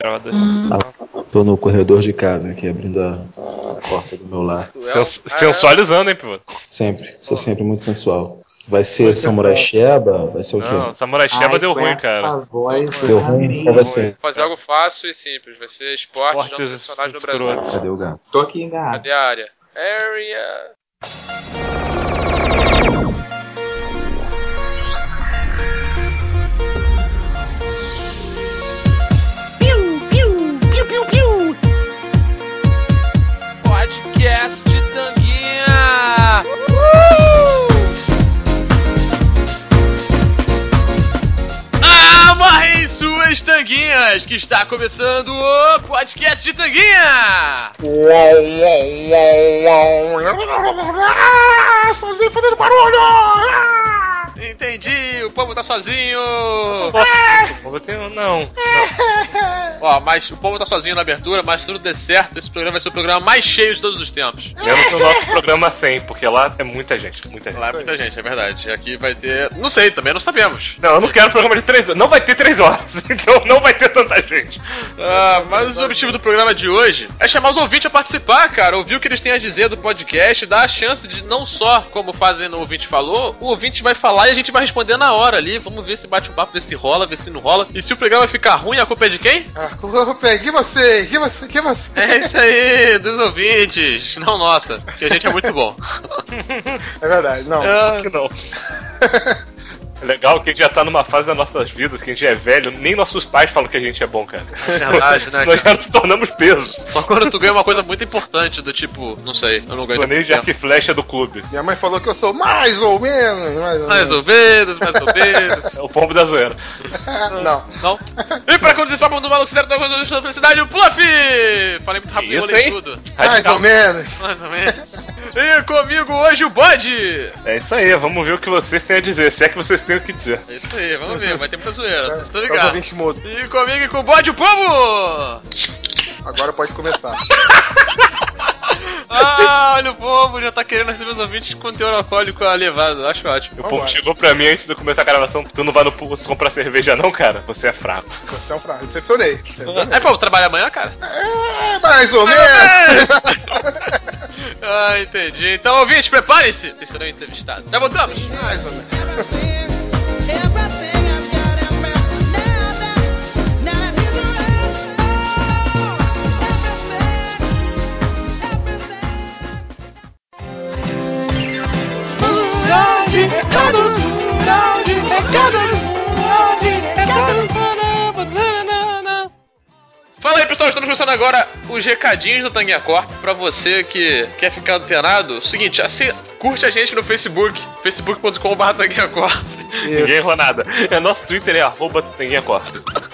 Gravador. Tô no corredor de casa aqui, abrindo a porta do meu lar. Sensualizando, hein, pô? Sempre, sou sempre muito sensual. Vai ser Samurai Sheba? Vai ser o quê? Não, Samurai Sheba deu ruim, cara. Deu ruim? Qual vai ser? Fazer algo fácil e simples. Vai ser esportes não profissionais no Brasil. Cadê o gato? Tô aqui enganado. Cadê a área? Area. Podcast de Tanguinha. Amarrem suas tanguinhas, que está começando o Podcast de Tanguinha. Sozinho fazendo barulho! Entendi, o povo tá sozinho. Não. Ó, mas o povo tá sozinho na abertura, mas se tudo der certo, esse programa vai ser o programa mais cheio de todos os tempos. Menos que o nosso programa 100, porque lá é muita gente. Lá é muita gente, é verdade. E aqui vai ter... Não sei, também não sabemos. Não, eu não quero programa de 3 horas. Não vai ter 3 horas, então não vai ter tanta gente. Mas o objetivo do programa de hoje é chamar os ouvintes a participar, cara. Ouvir o que eles têm a dizer do podcast, dar a chance de não só, como fazem no Ouvinte Falou, o ouvinte vai falar e a gente vai responder na hora ali. Vamos ver se bate um papo, ver se rola, ver se não rola. E se o programa ficar ruim, a culpa é de quem? A culpa é de vocês, de você. É isso aí, dos ouvintes. Não nossa, porque a gente é muito bom. É verdade, não. Só que não. É legal que a gente já tá numa fase das nossas vidas que a gente é velho, nem nossos pais falam que a gente é bom, cara. É verdade, né, Nós cara? já nos tornamos pesos. Só quando tu ganha uma coisa muito importante, do tipo, não sei, eu não ganho. Torneio de arco e flecha do clube. Minha mãe falou que eu sou mais ou menos. Mais ou menos. É o pombo da zoeira. Não. Não? E pra conduzir esse papo do maluco certo da felicidade, o Fluff! Falei muito rápido, Isso, enrolei hein? tudo. Mais ou menos. Mais ou menos. E comigo hoje o Bode! É isso aí, vamos ver o que vocês têm a dizer, se é que vocês têm o que dizer. É isso aí, vamos ver, vai ter muita zoeira, vocês estão Os ligados. ouvintes mudos. E comigo e com o Bode, o Pombo! Agora pode começar. Olha o Pombo, já tá querendo receber os ouvintes com teor alcoólico elevado, acho ótimo. O povo chegou pra mim antes de começar a gravação, tu não vai no posto comprar cerveja não, cara? Você é fraco. Você é um fraco. Decepcionei. É, Pombo, trabalha amanhã, cara? É, mais ou menos. Entendi. Então, ouvintes, preparem-se, vocês serão entrevistados. Já voltamos? Mais ou menos. Fala aí, pessoal, estamos começando agora os recadinhos do Tanguinha Corp. Pra você que quer ficar antenado, o seguinte, curte a gente no Facebook, facebook.com/TanguinhaCorp. Ninguém errou nada. Nosso Twitter é @TanguinhaCorp.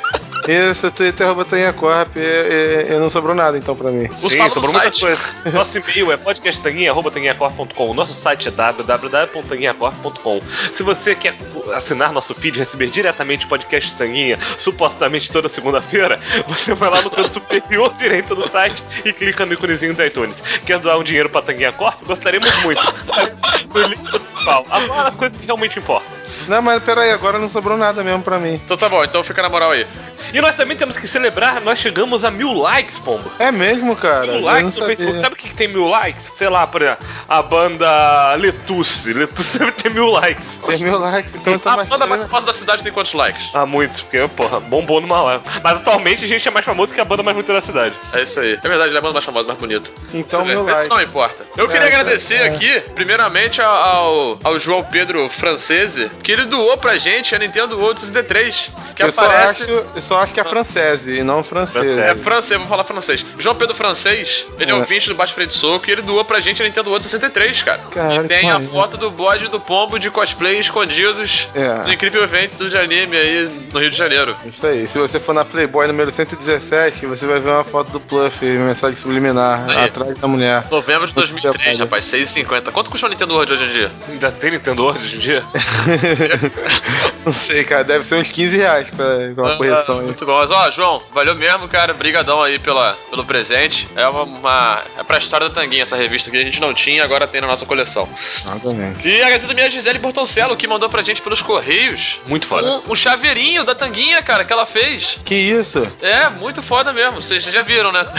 Isso, Twitter @TanguinhaCorp e não sobrou nada então pra mim. Sim, sobrou muita coisa. Nosso e-mail é podcasttanguinha@tanguinhacorp.com. Nosso site é www.tanguinhacorp.com. Se você quer assinar nosso feed e receber diretamente o podcast Tanguinha, supostamente toda segunda-feira, você vai lá no canto superior direito do site e clica no íconezinho do iTunes. Quer doar um dinheiro pra Tanguinha Corp? Gostaríamos muito. No link principal. Agora as coisas que realmente importam. Não, mas peraí, agora não sobrou nada mesmo pra mim. Então tá bom, então fica na moral aí. E nós também temos que celebrar, nós chegamos a 1000 likes, Pombo. É mesmo, cara? 1000 likes no Facebook. Sabe o que tem 1000 likes? Sei lá, por exemplo, a banda Letusse. Letusse deve ter 1000 likes. Tem 1000 likes, então tá A mais... banda mais famosa da cidade tem quantos likes? Ah, muitos, porque, porra, bombou numa hora. Mas atualmente a gente é mais famoso que a banda mais bonita da cidade. É isso aí. É verdade, ele é a banda mais famosa, mais bonita. Então, Pois é, 1000 isso likes. não importa. Eu queria agradecer aqui, primeiramente, ao João Pedro Francese, que ele doou pra gente a Nintendo World 63. Que eu aparece... só acho que é francese e não francês. É francês, vou falar francês. João Pedro Francês, ele é ouvinte do Baixo Freio de Soco e ele doou pra gente a Nintendo World 63, cara. Caralho, e tem a maneiro. foto do bode e do pombo de cosplay escondidos no incrível evento de anime aí no Rio de Janeiro. Isso aí. Se você for na Playboy número 117, você vai ver uma foto do Pluff, mensagem subliminar, Aí. atrás da mulher. Novembro de 2003, rapaz, 6,50. Quanto custa uma Nintendo World hoje em dia? Ainda tem Nintendo World hoje em dia? Não sei, cara, deve ser uns 15 reais pra uma correção aí. Muito bom. Mas, ó, João, valeu mesmo, cara. Brigadão aí pelo presente. É pra história da Tanguinha essa revista que a gente não tinha, agora tem na nossa coleção. Exatamente. E agradecer também a Gisele Bortoncello, que mandou pra gente pelos Correios. Muito foda. Um chaveirinho da Tanguinha, cara, que ela fez. Que isso? É, muito foda mesmo. Vocês já viram, né?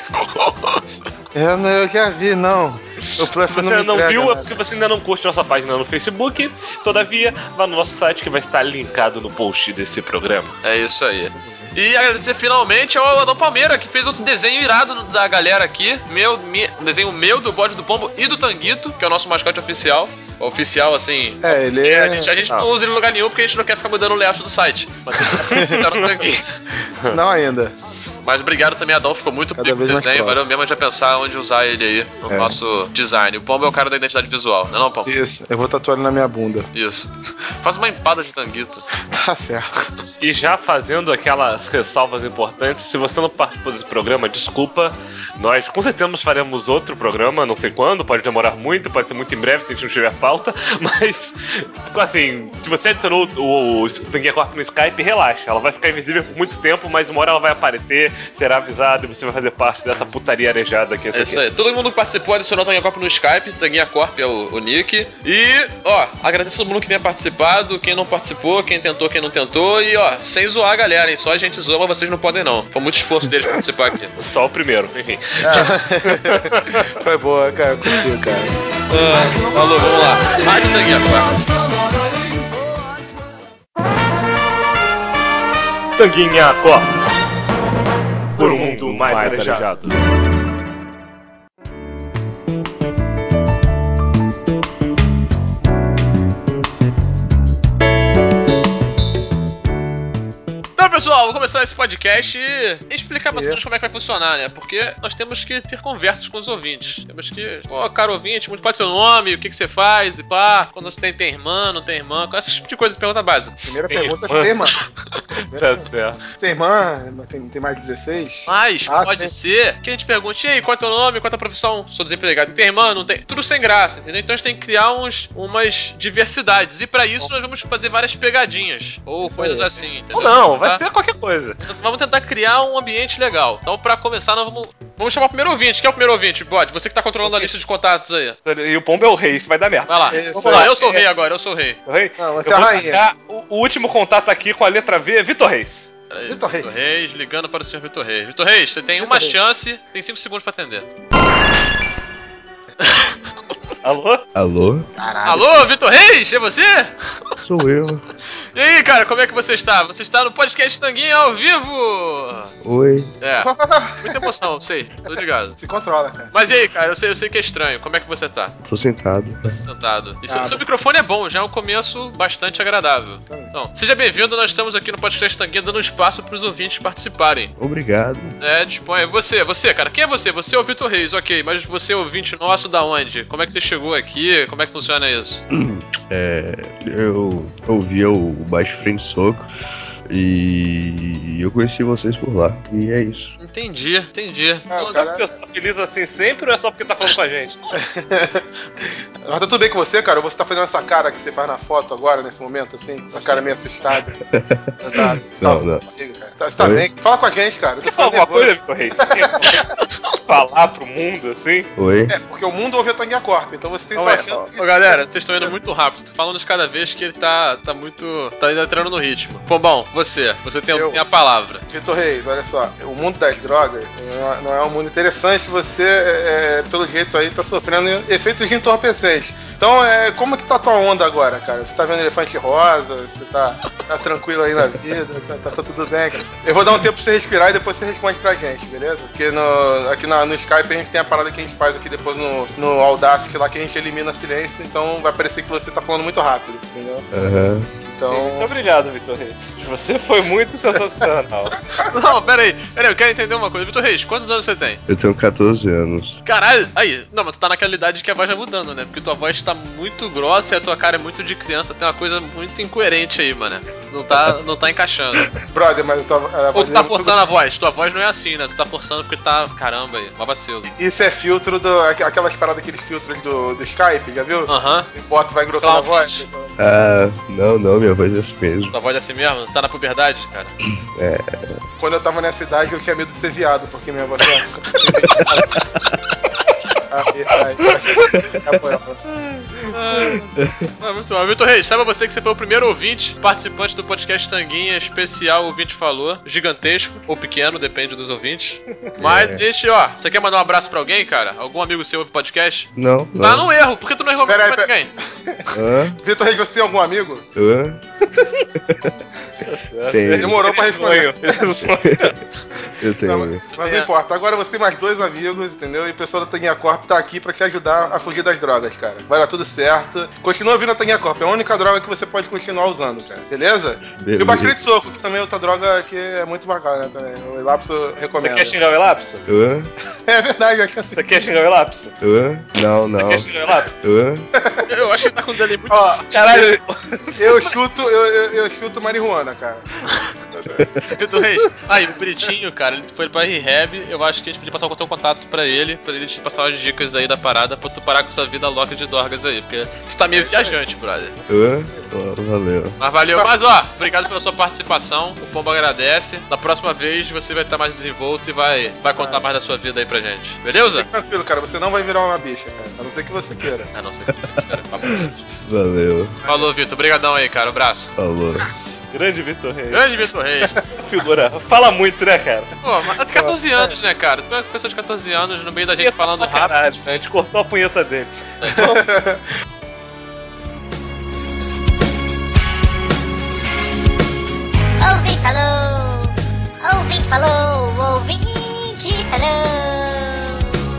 Eu já vi, não. O Se você não viu, é porque você ainda não curte nossa página no Facebook. Todavia, vá no nosso site que vai estar linkado no post desse programa. É isso aí. E agradecer finalmente ao Adão Palmeira, que fez outro desenho irado da galera aqui. Um desenho meu, do Bode do Pombo e do Tanguito, que é o nosso mascote oficial. Oficial, assim. É, ele é. A gente não usa ele em lugar nenhum porque a gente não quer ficar mudando o layout do site. Mas não ainda. Mas obrigado também, Adão. Ficou muito Cada bonito o desenho. Valeu mesmo, a gente vai pensar onde usar ele aí no nosso design. O Pombo é o cara da identidade visual, não é não, Pombo? Isso, eu vou tatuar ele na minha bunda. Isso. Faz uma empada de Tanguito. Tá certo. E já fazendo aquelas ressalvas importantes, se você não participou desse programa, desculpa. Nós com certeza faremos outro programa, não sei quando, pode demorar muito, pode ser muito em breve se a gente não tiver pauta, mas assim, se você adicionou o Tanguinha Corp no Skype, relaxa, ela vai ficar invisível por muito tempo, mas uma hora ela vai aparecer, será avisado e você vai fazer parte dessa putaria arejada aqui. É isso aí. Todo mundo que participou adicionou o Tanguinha Corp no Skype, Tanguinha Corp é o nick. E, ó, agradeço a todo mundo que tenha participado, quem não participou, quem tentou, quem não tentou. E, ó, sem zoar a galera, hein? Só a gente zoa, mas vocês não podem não. Foi muito esforço deles pra participar aqui. Só o primeiro, enfim. Foi boa, cara, curtiu, cara. Falou, vamos lá. Rádio Tanguinha Corp. Tanguinha Corp. Por um mundo mais arejado. Então, pessoal, vou começar esse podcast e explicar mais ou menos como é que vai funcionar, né? Porque nós temos que ter conversas com os ouvintes. Temos que... Pô, caro ouvinte, qual é o seu nome? O que você faz? E pá, quando você tem irmã, não tem irmã? Esse tipo de coisa, pergunta básica. Primeira pergunta é se tem irmã. Tá certo. Tem irmã? Tem mais de 16? Mas pode ser que a gente pergunte, e aí, qual é o teu nome? Qual é a tua profissão? Sou desempregado. Tem irmã? Não tem? Tudo sem graça, entendeu? Então a gente tem que criar umas diversidades. E pra isso nós vamos fazer várias pegadinhas. Ou isso coisas aí, assim, entendeu? Ou não, vai ser qualquer coisa. Vamos tentar criar um ambiente legal. Então, pra começar, nós vamos chamar o primeiro ouvinte. Quem é o primeiro ouvinte, Bode? Você que tá controlando a lista de contatos aí. E o Pombo é o rei, isso vai dar merda. Vai lá. Vamos lá, eu sou o rei agora, eu sou o rei. Sou o rei? Não, você é a rainha. O último contato aqui com a letra V é Vitor Reis. Vitor Reis, ligando para o senhor Vitor Reis. Vitor Reis, você tem uma chance, tem 5 segundos pra atender. Alô? Alô? Caralho. Alô, Vitor Reis? É você? Sou eu. E aí, cara, como é que você está? Você está no podcast Tanguinha ao vivo! Oi. É, muita emoção, sei, tô ligado. Se controla, cara. Mas e aí, cara, eu sei que é estranho, como é que você tá? Tô sentado. Sentado. E seu microfone é bom, já é um começo bastante agradável. Então, seja bem-vindo, nós estamos aqui no podcast Tanguinha dando espaço pros ouvintes participarem. Obrigado. Disponha. Você, cara, quem é você? Você é o Vitor Reis, ok, mas você é ouvinte nosso da onde? Como é que você chegou aqui? Como é que funciona isso? Eu ouvia o Baixo Frente Soco e eu conheci vocês por lá. E é isso. Entendi. Mas é porque eu sou feliz assim sempre ou é só porque tá falando com a gente? Mas tá tudo bem com você, cara? Ou você tá fazendo essa cara que você faz na foto agora, nesse momento, assim? Essa cara meio assustada. Não. Você tá bem? Fala com a gente, cara. Quer falar alguma coisa, Vitor Reis? Falar pro mundo, assim? Oi? Porque o mundo ouve a Tanguinha Corp, então você tem tua chance de... Ô, galera, vocês estão indo muito rápido. Tô falando de cada vez que ele tá muito... tá entrando no ritmo. Bom, você tem a palavra. Vitor Reis, olha só. O mundo das drogas não é um mundo interessante. Você, pelo jeito aí, tá sofrendo efeitos de entorpecentes. Então, como que tá a tua onda agora, cara? Você tá vendo elefante rosa? Você tá tranquilo aí na vida? Tá tudo bem, cara? Eu vou dar um tempo pra você respirar e depois você responde pra gente, beleza? Porque aqui no Skype a gente tem a parada que a gente faz aqui depois no Audacity lá, que a gente elimina silêncio, então vai parecer que você tá falando muito rápido, entendeu? Então... Muito obrigado, Vitor Reis. Você foi muito sensacional. Não, peraí, eu quero entender uma coisa. Vitor Reis, quantos anos você tem? Eu tenho 14 anos. Caralho, aí, não, mas tu tá naquela idade que a voz vai mudando, né? Porque tua voz tá muito grossa e a tua cara é muito de criança. Tem uma coisa muito incoerente aí, mano. Não tá encaixando. Brother, mas a voz... Ou tu tá forçando a voz? Tua voz não é assim, né? Tu tá forçando porque tá... Caramba aí, mó vacilo. Isso é filtro aquelas paradas, aqueles filtros do Skype, já viu? Aham. Bota, vai engrossando a voz. Ah, não, minha voz é assim mesmo. Tua voz é assim mesmo? Tá na puberdade, cara? Quando eu tava nessa idade, eu tinha medo de ser viado, porque minha voz é. Muito bom. Vitor Reis, saiba você que você foi o primeiro ouvinte, participante do podcast Tanguinha, especial Ouvinte Falou, gigantesco, ou pequeno, depende dos ouvintes. Mas, gente, ó, você quer mandar um abraço pra alguém, cara? Algum amigo seu ouve podcast? Não. Tá no erro, por que tu não errou pra ninguém? Vitor Reis, você tem algum amigo? Tem. Demorou pra responder. Eu tenho. Mas não importa, agora você tem mais 2 amigos, entendeu? E o pessoal da Tanguinha Corp tá aqui pra te ajudar a fugir das drogas, cara. Vai dar tudo certo. Continua vindo a Tanguinha Corp, é a única droga que você pode continuar usando, cara. Beleza? E o Bastante Soco, que também é outra droga que é muito bacana, né, também. O Elapso recomenda. Você quer xingar o Elapso? É verdade, eu acho assim. Você quer xingar o Elapso? Não. Você quer xingar o Elapso? Eu acho que tá com um delay muito... Ó, Caralho. eu chuto marihuana, cara. Vitor Reis. Aí, o Bonitinho, cara, ele foi pra rehab. Eu acho que a gente podia passar o teu contato pra ele te passar umas dicas aí da parada pra tu parar com essa vida louca de drogas aí. Porque você tá meio viajante, brother. Valeu. Mas valeu. Mas, ó, obrigado pela sua participação. O Pombo agradece. Na próxima vez você vai estar mais desenvolto e vai contar mais da sua vida aí pra gente. Beleza? Fique tranquilo, cara. Você não vai virar uma bicha, cara. A não ser que você queira. A não ser que você queira. Valeu. Falou, Vitor. Obrigadão aí, cara. Um abraço. Falou. Grande Vitor Reis. Grande Vitor Reis. Figura. Fala muito, né, cara? Pô, mas é de 14 anos, né, cara? Tu é uma pessoa de 14 anos no meio da gente falando rápido. Caralho, a gente cortou a punheta dele. Ouvinte falou, ouvinte falou, ouvinte falou.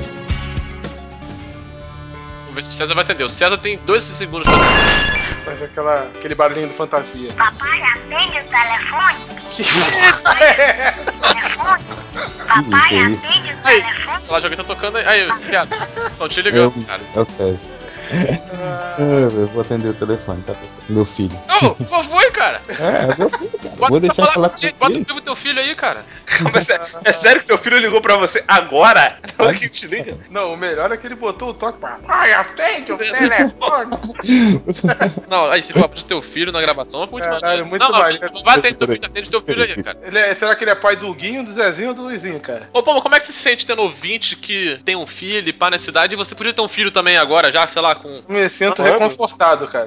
Vamos ver se o César vai atender. O César tem 2 segundos pra atender. Faz aquele barulhinho do fantasia. Papai, atende o telefone. Que Telefone. Papai, atende o Aí, telefone. sei lá, alguém tá tocando aí. Aí, viado. Estão te ligando, cara. É o César. Eu vou atender o telefone, tá, pessoal? Meu filho. Ô, qual foi, cara? É meu filho, cara. Bota Vou pra deixar falar com com ele. Bota ele. o teu filho aí, cara. É sério que teu filho ligou pra você agora? Na hora que te liga? Não, o melhor é que ele botou o toque. Papai, atende o telefone. Não, aí, se for do teu filho na gravação, é muito Caralho, maneiro. muito maneiro. Vai atender teu filho, atende teu filho aí, cara. Será que ele é pai do Guinho, do Zezinho ou do Luizinho, cara? Ô, Pombo, como é que você se sente tendo ouvinte que tem um filho e pá na cidade e você podia ter um filho também agora, já, sei lá, com... Me sinto reconfortado, cara.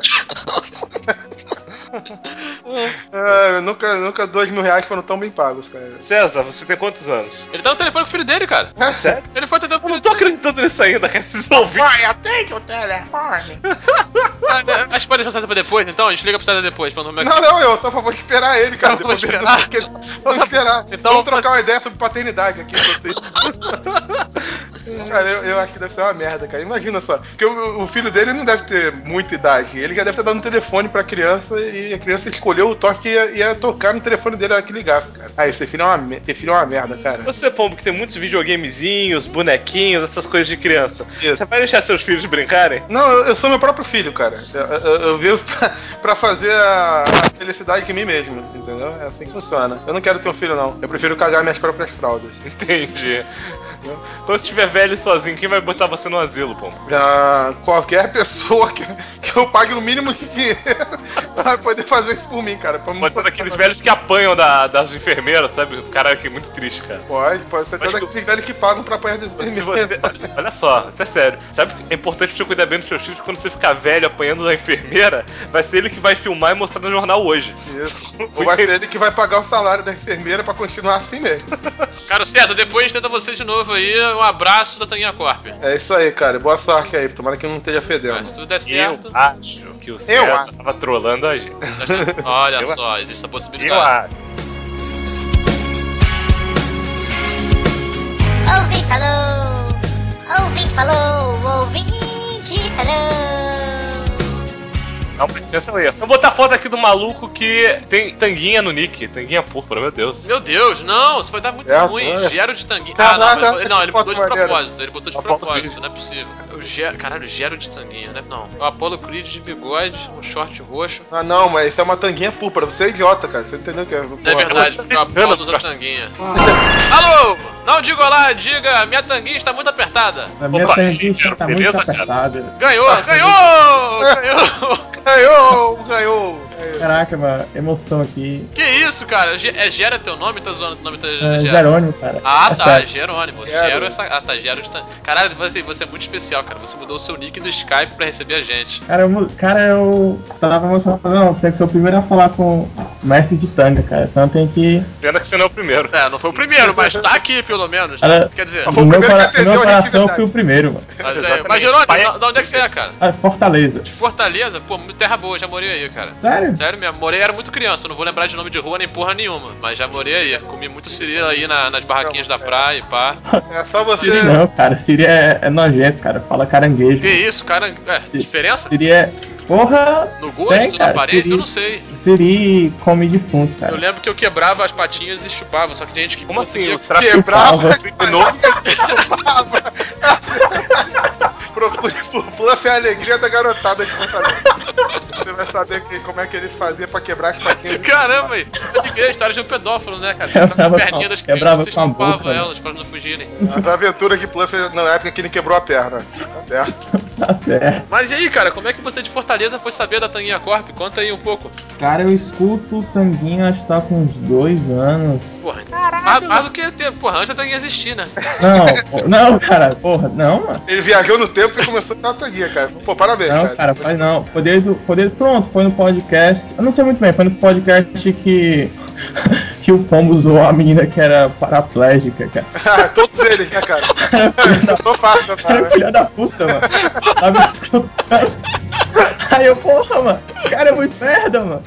Nunca R$2.000 foram tão bem pagos, cara. César, você tem quantos anos? Ele tá no telefone com o filho dele, cara. Sério? Ele foi atender o Eu filho não tô acreditando nisso ainda, cara. Esses ouvintes. Pai, atende o telefone. Acho que pode deixar o César pra depois, então? A gente liga pro César depois. Pra Não, eu só vou esperar ele, cara. Vamos Depois esperar? Vamos esperar. Então, Vamos trocar uma ideia sobre paternidade aqui. Cara, eu acho que deve ser uma merda, cara. Imagina só. Porque o filho dele não deve ter muita idade. Ele já deve ter dado um telefone pra criança e a criança escolheu o toque que ia tocar no telefone dele na hora que ligasse, cara. Aí, ter filho é uma merda, cara. Você, Pombo, que tem muitos videogamezinhos, bonequinhos, essas coisas de criança. Isso. Você vai deixar seus filhos brincarem? Não, eu sou meu próprio filho, cara. Eu vivo pra fazer a felicidade de mim mesmo, entendeu? É assim que funciona. Eu não quero ter um filho, não. Eu prefiro cagar minhas próprias fraldas. Entendi. Quando você estiver velho e sozinho, quem vai botar você no asilo, Pombo? Qualquer pessoa que eu pague o mínimo de dinheiro vai poder fazer isso por mim, cara. Pode ser daqueles velhos que apanham das enfermeiras, sabe? Caralho, que é muito triste, cara. Pode ser até daqueles velhos que pagam pra apanhar das enfermeiras. Olha só, isso é sério. Sabe que é importante você cuidar bem dos seus filhos, quando você ficar velho apanhando da enfermeira, vai ser ele que vai filmar e mostrar no jornal hoje. Isso. Ou vai ser ele que vai pagar o salário da enfermeira pra continuar assim mesmo. Cara, César, depois a gente tenta você de novo aí. Um abraço da Tanguinha Corp. É isso aí, cara. Boa sorte aí. Tomara que não esteja fedendo. Se tudo der certo. Eu acho que o César tava trolando a gente. Olha só, existe essa possibilidade. Eu acho. Ouvinte falou, ouvinte falou, ouvinte falou. Não, licença eu ia. Vou botar foto aqui do maluco que tem tanguinha no nick. Tanguinha púrpura, meu Deus. Meu Deus, não, isso vai dar muito ruim. Gero de tanguinha. Não, ele botou de propósito. Ele botou de propósito, não é possível. Caralho, Gero de tanguinha, né? Não. O Apollo Creed de bigode, um short roxo. Ah, não, mas isso é uma tanguinha púrpura. Você é idiota, cara. Você não entendeu o que é? É verdade, o Apollo usa tanguinha. Alô! Não diga olá, diga minha tanguinha está muito apertada. A minha tanguinha tá muito beleza, apertada. Ganhou! Ganhou! Caraca, mano, emoção aqui. Que isso, cara? Gera teu nome? Tá zoando o nome da Gera? Jerônimo, cara. Ah, É tá, sério. Jerônimo. Gero está... Caralho, você é muito especial, cara. Você mudou o seu nick do Skype pra receber a gente. Cara, eu tava emocionado. Não, tem que ser o primeiro a falar com o mestre de tanga, cara. Então tem que... Pena que você não é o primeiro. É, não foi o primeiro, mas tá aqui, pelo menos. Cara, Quer dizer... no meu coração eu fui o primeiro, mano. Mas Jerônimo, de onde é que você é, cara? Fortaleza. De Fortaleza? Pô, terra boa, já morei aí, cara. Sério? Sério mesmo, morei, era muito criança, eu não vou lembrar de nome de rua nem porra nenhuma. Mas já morei aí, comi muito siri aí nas barraquinhas da praia e pá. É só você. Siri não, cara. Siri é nojento, cara. Fala caranguejo. Que isso, cara? Diferença? Siri é... Porra! No gosto, na aparência, Siri, eu não sei. Siri come defunto, cara. Eu lembro que eu quebrava as patinhas e chupava, só que tem gente que Como assim? conseguia... Os traços Quebrava. chupava. Procure por Pluff a alegria da garotada de Fortaleza. Você vai saber como é que ele fazia pra quebrar as patinhas. Caramba, aí. Pode ver a história de um pedófilo, né, cara? Quebrava A perninha das quebrava crianças e com a chupava boca, elas pra não fugirem. As aventuras de Pluff na época que ele quebrou a perna. Tá certo? Tá certo. Mas e aí, cara, como é que você de Fortaleza foi saber da Tanguinha Corp? Conta aí um pouco. Cara, eu escuto o Tanguinha, acho que tá com uns 2 anos. Porra, mais do que ter. Porra, antes da Tanguinha existir, né? Não, cara, porra, não, mano. Ele viajou no tempo e começou a dar tanguinha, cara. Pô, parabéns, Não, cara, faz não. Poder, pronto, foi no podcast. Eu não sei muito bem, foi no podcast que o Pombo zoou a menina que era paraplégica, cara. Todos eles, né, cara? Tô fácil, Cara, cara. filha da puta, mano. Tava escutando. Aí eu, porra, mano, esse cara é muito merda, mano.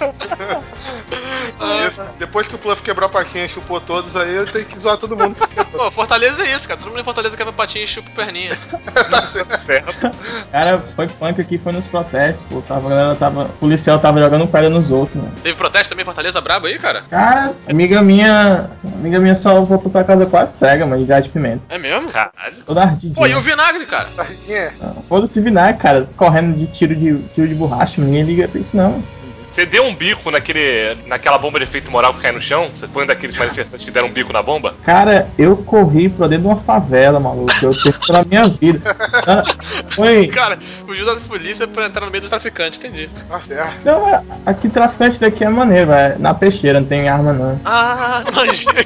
Isso. Depois que o Pluff quebrou a patinha e chupou todos, aí eu tenho que zoar todo mundo. Pô, Fortaleza é isso, cara. Todo mundo em Fortaleza quebra patinha e chupa perninha. Tá certo. Cara, foi punk aqui, foi nos protestos, pô. O policial tava jogando pedra nos outros, mano. Teve protesto também em Fortaleza brabo aí, cara? Cara, amiga minha só voltou pra casa quase cega, mano, de gás de pimenta. É mesmo? Caralho. Toda ardidinha. Pô, e o vinagre, cara? Tardinha. Foda-se vinagre, cara, correndo de tiro de borracha, ninguém liga pra isso não. Você deu um bico naquela bomba de efeito moral que cai no chão? Você foi um daqueles manifestantes que deram um bico na bomba? Cara, eu corri pra dentro de uma favela, maluco. Eu tenho pela minha vida. Foi. Cara, fugiu da polícia pra entrar no meio dos traficantes, entendi. Tá certo. Não, aqui traficante daqui é maneiro, velho. Na peixeira, não tem arma não. Ah, manjei.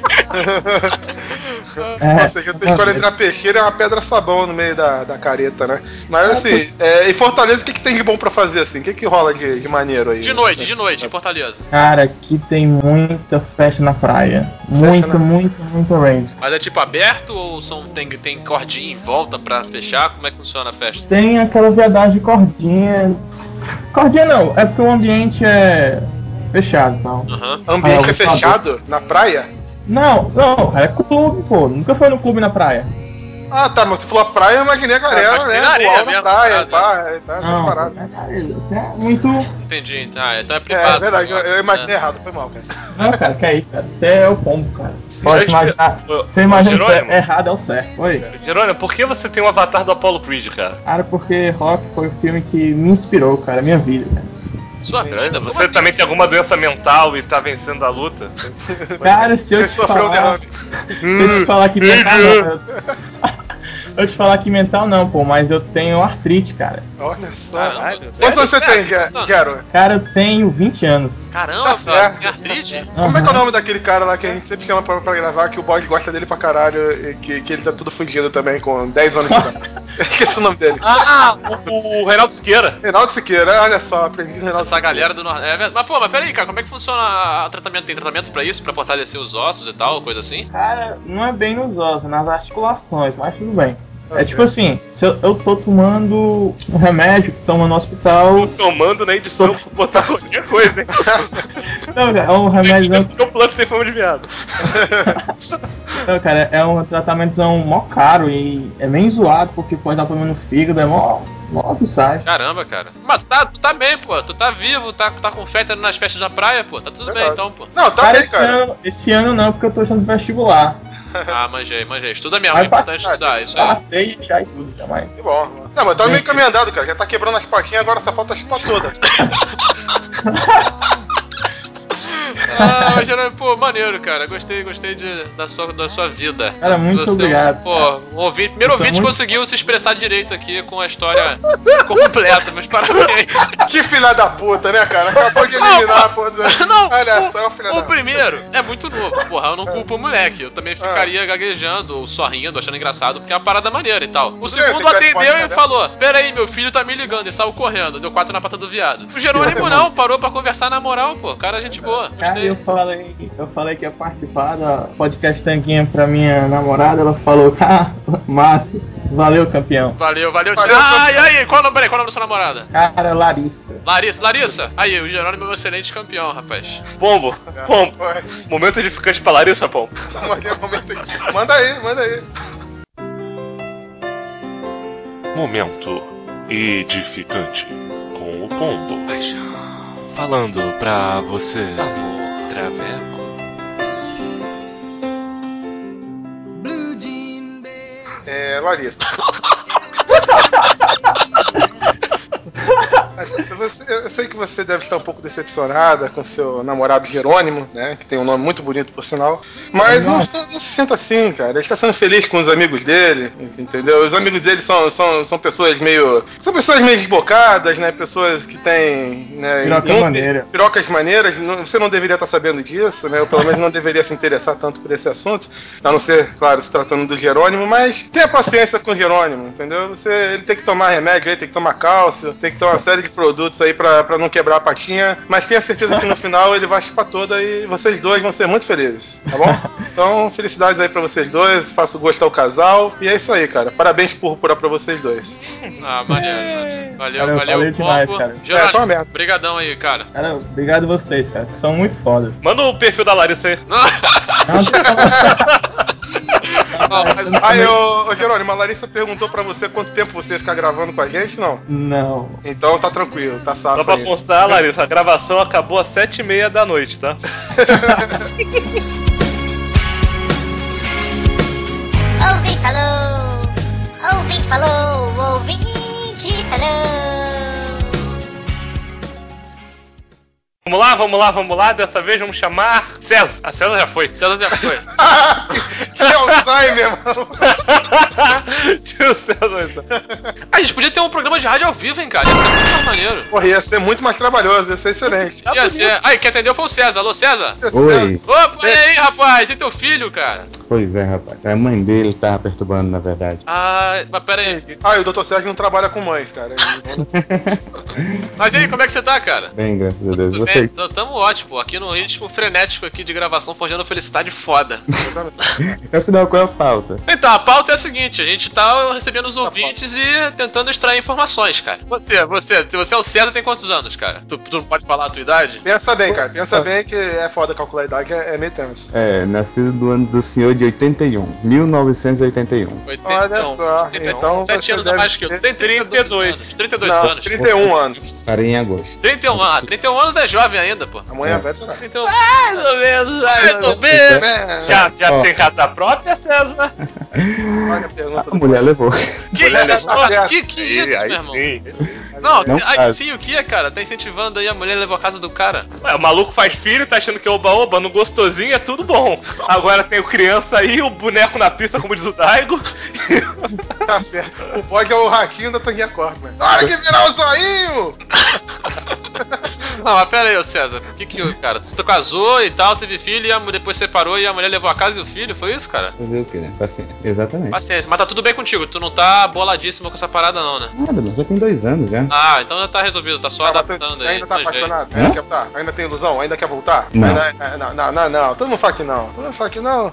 Ou seja, a tua escolha entre a peixeira e uma pedra sabão no meio da careta, né? Mas assim, em Fortaleza, o que tem de bom pra fazer assim? O que rola de maneiro aí? De noite, em Fortaleza. Cara, aqui tem muita festa na praia. Muita range. Mas é tipo aberto ou tem cordinha em volta pra fechar? Como é que funciona a festa? Tem aquela viadagem de cordinha. Cordinha não, é porque o ambiente é fechado e tal. Aham. Ambiente é fechado? Na praia? Não, cara, é clube, pô. Nunca foi no clube na praia. Ah, tá, mas tu falou praia, eu imaginei a galera, mas tem né? na areia Voar na mesmo, praia, parada. pá, essas Não, paradas. é muito. Entendi. Ah, então é É privado. verdade, negócio, eu imaginei né? errado, foi mal, cara. Não, cara, que é isso, cara. Você é o pombo, cara. Pode imaginar. Você imagina o Jerônimo? errado é o certo. Oi. Jerônimo, por que você tem um avatar do Apollo Creed, cara? Cara, porque Rock foi o filme que me inspirou, cara, a minha vida, cara. Sua vida, Você também tem alguma doença mental e tá vencendo a luta? Cara, se eu Ele te sofreu um falar. derrame. Se eu te falar que mental não. Eu te falar que mental não, pô, mas eu tenho artrite, cara. Olha só. Caramba. Quantos anos você tem, Sério? Gero? Cara, eu tenho 20 anos. Caramba, Tá certo. tem artrite? Como é que é o nome daquele cara lá que a gente sempre chama pra gravar, que o boss gosta dele pra caralho, e que ele tá tudo fudido também, com 10 anos de idade? Esqueci o nome dele. Ah, o Reinaldo Siqueira. Reinaldo Siqueira, olha só, aprendi do Reinaldo Essa galera do Nordeste. Mas pô, mas peraí, cara, como é que funciona o tratamento? Tem tratamento pra isso? Pra fortalecer os ossos e tal, coisa assim? Cara, não é bem nos ossos, é nas articulações, mas tudo bem. Tá É tipo assim, se eu tô tomando um remédio que toma no hospital. Tomando na edição pra botar qualquer coisa, hein? Não, cara, é um remédio. Porque o Pluff tem fama de viado. Não, cara, é um tratamento mó caro e é meio zoado porque pode dar problema no fígado, é mó fuçagem. Caramba, cara. Mas tu tá bem, pô. Tu tá vivo, tá com fé, tá indo nas festas da praia, pô. Tá tudo bem então, pô. Não, tá Cara, bem, cara. esse ano não, porque eu tô achando vestibular. Ah, manjei. Estuda mesmo, é Vai importante passar, estudar, isso aí. Passei já e tudo, jamais. Que bom. Não, mas tá meio caminho andado, cara. Já tá quebrando as patinhas, agora só falta chupar todas. Ah, Jerônimo, pô, maneiro, cara. Gostei da sua vida. Cara, muito obrigado. Pô, primeiro ouvinte conseguiu se expressar direito aqui com a história completa, meus parabéns. Que filha da puta, né, cara? Acabou de eliminar a porra do... Não, olha só, filha da o primeiro é muito novo. Porra, eu não culpo o moleque. Eu também ficaria gaguejando, ou só rindo, achando engraçado, porque é uma parada maneira e tal. O segundo atendeu e falou: pera aí, meu filho tá me ligando, e saiu correndo. Deu 4 na pata do viado. O Jerônimo não, parou pra conversar na moral, pô. Cara, gente boa. Cara, eu falei que ia participar do podcast Tanguinha pra minha namorada. Ela falou: Márcio, valeu, campeão. Valeu. E aí, qual o nome da sua namorada? Cara, Larissa. Larissa. Aí, o Jerônimo é um excelente campeão, rapaz. Pombo. Momento edificante pra Larissa, Pombo. Manda aí. Momento edificante com o Pombo. Falando pra você, amor traveco. Larissa. Eu sei que você deve estar um pouco decepcionada com seu namorado Jerônimo, né? Que tem um nome muito bonito, por sinal. Mas não se sinta assim, cara. Ele está sendo feliz com os amigos dele, entendeu? Os amigos dele são pessoas meio... São pessoas meio desbocadas, né? Pessoas que têm... Né, pirocas maneiras. Você não deveria estar sabendo disso, né? Ou pelo menos não deveria se interessar tanto por esse assunto. A não ser, claro, se tratando do Jerônimo. Mas tenha paciência com o Jerônimo, entendeu? Ele tem que tomar remédio aí, tem que tomar cálcio, tem que tomar uma série de produtos aí pra não quebrar a patinha, mas tenha certeza que no final ele vai chupar toda e vocês dois vão ser muito felizes, tá bom? Então, felicidades aí pra vocês dois, faço gosto ao casal, e é isso aí, cara. Parabéns por pra vocês dois. Maneiro. Valeu demais, cara. Jerônimo, brigadão aí, cara. Cara, obrigado vocês, cara. Vocês são muito fodas. Manda o perfil da Larissa aí. Aí, ô Jerônimo, a Larissa perguntou pra você quanto tempo você ia ficar gravando com a gente, não? Não. Então tá tranquilo, tá safo. Só pra constar, Larissa, a gravação acabou às 7h30 da noite, tá? Ouvinte falou, ouvinte falou. Vamos lá. Dessa vez vamos chamar César. A César já foi. Que Alzheimer, mano. Tio César. A gente podia ter um programa de rádio ao vivo, hein, cara? Ia ser muito mais maneiro. Porra, ia ser muito mais trabalhoso, ia ser excelente. Ia ser... Aí, quem atendeu foi o César. Alô, César? Oi. Opa, e aí, rapaz? E teu filho, cara? Pois é, rapaz. A mãe dele tava perturbando, na verdade. Mas pera aí. O Dr. Sérgio não trabalha com mães, cara. Mas e aí, como é que você tá, cara? Bem, graças a Deus. Tudo Vocês? bem? Tamo ótimo. Aqui no ritmo frenético aqui de gravação, forjando felicidade foda. Afinal, qual é a pauta? Então, a pauta é a seguinte. A gente tá recebendo os ouvintes e tentando extrair informações, cara. Você é o César, tem quantos anos, cara? Tu não pode falar a tua idade? Pensa bem, cara. Pensa bem que é foda calcular a idade, é meio tenso. Nascido do ano do senhor de 81. 1981. Olha só. Então 7 anos a mais que eu. Tu tem 32 anos. 31 anos. Parei em agosto. 31 anos é jovem ainda, pô. Amanhã vai será. Então, mais ou menos. Já tem casa própria, César? Olha a pergunta. A mulher levou. Que isso, meu irmão? Sim. Não, aí sim, o que é, cara? Tá incentivando aí a mulher levar a casa do cara. O maluco faz filho, tá achando que é oba-oba, no gostosinho é tudo bom. Agora tem o criança aí, o boneco na pista, como diz o Daigo. Tá certo. O bode é o ratinho da Tanguinha Corp, né? Hora que virar o zoinho! Não, mas pera aí, ô César. O que cara? Tu casou e tal, teve filho, e depois separou e a mulher levou a casa e o filho? Foi isso, cara? Fazer o quê, né? Paciência. Exatamente. Paciência. Mas tá tudo bem contigo, tu não tá boladíssimo com essa parada não, né? Nada, mas já tem 2 anos já. Então já tá resolvido, tá só adaptando aí. Ainda tá apaixonado? Ainda tem ilusão? Ainda quer voltar? Não. Não. Todo mundo fala que não.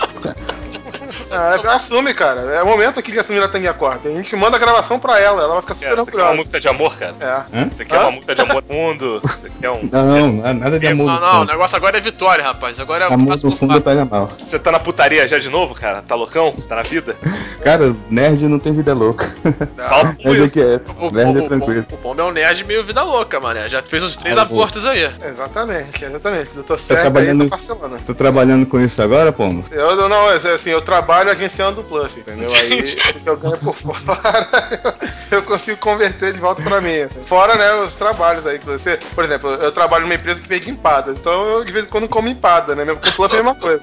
Assume, cara. É o momento aqui de assumir a Tanguinha Corp. A gente manda a gravação pra ela vai ficar super Você quer uma orgulhosa. música de amor, cara? Você quer uma música de amor no mundo? Você quer um... Não, nada de amor no Não, o fundo. negócio agora é vitória, rapaz. Agora é o Amor no fundo pega mal. Você tá na putaria já de novo, cara? Tá loucão? Tá na vida? Cara, nerd não tem vida louca. Fala com Nerd isso. nerd é tranquilo. O Pombo é um nerd meio vida louca, mano. Já fez uns 3 abortos aí. Exatamente. Dr. Tá Sérgio aí trabalhando... tá Barcelona. Tô trabalhando com isso agora, Pombo? Eu trabalho trabalho agenciando o Pluff, entendeu? Aí o que eu ganho por fora, eu consigo converter de volta pra mim. Assim. Fora, né, os trabalhos aí que você... Por exemplo, eu trabalho numa empresa que vende empadas, então eu de vez em quando como empada, né? Mesmo com o Pluff é a mesma coisa.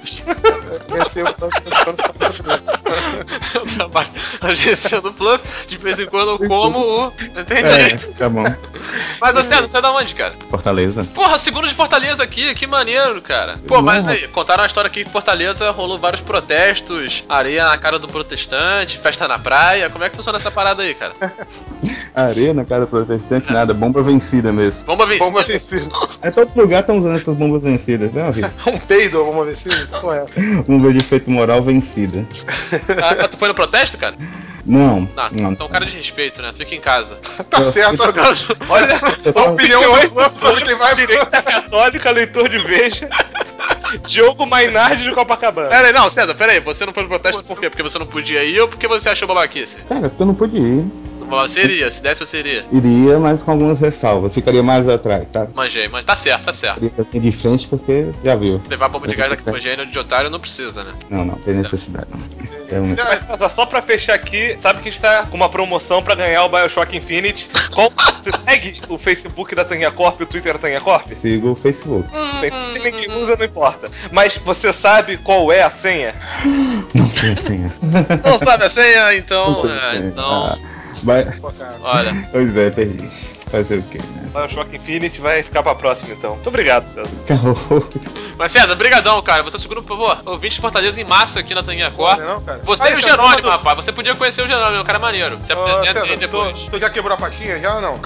Eu trabalho agenciando o Pluff, de vez em quando eu como o... Entendi. Tá bom. Mas, você é da onde, cara? Fortaleza. Porra, segundo de Fortaleza aqui, que maneiro, cara. Pô, mas aí, contaram uma história aqui que em Fortaleza rolou vários protestos, areia na cara do protestante, festa na praia. Como é que funciona essa parada aí, cara? Areia na cara do protestante, nada. Bomba vencida mesmo. Bomba vencida. Bomba vencida. É, todo lugar estão usando essas bombas vencidas, né, horrível? Um peido ou bomba vencida? Porra. Bomba de efeito moral vencida. Ah, tu foi no protesto, cara? Não. Então cara de respeito, né? Fica em casa. Tá certo. Olha, A opinião do quem vai... direita católica, leitor de Veja, Diogo Mainardi de Copacabana. Pera aí, não, César, pera aí. Você não foi no protesto por quê? Porque você não podia ir ou porque você achou babaquice? Cara, porque eu não pude ir. Você iria, se desse você iria. Iria, mas com algumas ressalvas. Ficaria mais atrás, sabe? Manjei, mas tá certo, tá certo. Ficaria de frente porque já viu. Levar bomba de gás lacrimogêneo de otário não precisa, né? Não, tem necessidade. É um... Mas só pra fechar aqui, sabe que a gente tá com uma promoção pra ganhar o BioShock Infinite. Você segue o Facebook da Tanguinha Corp e o Twitter da Tanguinha Corp? Sigo o Facebook. Tem ninguém usa, não importa. Mas você sabe qual é a senha? Não sei a senha. Não sabe a senha, então. Não sei a senha. Então. Olha. Pois é, perdi. Fazer o quê, né? BioShock Infinite vai ficar pra próxima, então. Muito obrigado, César. Mas César, brigadão, cara. Você é o segundo, por favor. Ouvinte de Fortaleza em massa aqui na Tanguinha Corp. Não, cara. Você e o Jerônimo, rapaz. Você podia conhecer o Jerônimo, é um cara maneiro. Se apresenta aí depois. Tu já quebrou a patinha já ou não?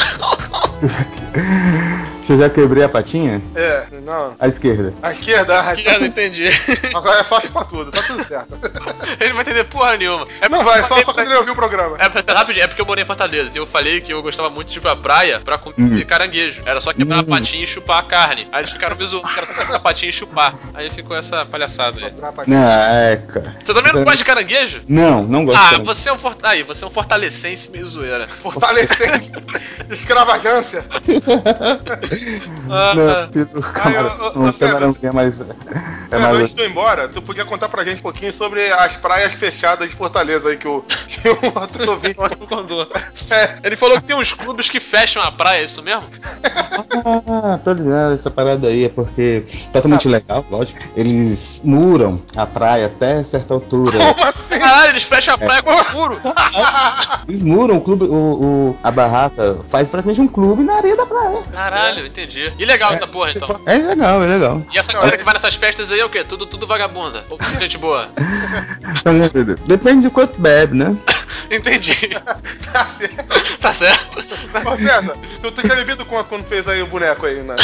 Você já quebrei a patinha? É, não. A esquerda. A esquerda? Esquerda, entendi. Agora é só chupar tudo, tá tudo certo. Ele não vai entender porra nenhuma. Não vai, só quando ele ouvir o programa. Rapidinho, é porque eu morei em Fortaleza e eu falei que eu gostava muito de ir pra praia pra comer caranguejo. Era só quebrar a patinha e chupar a carne. Aí eles ficaram me zoando, que era só quebrar a patinha e chupar. Aí ficou essa palhaçada aí. Não, cara. Você também não gosta de caranguejo? Não gosto de caranguejo. Você é um fortalecense meio zoeira. Fortalecente. Escravagância. Não, Pedro, camarão é mais... Antes de eu ir embora, tu podia contar pra gente um pouquinho sobre as praias fechadas de Fortaleza aí que o outro ouvinte mandou. Ele falou que tem uns clubes que fecham a praia, é isso mesmo? Tô ligado, essa parada aí é porque totalmente legal, lógico. Eles muram a praia até certa altura. Como assim? Caralho, eles fecham a praia com escuro. Eles muram o clube, a barraca faz praticamente um clube na areia da praia. Caralho, entendi. E legal essa porra, então. É legal. E essa galera que vai nessas festas aí é o quê? Tudo vagabunda. Ou gente boa. Depende de quanto bebe, né? Entendi. Tá certo. Ô César, tu tinha bebido quanto quando fez aí o boneco aí, né?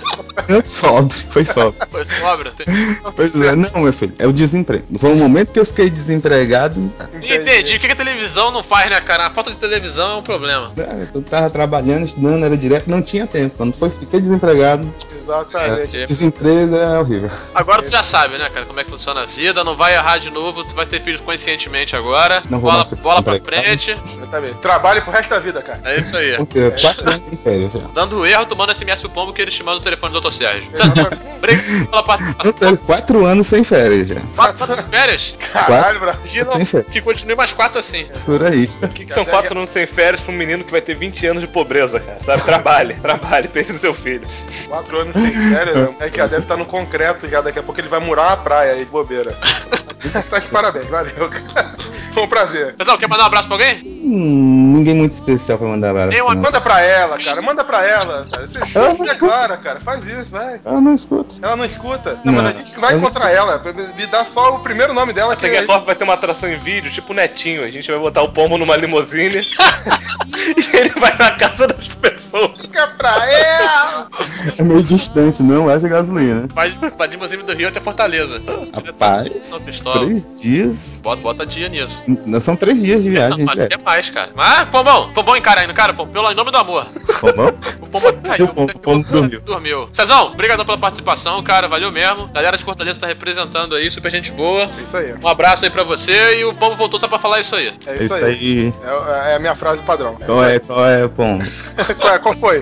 Foi sóbrio. Foi sobra? Pois é, não, meu filho, é o desemprego. Foi um momento que eu fiquei desempregado. Entendi. O que a televisão não faz, né, cara? A falta de televisão é um problema. Eu tava trabalhando, estudando, era direto, não tinha tempo. Quando fiquei desempregado. Exatamente. Desemprego é horrível. Agora tu já sabe, né, cara, como é que funciona a vida. Não vai errar de novo, tu vai ter filhos conscientemente agora. Não vou bola pra frente. Trabalhe pro resto da vida, cara. É isso aí. 4 anos em férias já. Dando erro, tu manda SMS pro Pombo que ele te manda o telefone do Dr. Sérgio. Obrigado pela participação. 4 anos sem férias já. 4 anos de férias? Caralho, Brasil. Sem férias. Que continue mais 4 assim. Por aí. O que são 4 anos sem férias pra um menino que vai ter 20 anos de pobreza, cara? Sabe? Trabalhe, pense no seu filho. 4 anos sem férias, é que já deve estar no concreto já, daqui a pouco ele vai murar a praia aí de bobeira. Tá de parabéns, valeu, cara. Foi um prazer. Pessoal, quer mandar um abraço pra alguém? Ninguém muito especial pra mandar abraço. Manda pra ela, cara. Manda pra ela. Cara. Você declara, cara. Faz isso, vai. Ela não escuta. Ela não escuta? Não, mas a gente vai contra ela. Me dá só o primeiro nome dela. A Tanguinha Corp vai ter uma atração em vídeo, tipo Netinho. A gente vai botar o Pombo numa limusine e ele vai na casa das pessoas. Fica pra ela! É meio distante, não haja gasolina. Vai da limusine do Rio até Fortaleza. Rapaz, 3 dias. Bota dia nisso. Não são 3 dias de viagem, Mas até mais, cara. Mas, Pombão encara aí, cara, em nome do amor. Pombão? O Pombo caiu. O Pombo Dormiu. Cezão, obrigado pela participação, cara. Valeu mesmo. Galera de Fortaleza tá representando aí, super gente boa. É isso aí. Um abraço aí pra você e o Pombo voltou só pra falar isso aí. É isso aí. É a minha frase padrão. Qual é, Pombo? Qual foi?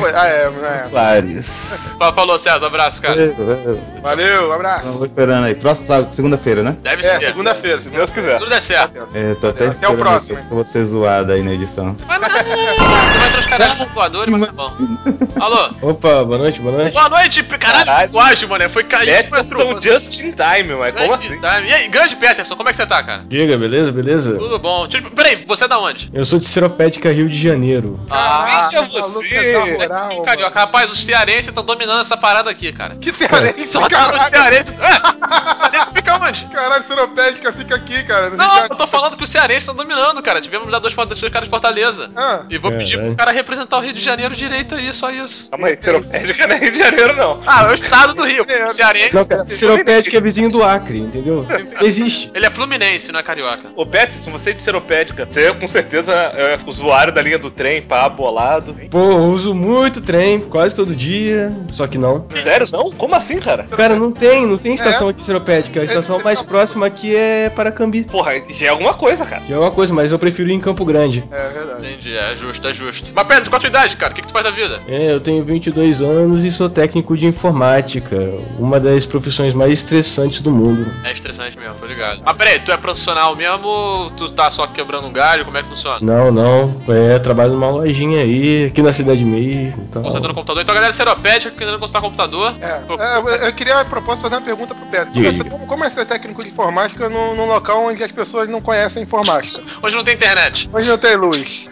Soares. Falou, César. Abraço, cara. Valeu, abraço. Tô esperando aí. Próxima segunda-feira, né? Deve ser. Segunda-feira, se Deus quiser. Tudo der certo. Tô até Até o esperando próximo. pra você zoado aí na edição. Vai ter os caras voadores, mas tá bom. Alô? Opa, boa noite. Boa noite, caralho. Linguagem, mano. Foi cair. Peterson just in time, mas como assim? E aí, grande Peterson, como é que você tá, cara? Diga, beleza? Tudo bom. Peraí, você é da onde? Eu sou de Seropédica, Rio de Janeiro. Deixa maluco, você. tá moral, Carioca, rapaz, os cearenses estão dominando essa parada aqui, cara. Que cearense, Só tá os cearenses. Fica onde? Caralho, Seropédica fica aqui, cara. Não, eu tô falando que os cearenses estão dominando, cara. Tivemos lá dois caras de Fortaleza. E vou pedir pro cara representar o Rio de Janeiro direito aí, só isso. Calma aí, Seropédica não é Rio de Janeiro, não. É o estado do Rio. Cearense. Não, cara, Seropédica é vizinho do Acre, entendeu? Existe. Ele é fluminense, não é carioca. Ô, Peterson, você é de Seropédica. Você com certeza é usuário da linha do trem, pá, bolado. Pô, eu uso muito trem, quase todo dia, só que não. Sério, não? Como assim, cara? Cara, não tem estação aqui Seropédica. A estação mais próxima aqui é Paracambi. Porra, já é alguma coisa, cara. Que é uma coisa, mas eu prefiro ir em Campo Grande. É verdade. Entendi, é justo. Mas Pedro, qual a tua idade, cara? O que tu faz da vida? Eu tenho 22 anos e sou técnico de informática, uma das profissões mais estressantes do mundo. É estressante mesmo, tô ligado. Mas peraí, tu é profissional mesmo ou tu tá só quebrando um galho? Como é que funciona? Não, trabalho numa lojinha aí, aqui na cidade mesmo. Então... Consertando o computador. Então a galera Seropédica que querendo consertar o computador. Eu queria a propósito fazer uma pergunta pro Pedro. Como é ser técnico de informática num local onde as pessoas não conhecem informática? Hoje não tem internet. Hoje não tem luz.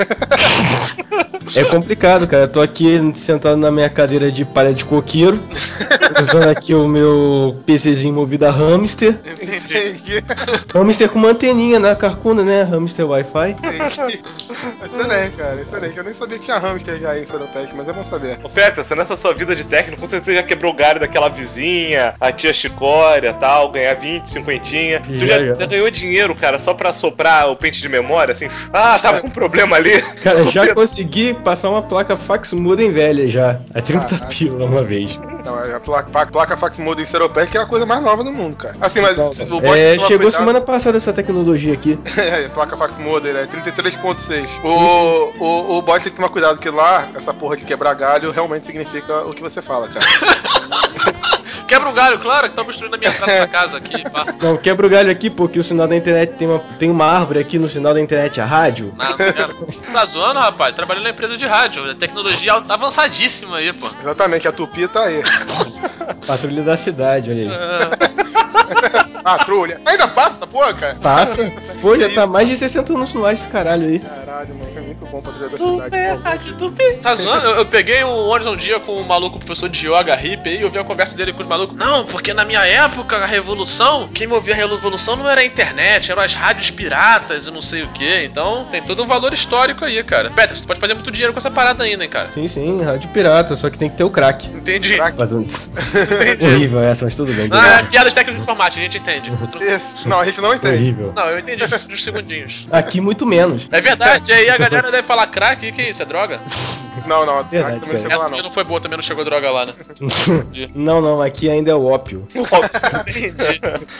É complicado, cara. Eu tô aqui sentado na minha cadeira de palha de coqueiro, usando aqui o meu PCzinho movido a hamster. Entendi. Hamster com uma anteninha na carcunda, né? Hamster Wi-Fi. Excelente, cara. Excelente. Eu nem sabia que tinha hamster já aí em Seropédica, mas é bom saber. Ô, Peterson, nessa sua vida de técnico, com certeza você já quebrou o galho daquela vizinha, a tia Chicória e tal, ganhar 20, 50. Tu já ganhou dinheiro, cara, só pra soprar o pente de memória, assim? Tava com um problema ali. Cara, já consegui passar uma placa fax modem velha já. A 30 pila uma vez. Não, a placa fax modem em Seropédica é a coisa mais nova do mundo, cara. Assim, mas o chegou semana passada essa tecnologia aqui. Placa fax modem, né? 33.6. O bot tem que tomar cuidado que lá, essa porra de quebrar galho realmente significa o que você fala, cara. Quebra um galho, claro, que tá obstruindo a minha entrada da casa aqui. Pá. Não, quebra o galho aqui porque o sinal da internet tem uma árvore aqui no sinal da internet, a rádio. Não quero. Você tá zoando, rapaz? Trabalhando na empresa de rádio. A tecnologia avançadíssima aí, pô. Exatamente, a Tupi tá aí. Patrulha da cidade, olha aí. Patrulha. Ainda passa essa porra, cara? Passa. Pô, já tá mais de 60 anos no ar esse caralho aí. Caralho, mano, é muito bom Patrulha da cidade. Tá zoando? Eu peguei um ônibus um dia com um maluco, professor de yoga hippie, e eu vi a conversa dele com os malucos. Não, porque na minha época, a revolução, quem movia a revolução não era a internet, eram as rádios piratas e não sei o que. Então, tem todo um valor histórico aí, cara. Peter, tu pode fazer muito dinheiro com essa parada ainda, hein, cara. Sim, rádio pirata, só que tem que ter o crack. Entendi. Horrível essa, mas tudo bem. Piadas técnicas de informática, a gente entende. Não, a gente não entende. Horrível. Não, eu entendi dos segundinhos. Aqui muito menos. É verdade, aí a galera deve falar crack, que é isso? É droga? Não, Verdade, também não chegou Essa lá, também não. não foi boa, também não chegou droga lá, né? Não, aqui ainda é o ópio. Entendi.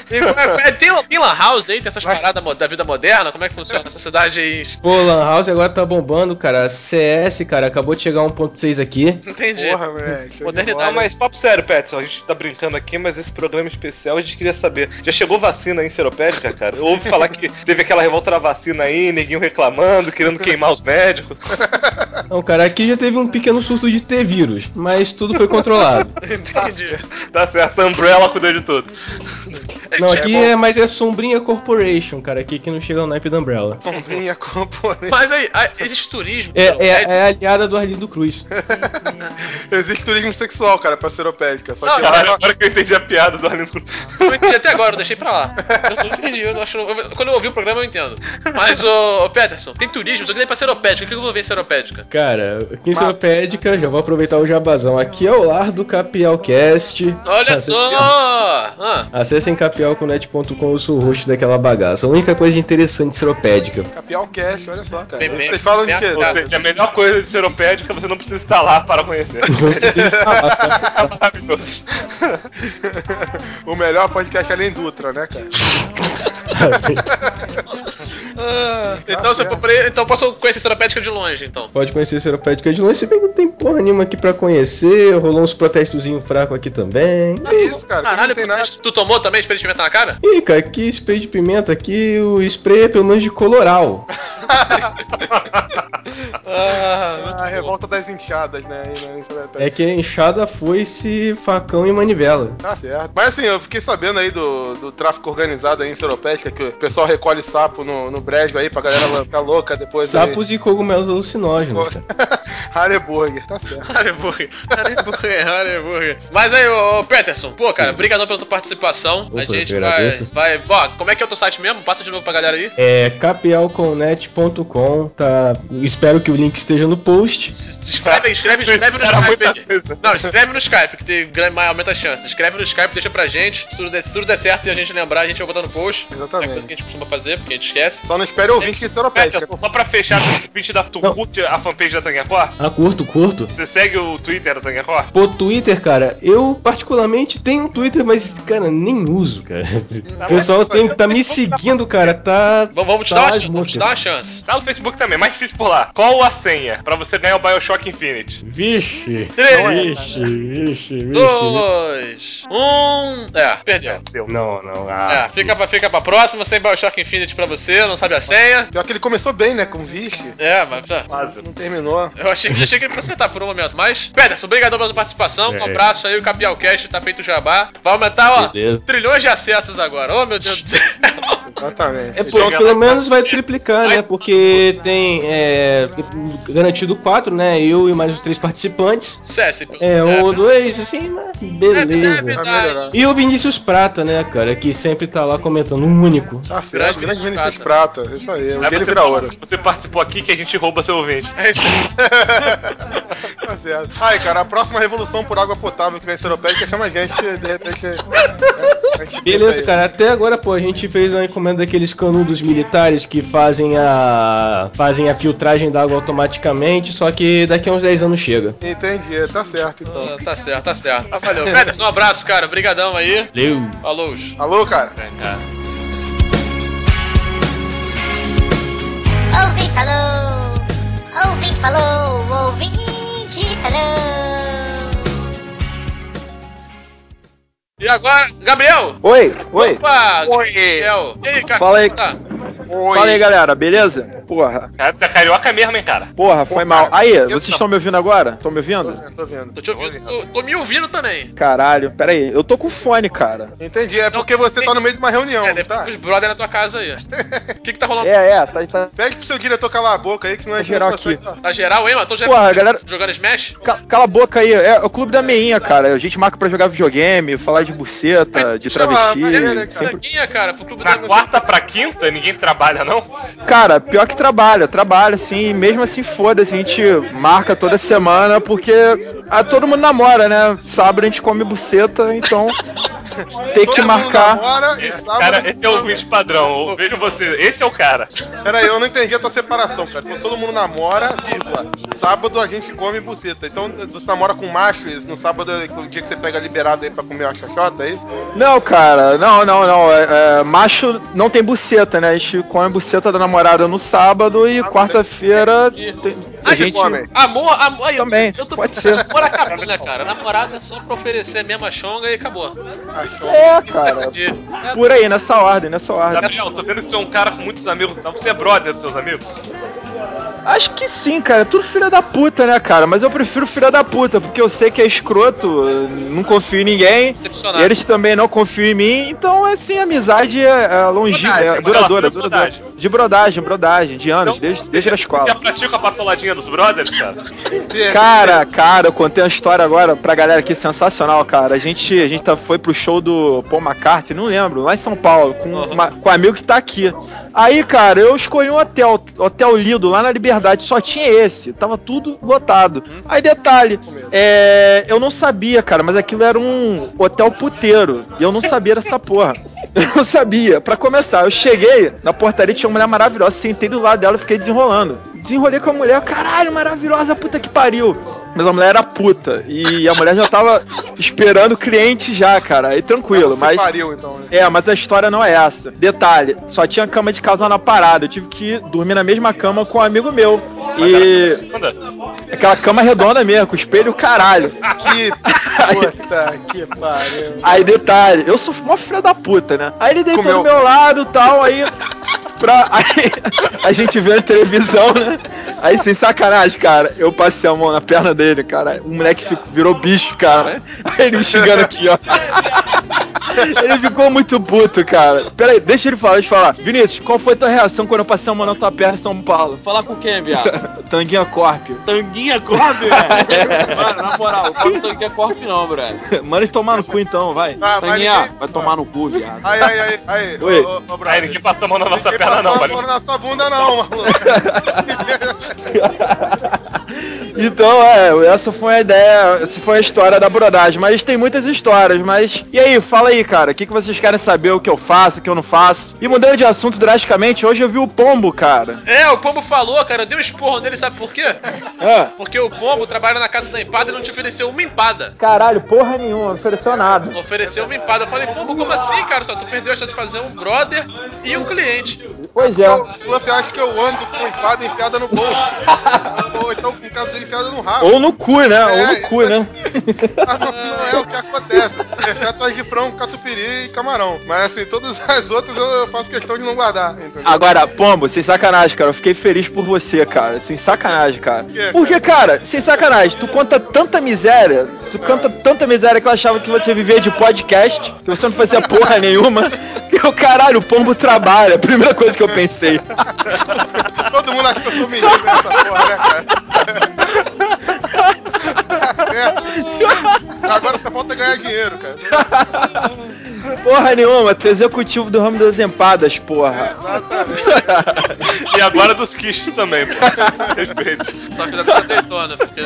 Tem lan house aí, tem essas paradas da vida moderna? Como é que funciona essa cidade aí? Pô, Lan House agora tá bombando, cara. CS, cara, acabou de chegar 1.6 aqui. Entendi. Porra, moleque. Modernidade. Mas papo sério, Peterson, a gente tá brincando aqui, mas esse programa especial a gente queria saber. Já chegou vacina aí em Seropédica, cara? Eu ouvi falar que teve aquela revolta da vacina aí, neguinho reclamando, querendo queimar os médicos. Não, cara, aqui já teve um pequeno surto de T-vírus, mas tudo foi controlado. Entendi. Tá certo, a Umbrella cuidou de tudo. Não, aqui é Sombrinha Corporation, cara, aqui que não chega ao naipe da Umbrella. Sombrinha componente. Mas aí, existe turismo? É a aliada do Arlindo Cruz. Existe turismo sexual, cara, pra Seropédica. Só que Caralho, agora que eu entendi a piada do Arlindo Cruz. Eu não entendi até agora, eu deixei pra lá. Eu não entendi, quando eu ouvi o programa eu entendo. Mas, ô Peterson, tem turismo, só que nem pra Seropédica, o que eu vou ver em Seropédica? Cara, aqui em Seropédica, já vou aproveitar o jabazão. Aqui é o lar do Capialcast. Olha só! Acessem capial.com.br capialconet.com, eu sou o host daquela bagaça. A única coisa interessante seropédica. Capial Cash, olha só, cara. Bem, Vocês falam de quê? Ou seja, a melhor coisa de seropédica você não precisa estar lá para conhecer. Não precisa instalar, É maravilhoso. O melhor podcast além do Ultra, né, cara? Então posso conhecer Seropédica de longe, então. Pode conhecer seropédica de longe, se bem que não tem porra nenhuma aqui pra conhecer. Rolou uns protestozinhos fracos aqui também. É isso, cara. Caralho, Não tem nada. tu tomou também spray de pimenta na cara? Ih, cara, que spray de pimenta aqui, o spray é pelo menos de coloral. A revolta das inchadas, né? É que a enxada, foice, facão e manivela. Tá certo. Mas assim, eu fiquei sabendo aí do tráfico organizado aí em Seropédica, que o pessoal recolhe sapo no brejo aí pra galera ficar louca depois. Sapos e cogumelos alucinógenos, cara. Hareburger, tá certo. Hareburger. Mas aí, ô Peterson, pô, cara, brigadão pela tua participação. Opa, A gente eu agradeço. vai. Ó, como é que é o teu site mesmo? Passa de novo pra galera aí. É capialconet.com, tá? Espero que o link esteja no post. Escreve no Espera Skype. muita Aí. coisa. Não, escreve no Skype, que aumenta a chance. Escreve no Skype, deixa pra gente. Se tudo der certo e a gente lembrar, a gente vai botar no post. Exatamente. É coisa que a gente costuma fazer, porque a gente esquece. Só não espere ouvir que Seropédica. Peterson, só pra fechar o pitch da tu curte a fanpage da Tanguacó? Ah, curto. Você segue o Twitter da Tanguacó? Pô, Twitter, cara, eu particularmente tenho um Twitter, mas, cara, nem uso, cara. O pessoal tá me seguindo, cara, tá... Vamos te tá dar uma chance. Tá no Facebook também, mais difícil por lá. Qual a senha pra você ganhar o Bioshock Infinite? Vixe. 3, Vixe. 2, 1. Perdeu. Deu. Não. Fica pra próxima, sem Bioshock Infinite pra você, não sabe a senha. Pior que ele começou bem, né? Com vixe. Mas Quase. Não terminou. eu achei que ele ia acertar por um momento, mas... Peterson, obrigadão pela tua participação, um abraço aí, o Capialcast tá feito o jabá. Vai aumentar, ó, Beleza. trilhões de acessos agora, oh meu Deus do céu. Exatamente. Pelo menos vai triplicar, né? Porque tem garantido 4, né? Eu e mais os 3 participantes. Um ou 2, assim, mas beleza. Vai melhorar. E o Vinícius Prata, né, cara? Que sempre tá lá comentando, um único. Tá certo. Grande Vinícius Prata. Prata. Isso aí. O Aí dia ele você vira ouro. Você participou aqui que a gente rouba seu ouvinte. É isso aí. Tá certo. Aí, cara, a próxima revolução por água potável que vem em Seropédica chama a gente, que de repente. A gente Beleza, tenta cara. Até agora, pô, a gente fez uma encomenda daqueles canudos militares que fazem a filtragem da água automaticamente, só que daqui a uns 10 anos chega. aí. Entendi. Tá certo, então. Tá certo. Valeu. Peterson, um abraço, cara. Obrigadão aí. Valeu. Falou. Alô, cara? Ouvinte falou, ouvinte falou, ouvinte falou. E agora, Gabriel? Oi. Opa! Oi. Gabriel. E aí, cara? Fala aí. Tá. Oi. Fala aí, galera, beleza? Porra, Cara, tá carioca mesmo, hein, cara? foi Pô, mal. cara, Aí, eu vocês não. estão me ouvindo agora? Estão me ouvindo? Tô vendo. Tô te ouvindo. Tô me ouvindo também. Caralho, pera aí, eu tô com fone, cara. Entendi. É porque você tá no meio de uma reunião, Deve tá? ter os brother na tua casa aí. O que tá rolando? Tá Pede pro seu diretor calar a boca aí, que senão a gente geral não consegue. aqui. Tá geral aí, mano? Tô Porra, galera- jogando Smash? Cala a boca aí, é o clube da meinha, cara. A gente marca pra jogar videogame, falar de buceta, de travesti. maneiro, né, cara? Sempre... Sanguinha, cara, pro clube Na da quarta pra quinta, ninguém trabalha, não? Cara, pior que trabalha, assim, mesmo assim, foda-se, a gente marca toda semana, porque todo mundo namora, né? Sábado a gente come buceta, então tem que Todo mundo marcar. namora e sábado- Cara, esse é o ouvinte padrão. Eu vejo você. Esse é o cara. Pera aí, eu não entendi a tua separação, cara. Então, todo mundo namora, vírgula. Sábado a gente come buceta. Então você namora com macho e no sábado é o dia que você pega liberado aí pra comer uma xoxota, é isso? Não, cara, não. Macho não tem buceta, né? A gente come buceta da namorada no sábado e quarta-feira a gente. come. Amor, aí, Também, pode ser. Amor acabou, né, cara? Namorada é só pra oferecer a mesma chonga e acabou. Cara. De- Por aí, nessa ordem. Gabriel, tô vendo que você é um cara com muitos amigos. Então você é brother dos seus amigos? Acho que sim, cara. É tudo filha da puta, né, cara? Mas eu prefiro filha da puta, porque eu sei que é escroto, não confio em ninguém. Decepcionado. Eles também não confiam em mim. Então, assim, a amizade é longínqua, é duradoura. De brodagem, de anos, desde a escola. Já pratica a patoladinha dos brothers, cara? Cara, eu contei uma história agora pra galera aqui sensacional, cara. A gente foi pro show do Paul McCartney, não lembro, lá em São Paulo, com um amigo que tá aqui. Aí, cara, eu escolhi um Hotel Lido, lá na Liberdade, só tinha esse, tava tudo lotado. Aí, detalhe, eu não sabia, cara, mas aquilo era um hotel puteiro, e eu não sabia dessa porra. Eu não sabia. Pra começar, eu cheguei na portaria, tinha uma mulher maravilhosa, sentei do lado dela e fiquei desenrolando. Desenrolei com a mulher, caralho, maravilhosa, puta que pariu. Mas a mulher era puta, e a mulher já tava esperando o cliente já, cara, aí tranquilo, mas... pariu, então, né? mas a história não é essa. Detalhe, só tinha cama de casal na parada, eu tive que dormir na mesma cama com um amigo meu. E... aquela cama redonda mesmo, com espelho caralho. Que puta que pariu. Aí detalhe, eu sou uma filha da puta, né? Aí ele deitou do meu lado e tal, aí a gente vendo televisão, né? Aí sem sacanagem, cara, eu passei a mão na perna dele, cara. O moleque virou bicho, cara. Aí ele me xingando aqui, ó. Ele ficou muito puto, cara. Pera aí, deixa ele falar, Vinícius, qual foi a tua reação quando eu passei a mão na tua perna em São Paulo? Falar com quem, viado? Tanguinha Corp. Tanguinha Corp, velho? Mano, na moral, não fala Tanguinha Corp não, velho. Manda ele tomar no cu então, vai. Tanguinha, vai tomar no cu, viado. Aí. Oi. Aí ninguém passou a mão na nossa perna não, velho. Não passou a mão na sua bunda não, maluco. Então, essa foi a ideia, essa foi a história da brodagem, mas tem muitas histórias, mas... E aí, fala aí, cara, o que vocês querem saber, o que eu faço, o que eu não faço? E mudando de assunto drasticamente, hoje eu vi o Pombo, cara. O Pombo falou, cara, eu dei um esporro nele, sabe por quê? Porque o Pombo trabalha na casa da empada e não te ofereceu uma empada. Caralho, porra nenhuma, não ofereceu nada. Não ofereceu uma empada. Eu falei, Pombo, como assim, cara? Só tu perdeu a chance de fazer um brother e um cliente. Pois é. O Fluff acha que eu ando com empada enfiada no bolso. Ou então com o caso dele enfiada no rabo. Ou no cu, né? Ou no cu, né? Não é o que acontece. Exceto as de frango, catupiry e camarão. Mas assim, todas as outras eu faço questão de não guardar, entendeu? Agora, Pombo, sem sacanagem, cara, eu fiquei feliz por você, cara. Sem sacanagem, cara. Porque, cara, sem sacanagem, tu conta tanta miséria, que eu achava que você vivia de podcast, que você não fazia porra nenhuma. Que o caralho, o Pombo trabalha. Primeira coisa que eu pensei. Todo mundo acha que eu sou menino nessa porra, né, cara? Agora só falta ganhar dinheiro, cara. Porra nenhuma, tu é executivo do ramo das empadas, porra. Exatamente. E agora dos quiches também, pô. Respeito. Só que já tá azeitona, porque...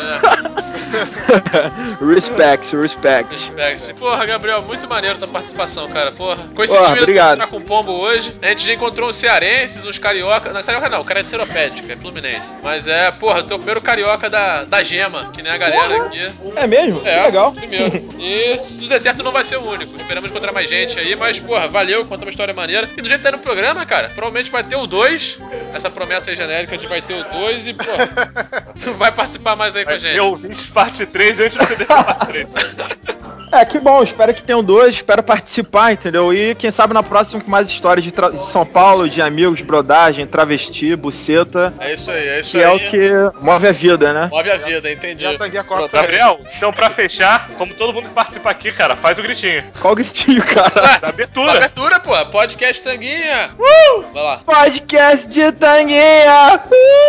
Respect. Porra, Gabriel, muito maneiro tua participação, cara. Porra, coincidiu obrigado. Com o Pombo hoje. A gente já encontrou uns cearenses, uns carioca. Não, carioca não, o cara é de Seropédica, é fluminense. Mas porra, tu é o primeiro carioca da Gema, que nem a galera aqui. É mesmo? Que legal. Primeiro. E se tudo der certo, não vai ser o único. Esperamos encontrar mais gente aí, mas, porra, valeu, conta uma história maneira. E do jeito que tá no programa, cara, provavelmente vai ter o 2. Essa promessa aí genérica de vai ter o 2 e, porra, tu vai participar mais aí com a gente. Eu ouvi parte 3 antes de você deixar parte 3. Que bom, espero que tenham 2, espero participar, entendeu? E quem sabe na próxima com mais histórias de São Paulo, de amigos, brodagem, travesti, buceta. É isso aí. Que é o que move a vida, né? Move a vida, entendi. Gabriel, então pra fechar, como todo mundo que participa aqui, cara, faz o gritinho. Qual gritinho, cara? Da abertura. Abertura, pô. Podcast Tanguinha. Vai lá. Podcast de Tanguinha.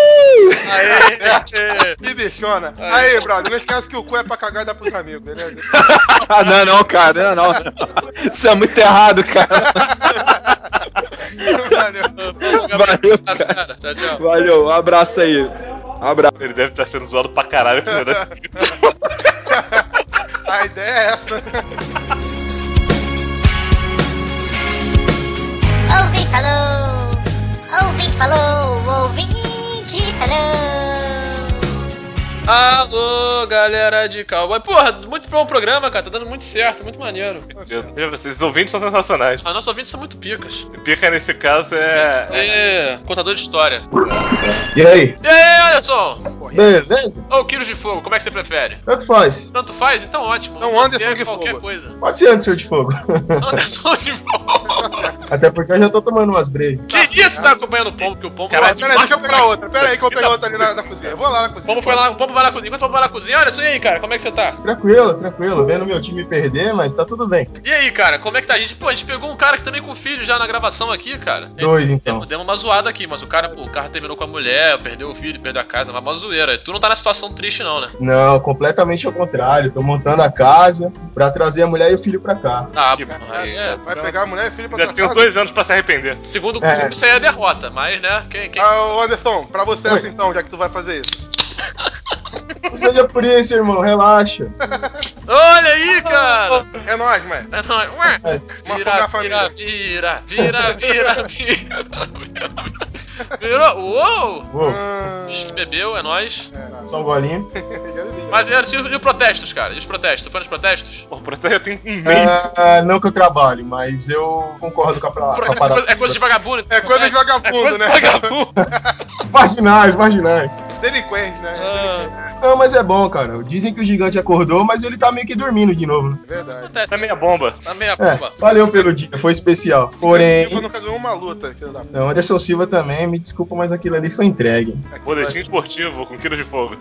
Aê. Que bichona. Aí, brother, não esquece que o cu é pra cagar e dar pros amigos, beleza? Não, cara, não. Isso é muito errado, cara. Valeu, cara. Tchau. Valeu, um abraço aí. Um abraço. Ele deve estar sendo zoado pra caralho. A ideia é essa. Ouvinte falou, ouvinte falou. Alô, galera de Cowboy. Porra, muito bom o programa, cara. Tá dando muito certo, muito maneiro. Esses ouvintes são sensacionais. Nossos ouvintes são muito picas. Pica nesse caso Contador de história. E aí? E aí, Anderson? Beleza? Ou quilos de fogo, como é que você prefere? Tanto faz. Tanto faz? Então ótimo. Não, Anderson de qualquer fogo. coisa. Pode ser Anderson de fogo. Anderson de fogo. Até porque eu já tô tomando umas brejas. Que isso tá acompanhando o Pombo? Que o Pombo Peraí, deixa eu pegar outra. Peraí que eu vou pegar outra ali na cozinha. Eu vou lá na cozinha. O Pombo vai na cozinha. Enquanto o Pombo vai na cozinha, Anderson. E Anderson, e aí, cara, como é que você tá? Tranquilo. Vendo meu time perder, mas tá tudo bem. E aí, cara, como é que tá? A gente pegou um cara que também com filho já na gravação aqui, cara. 2, então. Demos uma zoada aqui, mas o cara terminou com a mulher, perdeu o filho, perdeu a casa, uma zoeira. Tu não tá na situação triste não, né? Não, completamente ao contrário. Tô montando a casa pra trazer a mulher e o filho pra cá. Ah, Vai pegar a mulher e o filho pra Já tua tem uns casa? 2 anos pra se arrepender. Segundo o clube, isso aí é derrota, mas, né, quem... Ô Anderson, pra você essa então, já que tu vai fazer isso. Não seja por isso, irmão, relaxa. Olha aí, cara! É nóis, mãe. É nóis. Ué. Vira. Virou. Uou! Diz que bebeu, é nóis. Só um golinho. Mas e os protestos, cara? E os protestos? Tu foi nos protestos? O protesto já tem um mês. Não que eu trabalhe, mas eu concordo com a parada. É coisa de vagabundo. É coisa de vagabundo, né? Marginais. Delinquente, né? Não, mas é bom, cara. Dizem que o gigante acordou, mas ele tá meio que dormindo de novo, né? Verdade. Tá meia bomba. Tá meia bomba. Valeu pelo dia, foi especial. Porém... Eu nunca ganhou uma luta, filho da puta. Não, Anderson Silva também, me desculpa, mas aquilo ali foi entregue. Boletim esportivo com quilos de fogo.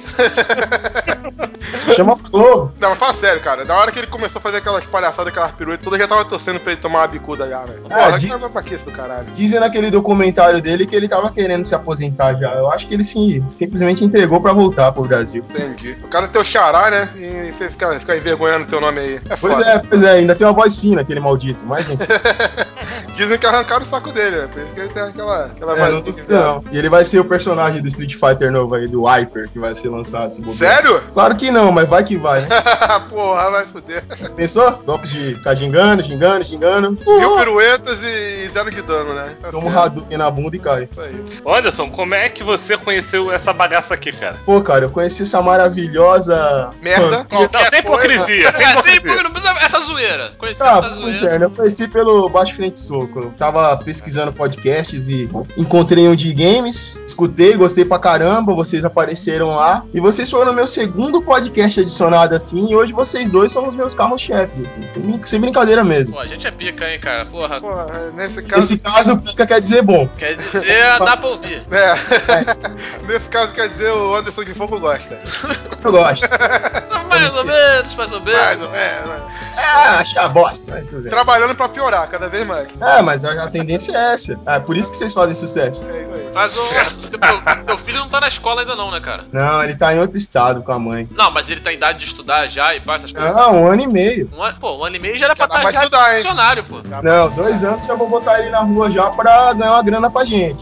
Chama pro Globo. Não, mas fala sério, cara. Da hora que ele começou a fazer aquelas palhaçadas, aquelas piruetas, toda já tava torcendo pra ele tomar uma bicuda já, velho. Porra, que pra que isso do caralho? Dizem naquele documentário dele que ele tava querendo se aposentar já. Eu acho que ele simplesmente entregou pra voltar pro Brasil. Entendi. O cara é teu xará, né? E ficar envergonhando teu nome aí. É foda. Pois é, ainda tem uma voz fina, aquele maldito, mas enfim. Dizem que arrancaram o saco dele, né? Por isso que ele tem aquela não duvido, não. E ele vai ser o personagem do Street Fighter novo aí, do Hyper, que vai ser lançado. Sério? Claro que não, mas vai que vai, né? Porra, vai se fuder. Pensou? Golpes de ficar gingando. Mil piruetas e 0 de dano, né? Tá toma um Hadouken na bunda e cai. Isso aí. Anderson, como é que você conheceu essa bagaça aqui, cara? Pô, cara, eu conheci essa maravilhosa... Merda. Sem hipocrisia, sem hipocrisia. Não precisa essa zoeira. Conheci essa zoeira. Eu conheci pelo Baixo Frente Soco. Eu tava pesquisando podcasts e encontrei um de games, escutei, gostei pra caramba, vocês apareceram lá. E vocês foram no meu segundo podcast adicionado, assim, e hoje vocês dois são os meus carros-chefes, assim, sem brincadeira mesmo. Pô, a gente é pica, hein, cara, porra. Nesse caso, pica quer dizer bom. Quer dizer, dá pra ouvir. Nesse caso, quer dizer, o Anderson de Fogo gosta. Eu gosto. Mais ou menos. Mais ou menos. Achei a bosta. Trabalhando pra piorar, cada vez mais. Mas a tendência é essa. É por isso que vocês fazem sucesso. É isso aí. Mas teu filho não tá na escola ainda não, né, cara? Não, ele tá em outro estado com a mãe. Não, mas ele tá em idade de estudar já e passa essas coisas. Não, 1 ano e meio. Um ano e meio já era pra estar já estudar, funcionário, pô. Não, 2 anos já vou botar ele na rua já pra ganhar uma grana pra gente.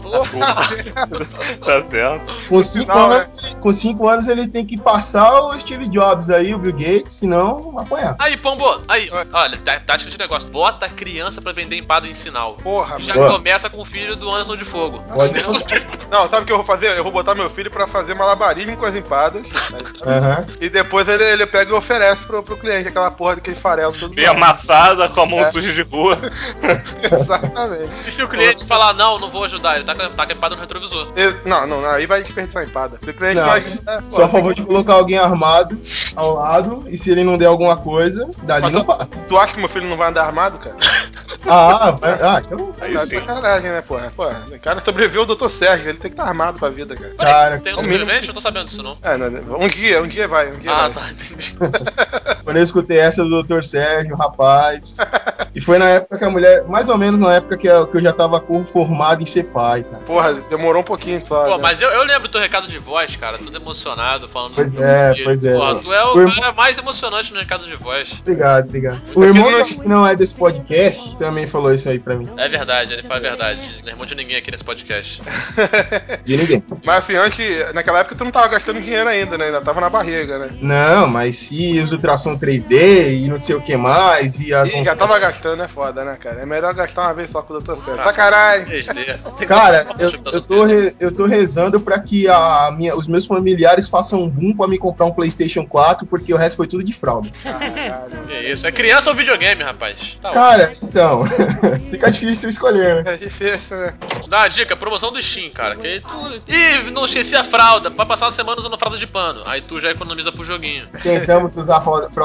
Tá certo. Com 5 anos ele tem que passar o Steve Jobs aí, o Bill Gates, senão vai apanhar. Aí, Pombo, olha, tática de negócio. Bota a criança pra vender empada em sinal. Porra, já começa com o filho do Anderson de Fogo. Não, sabe o que eu vou fazer? Eu vou botar meu filho pra fazer malabarismo com as empadas. E depois ele pega e oferece pro cliente aquela porra daquele farelo todo. Bem amassada, com a mão suja de rua. Exatamente. E se o cliente falar, não vou ajudar, ele tá com a empada no retrovisor. Não, aí vai desperdiçar a empada. Se o cliente só a favor de colocar alguém armado ao lado, e se ele não der alguma coisa, dali não para. Tu acha que meu filho não vai andar armado, cara? Então... Aí tá de sacanagem, né, porra? O cara sobreviveu ao Dr. Sérgio, ele tem que estar armado pra vida, cara. Cara, tem um sobrevivente? Eu tô sabendo disso, não. Um dia vai. Tá, entendi. Quando eu escutei essa do Dr. Sérgio, rapaz. E foi na época que a mulher, mais ou menos na época que eu já tava formado em ser pai, cara. Porra, demorou um pouquinho só. Pô, né? Mas eu lembro do teu recado de voz, cara, tudo emocionado, falando. Pois é. Porra, tu é o cara mais emocionante no recado de voz. Obrigado. O irmão que não é desse podcast também falou isso aí pra mim. É verdade, ele fala a verdade. Não é irmão de ninguém aqui nesse podcast. De ninguém. Mas assim, naquela época tu não tava gastando dinheiro ainda, né? Ainda tava na barriga, né? Não, mas se os ultrassom 3D e não sei o que mais. Já tava gastando, é foda, né, cara? É melhor gastar uma vez só com o Dr. Sérgio. Tá caralho. Cara, eu tô rezando pra que os meus familiares façam um boom pra me comprar um PlayStation 4, porque o resto foi tudo de fralda. Caralho. Que isso, é criança ou videogame, rapaz? Tá cara, então, fica difícil escolher, né? É difícil, né? Dá uma dica, promoção do Steam, cara. Que aí tu... Ih, não esqueci a fralda. Vai passar uma semana usando fralda de pano. Aí tu já economiza pro joguinho. Tentamos usar fralda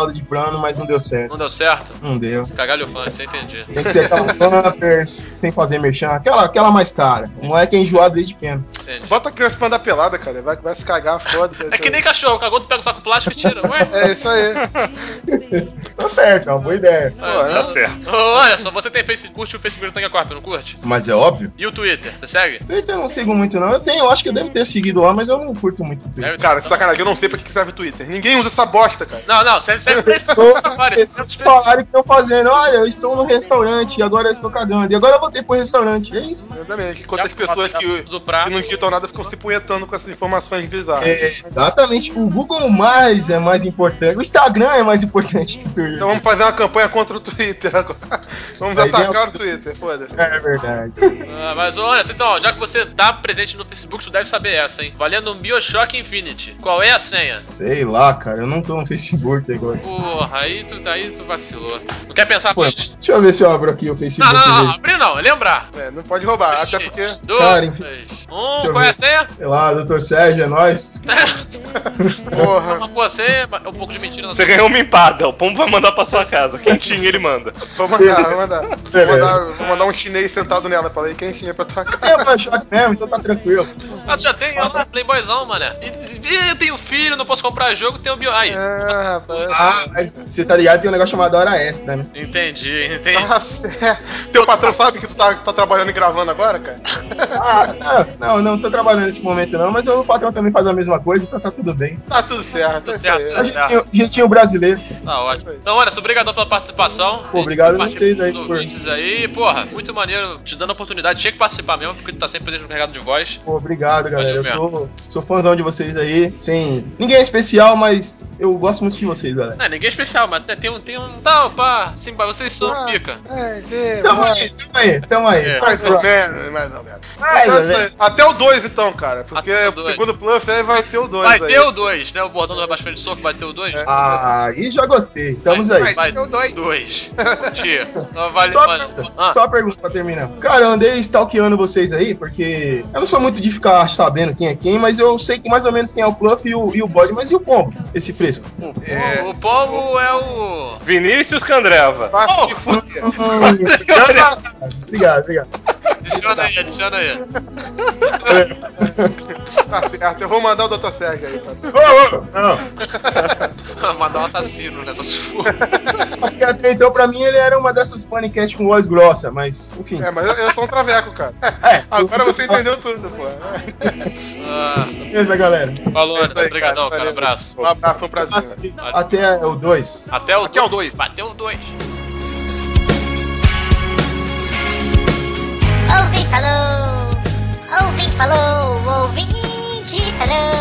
mudado de plano, mas não deu certo. Não deu certo? Não deu. Cagalho fã, você entendi. Tem que ser aquela Pampers, sem fazer merchan, aquela mais cara. O moleque é enjoado desde pequeno. Entendi. Bota a criança pra andar pelada, cara. Vai se cagar, foda-se. É que nem cachorro, cagou, tu pega o saco plástico e tira, ué? É isso aí. Tá certo, é uma boa ideia. Tá certo. Olha só, você tem curte o Facebook do Tanque Corp, não curte? Mas é óbvio. E o Twitter, você segue? Twitter eu não sigo muito, não. Eu acho que eu devo ter seguido lá, mas eu não curto muito o Twitter. Cara, sacanagem, eu não sei pra que serve o Twitter. Ninguém usa essa bosta, cara. Não, serve pra isso. Pessoas falaram que estão fazendo, olha, eu estou no restaurante e agora eu estou cagando. E agora eu voltei pro restaurante. É isso. Exatamente. Enquanto as pessoas que não digitam nada ficam se punhetando com essas informações bizarras. Exatamente. O Google Mais é mais importante. O Instagram é mais importante que o Twitter. Então vamos fazer uma campanha contra o Twitter agora. Vamos atacar o Twitter, foda-se. É verdade. Mas olha, então, já que você tá presente no Facebook, tu deve saber essa, hein? Valendo um BioShock Infinity. Qual é a senha? Sei lá, cara. Eu não tô no Facebook agora. Porra, aí tu vacilou. Não quer pensar mais? Deixa eu ver se eu abro aqui o Facebook. Não, abrir não, é lembrar. Não pode roubar, até porque... Cara, enfim. Qual é a senha? Sei lá, Dr. Sérgio, é nóis. Porra. Uma senha, é um pouco de mentira. Você ganhou uma empada, o pombo vai mandar pra sua casa. Quentinho ele manda. Vou mandar. Vou mandar um chinês sentado nela pra ir quentinha pra tua casa. Eu vou achar mesmo, então tá tranquilo. Ah, tu já tem ela, Playboyzão, mané. E eu tenho filho, não posso comprar jogo, tem o Bio... Aí. Mas você tá ligado, tem um negócio chamado hora extra, né? Entendi. Tá certo. Teu patrão sabe que tu tá trabalhando e gravando agora, cara? Não tô trabalhando nesse momento não, mas o patrão também faz a mesma coisa, então tá tudo bem. Tá tudo certo. Jeitinho brasileiro. Tá ótimo. Então, olha, obrigadão pela participação. Pô, obrigado a vocês aí por... aí, porra, muito maneiro, te dando a oportunidade. Tinha que participar mesmo, porque tu tá sempre presente no carregado de voz. Pô, obrigado, galera. Eu sou fãzão de vocês aí. Ninguém é especial, mas eu gosto muito de vocês, galera. Não, ninguém é especial, mas tem um tal, pá, sim, vocês são pica. Tamo aí. Até o 2, então, cara. Porque segundo o Pluff aí vai ter o 2. Vai ter o 2, né? O bordão do Abaixo de Soco vai ter o 2. Aí já gostei. Estamos aí. Vai ter o 2. Só uma pergunta pra terminar. Cara, eu andei stalkeando vocês aí, porque eu não sou muito de ficar sabendo quem é quem, mas eu sei que mais ou menos quem é o Pluff e o Bode, mas e o Pombo? Esse fresco? O Pombo é o... Vinícius Candreva. Obrigado. Adiciona aí. Tá certo, eu vou mandar o Dr. Sérgio aí. Mandar um assassino, né? Só se for. Porque até então, pra mim, ele era uma dessas paniquetes com voz grossa, mas, enfim. Mas eu sou um traveco, cara. Agora você entendeu tudo, pô. Beleza, galera. Falou, obrigadão, cara. Abraço. Um abraço, um prazer. Até o 2. Até o 2. Bateu o 2. Ouvinte falou, ouvinte falou.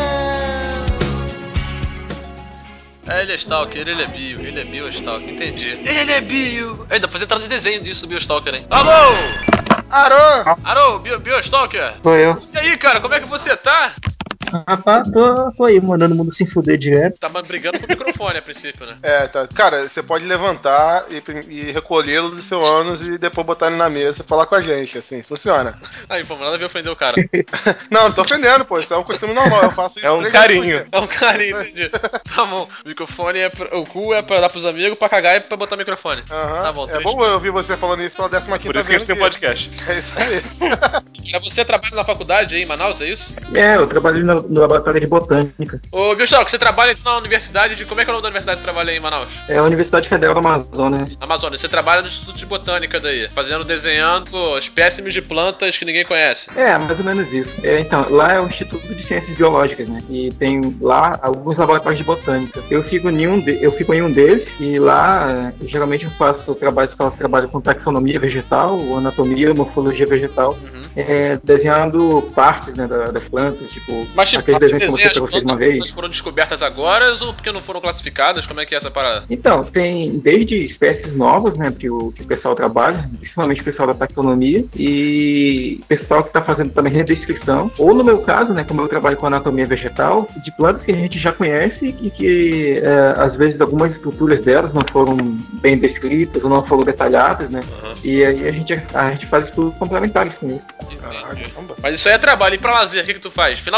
Ele é Stalker, ele é Bio Stalker, entendi. Ele é Bio. Ainda fazer trabalho de desenho disso, Bio Stalker, hein? Alô! Arô, Bio Stalker. Sou eu. E aí, cara, como é que você tá? Rapaz, tô aí mandando o mundo se fuder direto. Tá brigando com o microfone a princípio, né? Tá. Cara, você pode levantar e recolhê-lo do seu ânus e depois botar ele na mesa e falar com a gente, assim, funciona. Aí, pô, nada a ver ofender o cara. Não tô ofendendo, pô, isso é um costume normal, eu faço isso. É um carinho. É um carinho, entendi. Tá bom, o microfone o cu é pra dar pros amigos, pra cagar e pra botar o microfone. Tá bom. É bom eu ouvir você falando isso pela 15ª vez. Por isso que a gente tem um podcast. É isso aí. Você trabalha na faculdade aí em Manaus, é isso? Eu trabalho no laboratório de botânica. Ô, Biostalk, você trabalha na universidade de... Como é que é o nome da universidade que você trabalha aí em Manaus? É a Universidade Federal da Amazônia. Você trabalha no Instituto de Botânica daí, desenhando espécimes de plantas que ninguém conhece. Mais ou menos isso. Então, lá é o Instituto de Ciências Biológicas, né? E tem lá alguns laboratórios de botânica. Eu fico em um deles e lá, geralmente eu faço trabalho com taxonomia vegetal, anatomia, morfologia vegetal, desenhando partes, né, das plantas, tipo... Mas aquele desenho que você fez uma vez. Foram descobertas agora ou porque não foram classificadas? Como é que é essa parada? Então, tem desde espécies novas, né, que o pessoal trabalha, principalmente o pessoal da taxonomia, e pessoal que está fazendo também redescrição, ou no meu caso, né, como eu trabalho com anatomia vegetal, de plantas que a gente já conhece e que às vezes algumas estruturas delas não foram bem descritas ou não foram detalhadas, né, e aí a gente faz estudos complementares com isso. Mas isso aí é trabalho, e pra lazer, o que tu faz? Final de semana,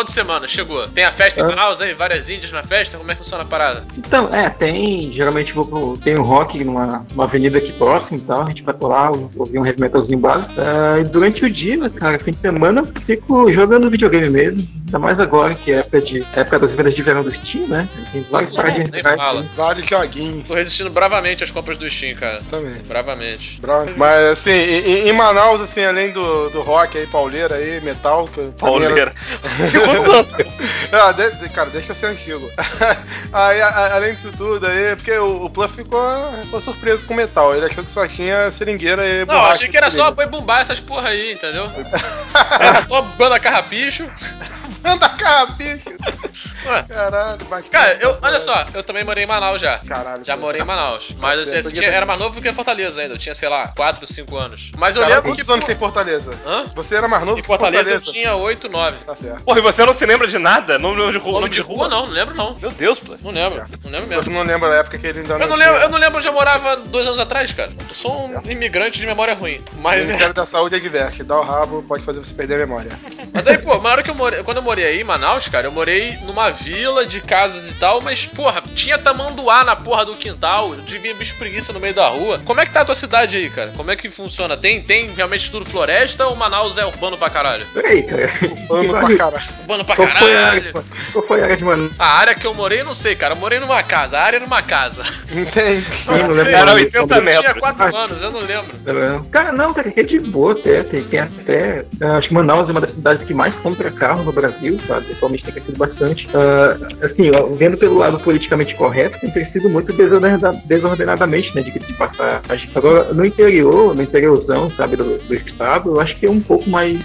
funciona? Chegou. Tem a festa em Manaus aí, várias índias na festa? Como é que funciona a parada? Então, tem. Geralmente tem um rock numa avenida aqui próximo e tal. A gente vai por lá, ouvir um heavy metalzinho básico. E durante o dia, cara, fim de semana, eu fico jogando videogame mesmo. Ainda mais agora, que é época das vendas de verão do Steam, né? Tem vários paradinhos. Vários joguinhos. Tô resistindo bravamente às compras do Steam, cara. Também. Bravamente. Mas assim, em Manaus, assim, além do rock aí, pauleira aí, metal. Pauleira. De quantos anos? Cara, deixa eu ser antigo. Aí, além disso tudo aí, porque o Pluff ficou surpreso com o metal. Ele achou que só tinha seringueira e Não, achei que era só boi bombar essas porra aí, entendeu? Era só banda carrapicho. Banda carrapicho. Caralho, mas... Cara, olha só, eu também morei em Manaus já. Caralho. Já morei em Manaus. Mas era mais novo que Fortaleza ainda. Eu tinha, sei lá, 4, 5 anos. Mas eu lembro que... Quantos anos tem Fortaleza? Hã? Você era mais novo que Fortaleza? Eu tinha 8, 9. Tá certo. Porra, e você não se lembra de nada? Nome de rua? Não lembro não. Meu Deus, pô. Não lembro. Não lembro mesmo. Eu não lembro da época que ele ainda eu não lembro onde eu morava 2 anos atrás, cara. Eu sou um imigrante de memória ruim. Mas... O Ministério da Saúde adverte. Dá o rabo, pode fazer você perder a memória. Mas aí, pô, na hora que quando eu morei aí em Manaus, cara, eu morei numa vila de casas e tal, mas, porra, tinha tamanduá na porra do quintal, eu devia bicho preguiça no meio da rua. Como é que tá a tua cidade aí, cara? Como é que funciona? Tem realmente tudo floresta ou Manaus é urbano pra caralho? Peraí, cara. Urbano pra caralho. Urbano pra caralho. Qual foi a área de Manaus? A área que eu morei, eu não sei, cara. Eu morei numa casa. A área era uma casa. Entendi. Era 80 metros. Eu tinha 4 anos, eu não lembro. Cara, não, cara, que é de boa até. Tem até. Acho que Manaus é uma das cidades que mais compra carro no Brasil, sabe? Atualmente tem crescido bastante. Assim, vendo pelo lado politicamente correto, tem crescido muito desordenadamente, né? De passagem. Agora, no interiorzão, sabe, do estado, eu acho que é um pouco mais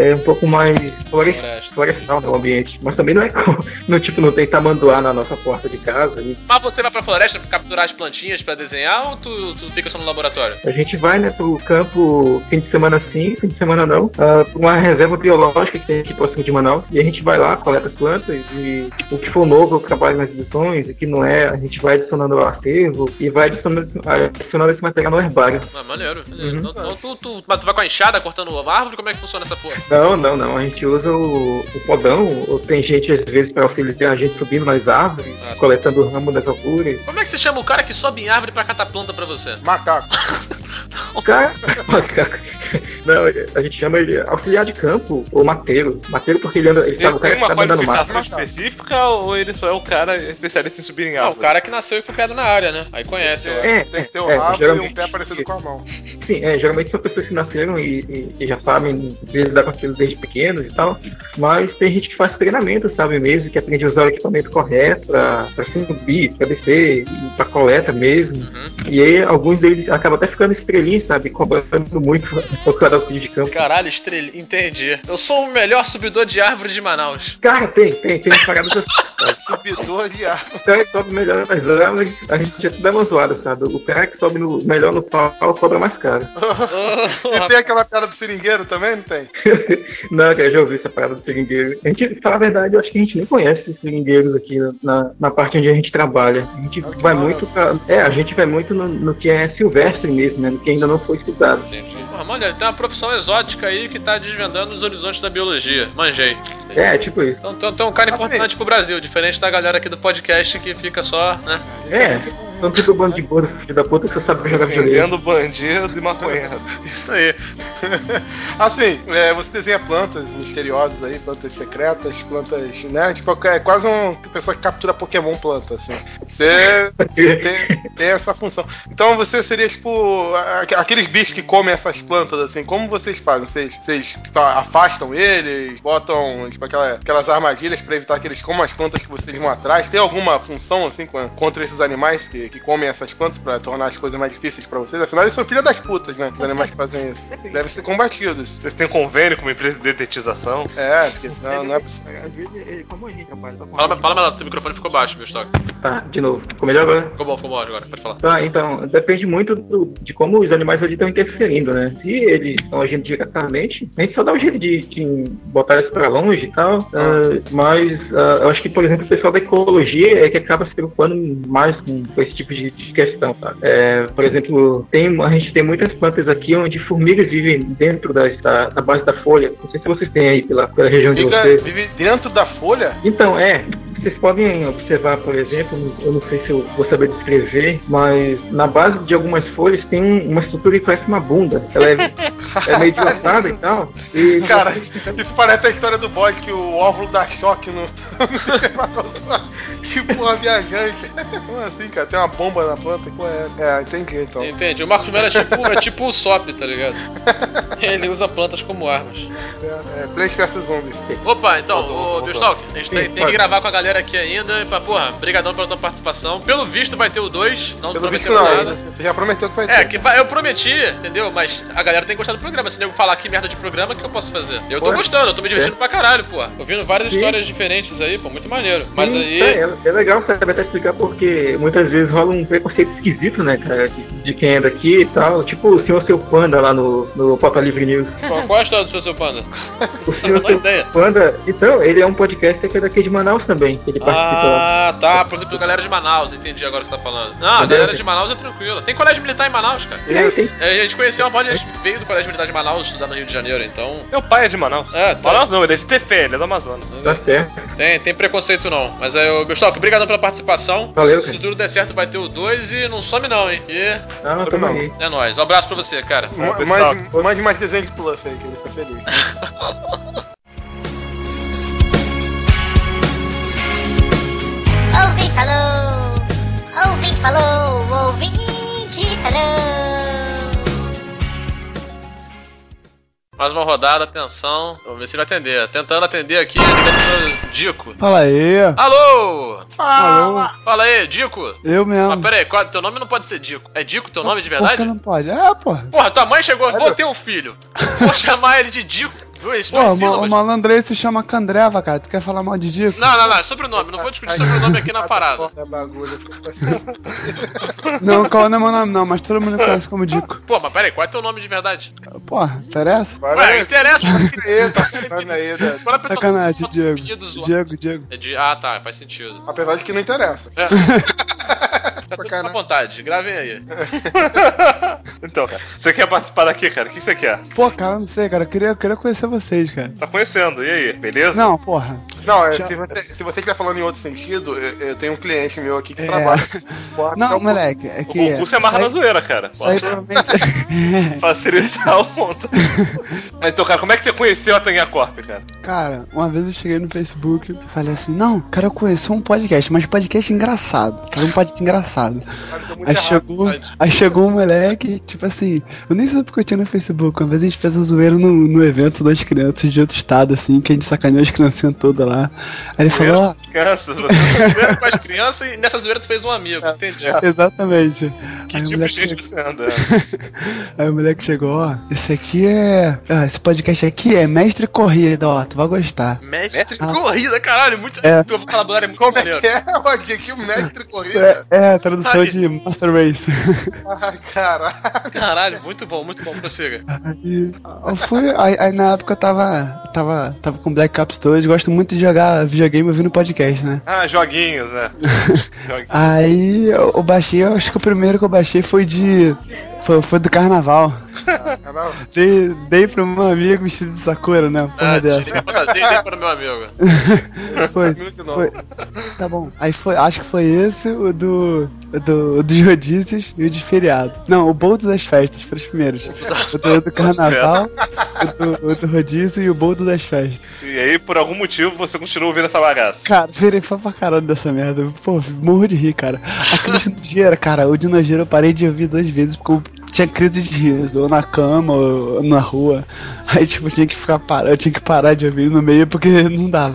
florestal, né, o ambiente. Mas também não é não tem tamanduá na nossa porta de casa. Mas você vai pra floresta pra capturar as plantinhas pra desenhar ou tu fica só no laboratório? A gente vai, né, pro campo fim de semana sim, fim de semana não, pra uma reserva biológica que tem aqui próximo de Manaus. E a gente vai lá, coleta as plantas e o que for novo eu trabalho nas edições, o que não é, a gente vai adicionando ao acervo e vai adicionando esse material no herbário. Maneiro. Então, mas tu vai com a enxada cortando a árvore? Como é que funciona essa porra? Não. A gente usa o podão, ou tem gente às vezes pra auxiliar a gente subindo nas árvores, coletando o ramo das alturas. Como é que você chama o cara que sobe em árvore pra catar planta pra você? Macaco. Macaco. Não, a gente chama ele auxiliar de campo ou mateiro. Mateiro porque ele tá andando mais. Tem uma qualificação específica ou ele só é o cara especialista em subir em árvore? Não, o cara que nasceu e foi criado na área, né? Aí conhece. Tem que ter o rabo e um pé parecido com a mão. Sim, geralmente são pessoas que nasceram e já sabem lidar com aquilo desde pequenos e tal. Mas tem gente que faz treinamento, sabe mesmo, que aprende a usar o equipamento correto pra subir, pra descer, e pra coleta mesmo. E aí alguns deles acabam até ficando estrelinhos, sabe? Cobrando muito o cara de campo. Caralho, estrelinha, entendi. Eu sou o melhor subidor de árvore de Manaus. Cara, tem paradas assim. Subidor de árvore. O cara que sobe melhor nas árvores, a gente já se dá uma zoada, sabe? O cara que sobe melhor no pau cobra mais caro. E tem aquela piada do seringueiro também, não tem? Não, cara, eu já ouvi essa parada do seringueiro. A gente, pra falar a verdade, eu acho que a gente nem conhece esses seringueiros aqui na parte onde a gente trabalha. A gente vai muito a gente vai muito no que é silvestre mesmo, né? No que ainda não foi estudado. Entendi. Porra, mano, tem uma profissão exótica aí que tá desvendando os horizontes da biologia. Manjei. Tipo isso. Então tem um cara importante pro Brasil, diferente da galera aqui do podcast que fica só, né? Não fica o bando de gordo, filho da puta, que você sabe jogar videogame. Defendendo bandido e maconheiro. Isso aí. Assim, você desenha plantas misteriosas aí, plantas secretas, plantas, né? Tipo, é quase uma pessoa que captura Pokémon planta, assim. Você tem essa função. Então você seria, tipo, aqueles bichos que comem essas plantas, assim. Como vocês fazem? Vocês tipo, afastam eles, botam, tipo, aquelas armadilhas pra evitar que eles comam as plantas que vocês vão atrás? Tem alguma função, assim, contra esses animais que comem essas plantas pra tornar as coisas mais difíceis pra vocês? Afinal, eles são filhos das putas, né? Os animais que fazem isso. Devem ser combatidos. Vocês têm convênio com uma empresa de detetização? Porque não é possível. Às vezes, como a gente trabalha... Fala mais, teu microfone ficou baixo, meu estoque. Tá, de novo. Ficou melhor agora? Ficou bom agora, pode falar. Tá, então, depende muito de como os animais ali estão interferindo, né? Se eles estão agindo diretamente, a gente só dá um jeito de botar eles pra longe e tal, mas eu acho que, por exemplo, o pessoal da ecologia é que acaba se preocupando mais com esse tipo de questão, tá? Por exemplo, a gente tem muitas plantas aqui onde formigas vivem dentro da base da folha. Não sei se vocês têm aí pela região de vocês. Vive dentro da folha? Então, vocês podem observar, por exemplo, eu não sei se eu vou saber descrever, mas na base de algumas folhas tem uma estrutura que parece uma bunda. Ela é meio dilatada e tal. E cara, isso parece a história do bode que o óvulo dá choque no que porra viajante. Como assim, cara? Tem uma bomba na planta? Que porra é essa? Entendi então. Entendi. O Marcos Melo é tipo o Sop, tá ligado? Ele usa plantas como armas. Plants vs Zombies. Opa, então, ô Biostalk, a gente tem que gravar com a galera aqui ainda. Porra, brigadão pela tua participação. Pelo visto vai ter o 2, não prometeu nada. Você já prometeu que vai ter. Eu prometi, entendeu? Mas a galera tem que gostar do programa. Se eu falar que merda de programa, o que eu posso fazer? Eu tô gostando, eu tô me divertindo pra caralho, pô. Ouvindo várias histórias diferentes aí, pô, muito maneiro. Mas aí... É legal, sabe, até explicar porque muitas vezes rola um preconceito esquisito, né, cara, de quem é daqui e tal. Tipo o Senhor Seu Panda lá no Papa Livre News. Qual é a história do Senhor Seu Panda? O Senhor Seu Panda, então, ele é um podcast que é daqui de Manaus também. Ele participa lá. Tá, por exemplo, a galera de Manaus, entendi agora o que você tá falando. Não, a galera de Manaus é tranquila. Tem colégio militar em Manaus, cara. A gente conheceu uma banda, veio do colégio militar de Manaus estudar no Rio de Janeiro, então... Meu pai é de Manaus. Manaus não, ele é de Tefé, ele é do Amazonas. Tá certo. Tem preconceito não. Mas aí, Gustavo, obrigado pela participação. Valeu, cara. Se tudo der certo, vai ter o 2 e não some não, hein? Não, tamo aí. É nóis. Um abraço pra você, cara. Mande mais desenhos de Pluff aí, que ele fica feliz. Ouvinte falou! Ouvinte falou! Ouvinte falou! Mais uma rodada, atenção. Vamos ver se ele vai atender. Tentando atender aqui, ligando pro Dico. Fala aí. Alô! Fala! Fala aí, Dico. Eu mesmo. Mas pera aí, teu nome não pode ser Dico. É Dico teu nome de verdade? Por que não pode? Porra. Porra, tua mãe chegou, vou ter um filho. Vou chamar ele de Dico. O malandro aí se chama Candreva, cara. Tu quer falar mal de Dico? Não, é sobrenome. Não vou discutir sobrenome aqui na parada. Não, qual não é meu nome não, mas todo mundo conhece como Dico. Pô, mas pera aí, qual é teu nome de verdade? Porra, interessa? Ué, interessa. Sacanagem, Diego. Diego. Tá, faz sentido. Apesar de que não interessa. Tá tudo à vontade, gravem aí. Então, cara, você quer participar daqui, cara? O que você quer? Pô, cara, não sei, cara. Eu queria conhecer vocês, cara. Tá conhecendo, e aí, beleza? Não, porra. Não, se você estiver falando em outro sentido, eu tenho um cliente meu aqui que trabalha. Não, moleque, é que... O curso é marra na zoeira, cara. Facilitar o ponto. Mas então, cara, como é que você conheceu a Tanguinha Corp, cara? Cara, uma vez eu cheguei no Facebook e falei assim, não, cara, eu conheci um podcast, mas podcast engraçado. Quero um podcast engraçado. Aí chegou um moleque, tipo assim, eu nem sabia porque eu tinha no Facebook. Uma vez a gente fez uma zoeira no evento das crianças de outro estado, assim, que a gente sacaneou as criancinhas todas lá. Aí ele falou, crianças, você fez zoeira com as crianças e nessa zoeira tu fez um amigo, entendi. Exatamente. Que aí tipo de gente você anda? Aí o moleque chegou, esse aqui esse podcast aqui é Mestre Corrida, tu vai gostar. Mestre Corrida, caralho, muito. Teu vocabulário é muito maneiro. Como é que é, Rodinho? Aqui o Mestre Corrida? Tradução de Master Race. Caralho, muito bom, prossiga. Aí na época eu tava com Black Ops 2, gosto muito de jogar videogame ouvindo podcast, né? Joguinhos, né? Aí eu baixei, acho que o primeiro que eu baixei foi do carnaval. Dei pro meu amigo vestido de Sakura, né? Porra dessa. Dei pro meu amigo. Foi. Tá bom. Aí acho que foi esse, o dos rodízios e o de feriado. Não, o boldo das festas, foram os primeiros. O do carnaval, o do rodízio e o boldo das festas. E aí, por algum motivo, você continuou ouvindo essa bagaça. Cara, virei fã pra caralho dessa merda. Pô, morro de rir, cara. Aquele de nojeira, cara, o de nojeira eu parei de ouvir 2 vezes porque eu tinha crise de riso, ou na cama, ou na rua. Aí, tipo, eu tinha que parar de ouvir no meio porque não dava.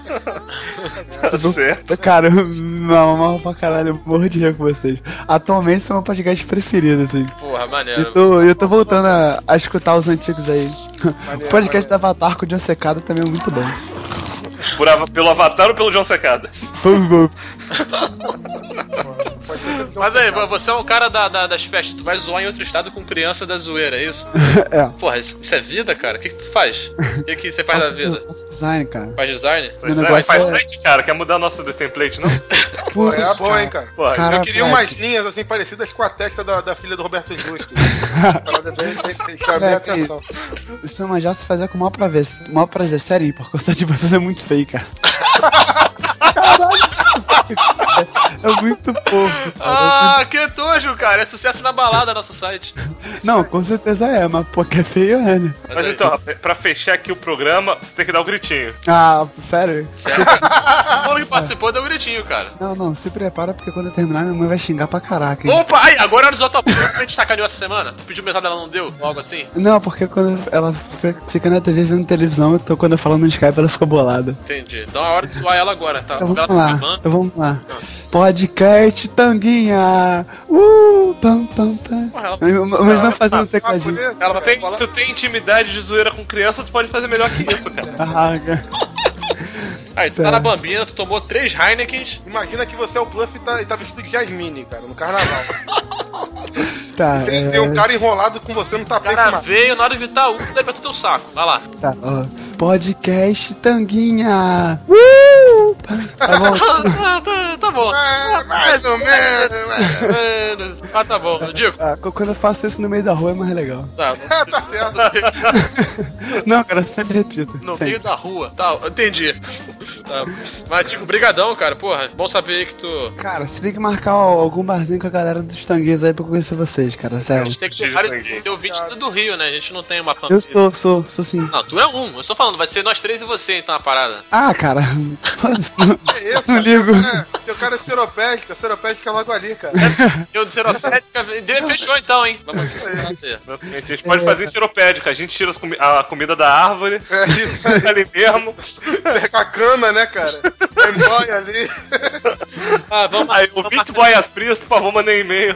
Tá certo. Cara, eu me amava pra caralho, eu morro de rir com vocês. Atualmente são meu podcast preferido, assim. Porra, maneiro. Eu tô voltando a escutar os antigos aí. O podcast do Avatar com o John Secada também é muito bom. Pelo Avatar ou pelo John Secada? Pelos dois. Mas aí, você é um cara das festas, tu vai zoar em outro estado com criança da zoeira, é isso? É. Porra, isso é vida, cara? O que tu faz? O que você faz da vida? Faço design, cara. Faz design? Faz template, cara. Quer mudar o nosso template, não? Pô, é bom, hein, cara. Porra, Cara, eu queria umas linhas assim parecidas com a testa da filha do Roberto Justo. Parada bem, chamar minha atenção. Isso é uma já se fazer com o maior prazer, sério, por conta de vocês é muito feio, cara. É muito fofo. Ah, que tojo, cara. É sucesso na balada nosso site. Não, com certeza é, mas pô, que é feio é, né? Mas então, pra fechar aqui o programa, você tem que dar um gritinho. Ah, sério? O mundo que participou deu um gritinho, cara. Não, se prepara porque quando eu terminar minha mãe vai xingar pra caraca. Hein? Opa, ai, agora é o tua a gente sacaneou essa semana? Tu pediu mesada, ela não deu? Ou algo assim? Não, porque quando ela fica na TV vendo televisão, então quando eu falo no Skype ela fica bolada. Entendi. Então é hora de zoar ela agora, tá? Então Ela vamos lá. Podcast Tanguinha! Pam, pam, pam. Mas vai fazendo tecladinho. Tu tem intimidade de zoeira com criança, tu pode fazer melhor que isso, cara. Cara. Aí, tu tá na bambina, tu tomou 3 Heinekens. Imagina que você é o Pluff e tá vestido de Jasmine, cara, no carnaval. Tá, Tem um cara enrolado com você no tapete. O cara veio, na hora de gritar daí pra tu teu saco. Vai lá. Tá, ó. Podcast Tanguinha! Tá bom? Tá bom. Mais ou menos. Ah, tá bom, eu digo. Quando eu faço isso no meio da rua é mais legal. Tá certo. Não, cara, eu sempre repito. No sempre. meio da rua. Tá, entendi. Tá. Mas, Tico, brigadão, cara. Porra, bom saber aí que tu... Cara, você tem que marcar algum barzinho com a galera dos tanguinhos aí pra conhecer vocês, cara, A sério. gente tem que ter vários ouvintes do Rio, né? A gente não tem uma família. Eu sou sim. Não, tu é um. Eu estou falando, vai ser nós 3 e você, então, a parada. Ah, cara. Que isso? Não ligo. Teu cara é seropédica. Seropédica é logo ali, cara. Eu de seropédica, fechou então, hein? Vamos A gente pode fazer seropédica. A gente tira a comida da árvore, ali mesmo. Pega a cana, né, cara? Vai embora ali. Vamos aí, o 20 boias frias, por favor, mandem e-mail.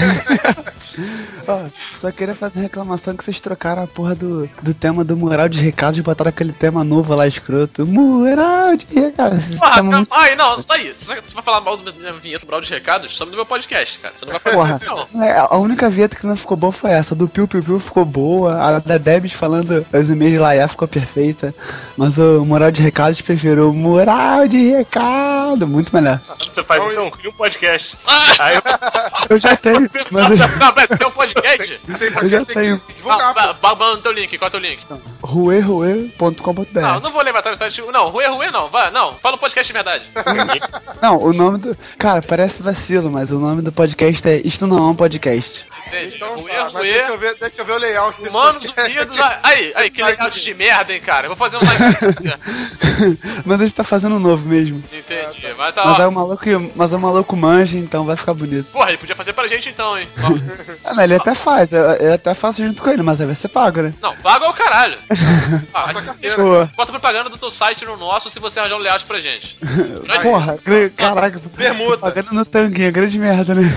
Ó, só queria fazer reclamação que vocês trocaram a porra do tema do mural de recados e botaram aquele tema novo lá, escroto. Mural de recados. Muito... Ai, não, só isso. Se você vai falar mal da minha vinheta mural de recados, some do meu podcast, cara. Você não vai fazer porra, não. A única vinheta que não ficou boa foi essa. Do Piu Piu Piu ficou boa. A da Debs falando os e-mails lá ficou perfeita. Mas o mural de recados preferiu mural de recado. Muito melhor. Você faz então um podcast. Eu já tenho, mas tem um podcast? Eu já tenho. Manda no teu link, qual é o teu link? ruerue.com.br. Não vou levar, sabe? Não, Rue não, vai, não. Fala o podcast de verdade. Não, o nome do... Cara, parece vacilo, mas o nome do podcast é Isto Não É Um Podcast. Entendi. Então, deixa eu ver o layout desse Humanos Unidos. Aí, que layout de merda, hein, cara. Eu vou fazer um live pra você. Mas a gente tá fazendo um novo mesmo. Entendi. Mas tá, mas o maluco manja, então vai ficar bonito. Porra, ele podia fazer pra gente então, hein. Não, ele até faz, eu até faço junto com ele, mas aí vai ser pago, né? Não, pago é o caralho. Bota propaganda do teu site no nosso se você arranjar um layout pra gente. Porra, caraca. Bermuda. Propaganda no Tanguinha, grande merda, né?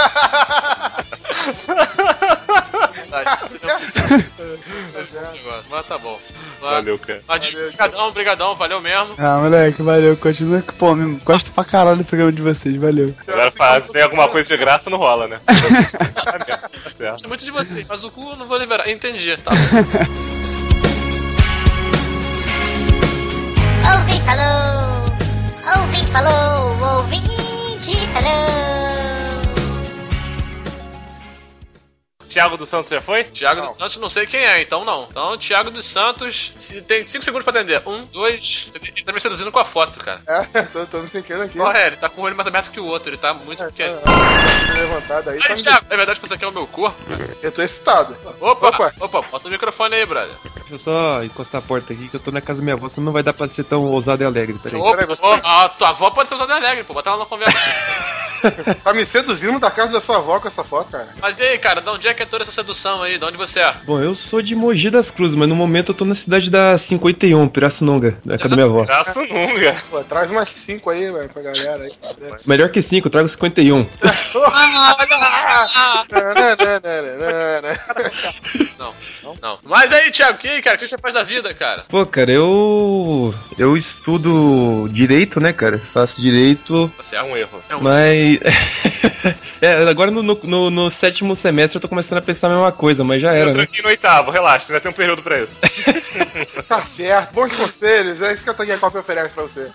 Mas tá bom. Valeu, cara. Brigadão, valeu mesmo. Moleque, valeu. Continua que, pô, mesmo. Gosto pra caralho do programa de vocês, valeu. Agora se tem alguma coisa de graça, não rola, né? Gosto muito de vocês, mas o cu eu não vou liberar. Entendi, tá. Ouvinte falou! Ouvinte falou! Ouvinte falou! Thiago dos Santos já foi? Thiago dos Santos não sei quem é, então não. Então, Thiago dos Santos tem 5 segundos pra atender. 1, 2... Ele tá me seduzindo com a foto, cara. Tô me sentindo aqui. Porra, ele tá com o olho mais aberto que o outro. Ele tá muito pequeno. Levantado aí. Thiago, é verdade que você quer o meu corpo, cara? Eu tô excitado. Opa, bota o microfone aí, brother. Deixa eu só encostar a porta aqui, que eu tô na casa da minha avó, senão não vai dar pra ser tão ousado e alegre, peraí. A tua avó pode ser ousada e alegre, pô. Bota ela na conversa. Tá me seduzindo da casa da sua avó com essa foto, cara. Mas e aí, cara, de onde é que é toda essa sedução aí? De onde você é? Bom, eu sou de Mogi das Cruzes, mas no momento eu tô na cidade da 51, Pirassununga, da casa da minha avó. Pirassununga. Pô, traz umas 5 aí, velho, pra galera aí. Melhor que 5, trago 51. Não. Mas aí, Thiago, o que você faz da vida, cara? Pô, cara, eu estudo direito, né, cara? Faço direito. Você é um erro. Mas. Agora no 7º semestre eu tô começando a pensar a mesma coisa, mas já era, né? Aqui no 8º, relaxa, ainda tem um período pra isso. Tá certo, bons conselhos, é isso que a Tanguinha Corp oferece pra você.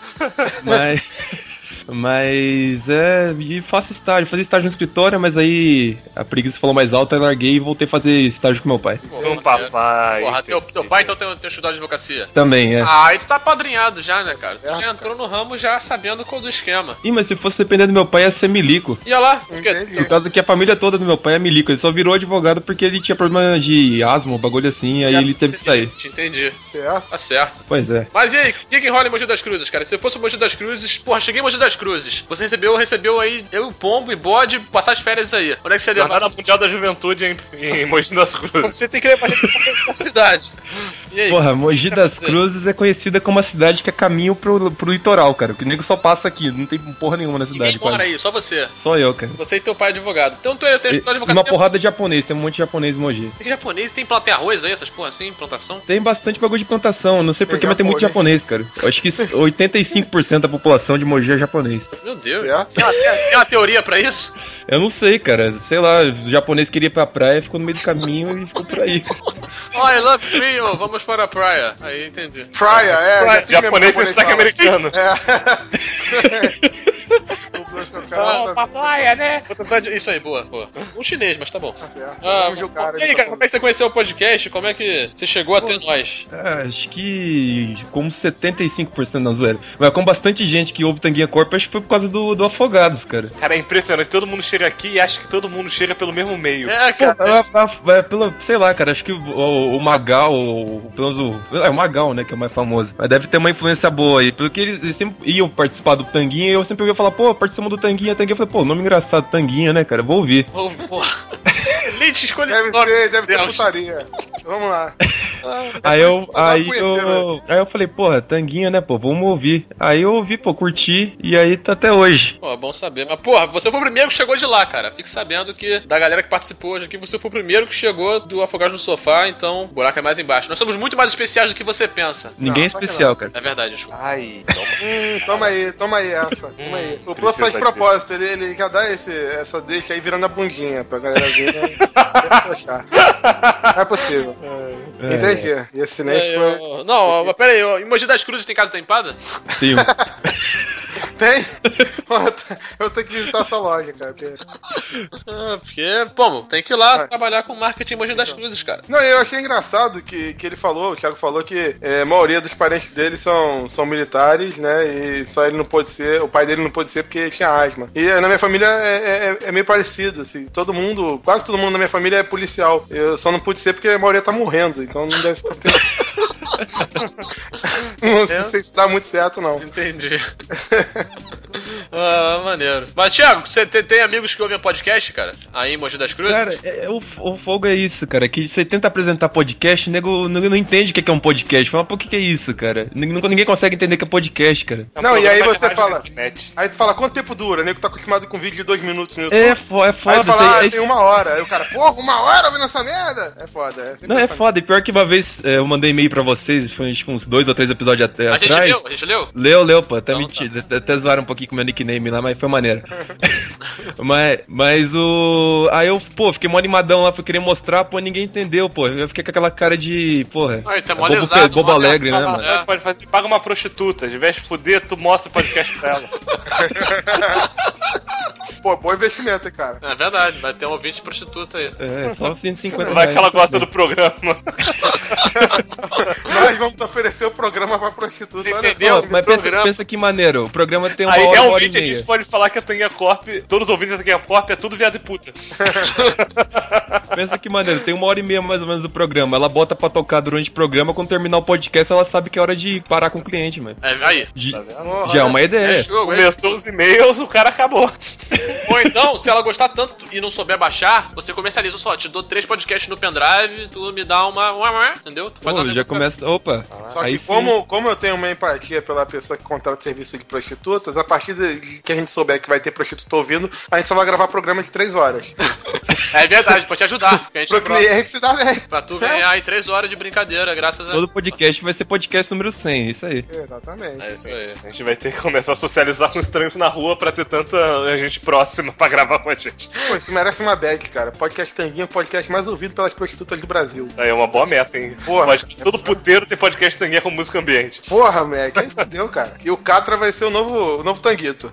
E faço estágio, fazia estágio no escritório, mas aí a preguiça falou mais alta, eu larguei e voltei a fazer estágio com meu pai. Com papai. Porra, teu pai então tem estudado de advocacia? Também, é. Ah, aí tu tá apadrinhado já, né, cara? Tu já entrou no ramo já sabendo qual do esquema. Ih, mas se fosse depender do meu pai ia ser milico. E olha lá, por quê? Por causa que a família toda do meu pai é milico, ele só virou advogado porque ele tinha problema de asma, um bagulho assim, aí ele teve que sair. Entendi. Certo. Tá certo. Pois é. Mas e aí, o que enrola em Mogi das Cruzes, cara? Se eu fosse o Mogi das Cruzes, porra, cheguei em Mogi das Cruzes. Você recebeu aí, eu, Pombo e Bode, passar as férias aí. Onde é que você leva? Jornada Mundial da Juventude em Mogi das Cruzes. Você tem que levar a gente pra cidade. E aí? Porra, Mogi das Cruzes é conhecida como uma cidade que é caminho pro litoral, cara. Porque o nego só passa aqui, não tem porra nenhuma na cidade. Ninguém mora aí, só você. Só eu, cara. Você e teu pai é advogado. Então tu tem estudado advocacia. Uma porrada de japonês, tem um monte de japonês em Mogi. Tem japonês, tem arroz aí, essas porra assim, plantação? Tem bastante bagulho de plantação, não sei porquê, mas tem muito japonês, cara. Eu acho que 85% da população de Mogi é japonês. Meu Deus. Tem uma teoria pra isso? Eu não sei, cara. Sei lá, o japonês queria ir pra praia, ficou no meio do caminho e ficou por aí. I love Rio, vamos para a praia. Aí, entendi. Praia. Japonês é sotaque americano. Pra praia, né? Vou tentar... Isso aí, boa. Um chinês, mas tá bom. E aí, cara, como é que você conheceu o podcast? Como é que você chegou até nós? Acho que como 75% na zoeira. Mas com bastante gente que ouve Tanguinha Corp, acho que foi por causa do Afogados, cara. Cara, é impressionante. Todo mundo chega aqui e acha que todo mundo chega pelo mesmo meio. Sei lá, cara, acho que o Magal, pelo menos o Magal, né, que é o mais famoso. Mas deve ter uma influência boa aí, porque eles sempre iam participar do Tanguinha e eu sempre ouvia falar, pô, participamos do Tanguinha. Eu falei, pô, nome engraçado, Tanguinha, né, cara, vou ouvir. Elite, escolhe Deve ser putaria. Vamos lá. Aí eu falei, porra, Tanguinha, né, pô, vamos ouvir. Aí eu ouvi, pô, curti, e aí tá até hoje. Pô, bom saber. Mas, porra, você foi o primeiro que chegou de lá, cara. Fique sabendo que da galera que participou hoje aqui, você foi o primeiro que chegou do Afogados no Sofá, então o buraco é mais embaixo. Nós somos muito mais especiais do que você pensa. Ninguém é especial, cara. É verdade, desculpa. Ai, toma aí essa. Toma aí. O Pro faz de propósito, ele já dá essa deixa aí virando a bundinha pra galera ver, né? Não é possível. Entendi. E esse silêncio foi... Não, mas pera aí, em Mogi das Cruzes tem casa tampada? Tem. Tem? Eu tenho que visitar essa loja, cara. Porque, pô, tem que ir lá trabalhar com marketing em Mogi das Cruzes, cara. Não, eu achei engraçado que ele falou, o Thiago falou que a maioria dos parentes dele são militares, né? E só ele não pôde ser, o pai dele não pôde ser porque tinha asma. E na minha família é meio parecido, assim. Quase todo mundo na minha família é policial. Eu só não pude ser porque a maioria tá morrendo, então não deve ser. Não sei se dá muito certo, não. Entendi. Maneiro. Mas, Thiago, você tem amigos que ouvem podcast, cara? Aí em Mogi das Cruzes? Cara, o fogo é isso, cara. Que você tenta apresentar podcast, o nego não entende o que é um podcast. Fala, pô, o que é isso, cara? Ninguém consegue entender o que é podcast, cara. Não, e aí você fala... Aí tu fala, quanto tempo dura? O nego tá acostumado com vídeo de 2 minutos no YouTube. É foda. Aí tu fala, tem 1 hora. Aí o cara, porra, 1 hora ouvindo essa merda? É foda. Não, é foda. E pior que uma vez eu mandei e-mail pra vocês, foi uns 2 ou 3 episódios atrás. A gente leu? Leu, pô. Até mentira. Até zoaram um pouquinho com o meu nickname lá, mas foi maneiro. mas Aí eu, pô, fiquei mó animadão lá, fui querer mostrar, pô, ninguém entendeu, pô. Eu fiquei com aquela cara de, porra. Aí, tá molezado, bobo alegre, né, mano? Pode fazer, paga uma prostituta. De vez de fuder, tu mostra o podcast pra ela. Pô, bom investimento, hein, cara. É verdade, vai ter um ouvinte prostituta aí. É, só 150 Vai que ela gosta do programa. Nós vamos oferecer o programa pra prostituta, olha Entendeu? só. Mas pensa que maneiro, o programa tem uma aí, hora e realmente, meia. a gente pode falar que a Tanguinha Corp, todos os ouvintes da Tanguinha Corp é tudo viado e puta. Pensa que maneiro, tem 1h30 mais ou menos do programa. Ela bota pra tocar durante o programa, quando terminar o podcast, ela sabe que é hora de parar com o cliente, mano. Aí. Já é uma ideia. Começou os e-mails, o cara acabou. Ou então, se ela gostar tanto e não souber baixar, você comercializa só. Te dou 3 podcasts no pendrive, tu me dá uma entendeu? Tu faz uma já começa. Opa! Só que como eu tenho uma empatia pela pessoa que contrata serviço de prostitutas, a partir de que a gente souber que vai ter prostituta ouvindo, a gente só vai gravar programa de 3 horas. É verdade, pode te ajudar. Pro cliente se dá bem. Pra tu ganhar aí 3 horas de brincadeira, graças a... Todo podcast vai ser podcast número 100, isso aí. Exatamente. É isso aí. A gente vai ter que começar a socializar com estranhos na rua pra ter tanta gente próxima pra gravar com a gente. Pô, isso merece uma badge, cara. Podcast Tanguinha é o podcast mais ouvido pelas prostitutas do Brasil. É uma boa meta, hein? Porra. Mas todo puteiro tem podcast Tanguinha com música ambiente. Porra, moleque. Aí fodeu, cara. E o Catra vai ser o novo Tanguito.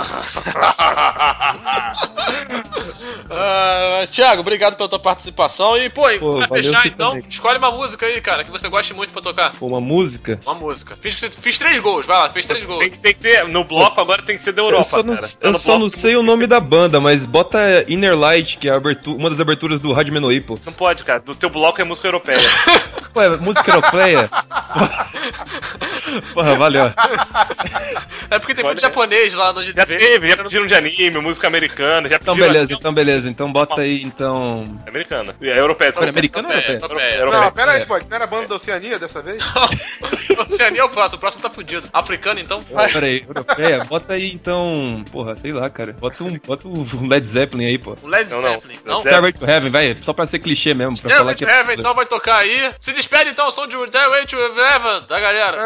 Thiago, obrigado pela tua participação. E, pra fechar, então, também. escolhe uma música aí, cara, que você goste muito pra tocar. Pô, uma música? Uma música. Fiz 3 gols, vai lá, fez 3 gols. Tem que ser, no bloco agora tem que ser da Europa, cara. Eu só não sei o nome da banda, mas bota Inner Light, que é uma das aberturas do Rádio Menoipo. Não pode, cara. Do teu bloco é música europeia. Ué, música europeia? Porra, valeu. É porque tem muito japonês lá no Já pediram de anime, música americana, já pediram... Então beleza, então bota aí, então... Americana. É europeia. Americana ou europeia? Não, pera aí, pode. Não era a banda da Oceania dessa vez? Oceania é o próximo tá fudido. Africano, então? Pera aí, europeia, bota aí, então... Porra, sei lá, cara. Bota um Led Zeppelin aí, pô. Um Led Zeppelin? Não? Stairway to Heaven, vai, só pra ser clichê mesmo, pra falar que... Heaven, então vai tocar aí. Se despede, então, o som de Stairway to Heaven da galera.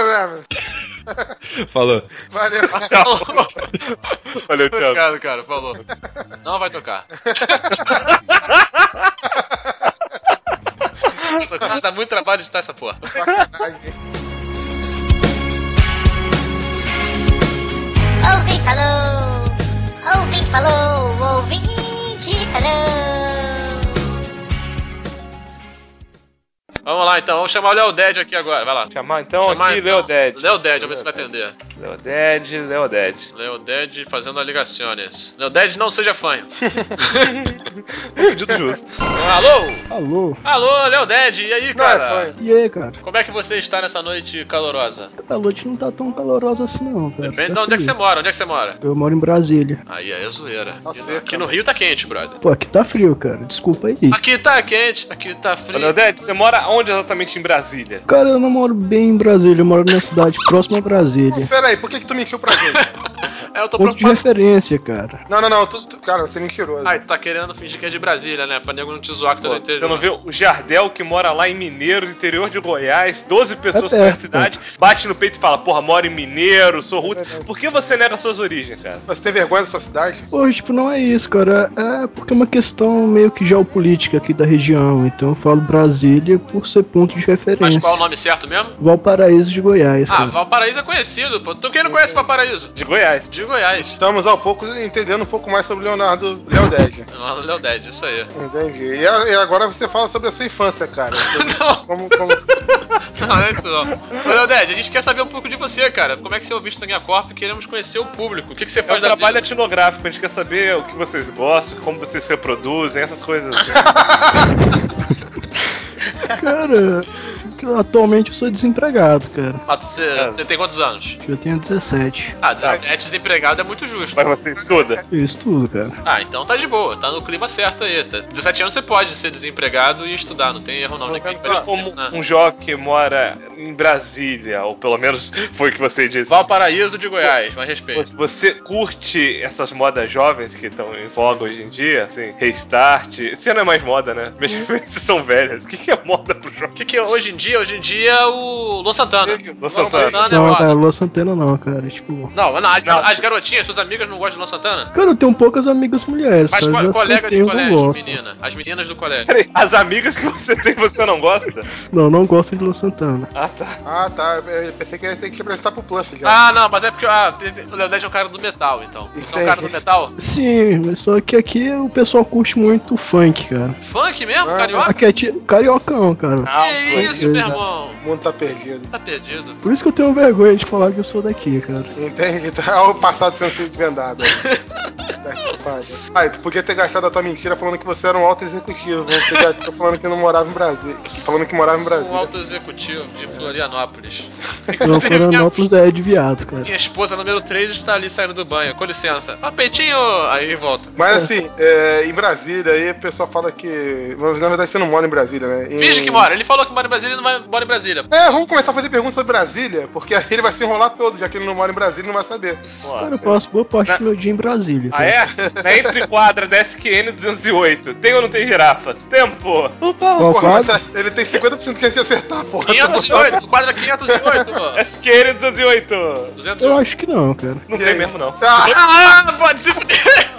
Falou. Valeu. Valeu, tchau. Obrigado, cara. Falou. Não vai tocar. Dá muito trabalho de editar essa porra. Ouvinte falou, ouvinte falou, ouvinte falou. Vamos lá, então. Vamos chamar o Léo Dead aqui agora. Vai lá. Chamar então aqui Léo Dead. Léo Dead, vamos ver se vai atender. Léo Dead. Léo Dead fazendo ligações. Léo Dead, não seja fanho. Pedido justo. Alô, Léo Dead. E aí, cara? Não é fanho. E aí, cara? Como é que você está nessa noite calorosa? A noite não tá tão calorosa assim, não, cara. Depende de onde é que você mora. Onde é que você mora? Eu moro em Brasília. Aí é zoeira. Seca, aqui no Rio tá quente, brother. Pô, aqui tá frio, cara. Desculpa aí. Aqui tá quente, aqui tá frio. Léo Dead, você mora onde exatamente em Brasília? Cara, eu não moro bem em Brasília, eu moro numa cidade próxima a Brasília. Pera aí, por que tu mentiu pra gente? Eu tô Ponto de referência, cara. Não, cara, você é mentiroso. Ai, tu tá querendo fingir que é de Brasília, né? Pra nego não te zoar que tu não entende. Você não vê o Jardel que mora lá em Mineiro, interior de Goiás, 12 pessoas É por perto, cidade, bate no peito e fala, porra, moro em Mineiro, sou rude. Por que você nega suas origens, cara? Você tem vergonha dessa cidade? Pô, tipo, não é isso, cara. É porque é uma questão meio que geopolítica aqui da região. Então eu falo Brasília por ser ponto de referência. Mas qual é o nome certo mesmo? Valparaíso de Goiás. Ah, cara. Valparaíso é conhecido, pô. Tu quem não conhece Valparaíso? De Goiás. De Goiás. Estamos ao pouco entendendo um pouco mais sobre Léo Dead. Léo Dead, isso aí. Entendi. E agora você fala sobre a sua infância, cara. Como... Não é isso não. Ô, Léo Dead, a gente quer saber um pouco de você, cara. Como é que você ouviu Tanguinha Corp e queremos conhecer o público. O que você faz da vida? É um trabalho etnográfico, a gente quer saber o que vocês gostam, como vocês se reproduzem, essas coisas. Cara, atualmente eu sou desempregado, cara. Ah, você tem quantos anos? Eu tenho 17. Ah, 17 desempregado é muito justo. Mas você estuda? Eu estudo, cara. Ah, então tá de boa, tá no clima certo aí. 17 anos você pode ser desempregado e estudar, não tem erro não. Como um jovem que mora em Brasília, ou pelo menos foi o que você disse. Valparaíso de Goiás, mais respeito. Você curte essas modas jovens que estão em voga hoje em dia? Assim, restart. Isso não é mais moda, né? Minhas referências são velhas. O que é moda pro jovem? O que é hoje em dia? Hoje em dia é o Luan Santana. Luan Santana é moda. Cara, Luan Santana não, cara. Tipo... Não, as garotinhas, suas amigas não gostam de Luan Santana? Cara, eu tenho poucas amigas mulheres. Mas cara, colega de colégio, menina. As meninas do colégio. Peraí, as amigas que você tem, você não gosta? Não gostam de Luan Santana. Ah, tá. Eu pensei que ia ter que te apresentar pro Pluff já. Ah, não, mas é porque o Léo Dead é um cara do metal, então. Você é um cara do metal? Sim, mas só que aqui o pessoal curte muito funk, cara. Funk mesmo? Carioca? Aqui é cariocão, cara. Que isso, meu irmão? O mundo tá perdido. Tá perdido. Por isso que eu tenho vergonha de falar que eu sou daqui, cara. Entende? Tá o passado sendo desvendado. pariu. Ah, tu podia ter gastado a tua mentira falando que você era um alto executivo. Você gastou falando que não morava em Brasília. Falando que morava em Brasília. Um alto executivo de Florianópolis. Não, Florianópolis é de viado, cara. Minha esposa número 3 está ali saindo do banho. Com licença. Peitinho! Aí volta. Mas assim, em Brasília, aí o pessoal fala que... Mas na verdade você não mora em Brasília, né? Finge que mora. Ele falou que mora em Brasília e não mora em Brasília. Vamos começar a fazer perguntas sobre Brasília, porque aí ele vai se enrolar todo, já que ele não mora em Brasília e não vai saber. Cara, eu passo boa parte do meu dia em Brasília. Ah, é? Na entrequadra da SQN 208, tem ou não tem girafas? Tempo! Mas ele tem 50% de chance de acertar, porra. 508, quadra 508, mano. SQN 208. 208. Eu acho que não, cara. Não tem mesmo, não. Pode se fuder.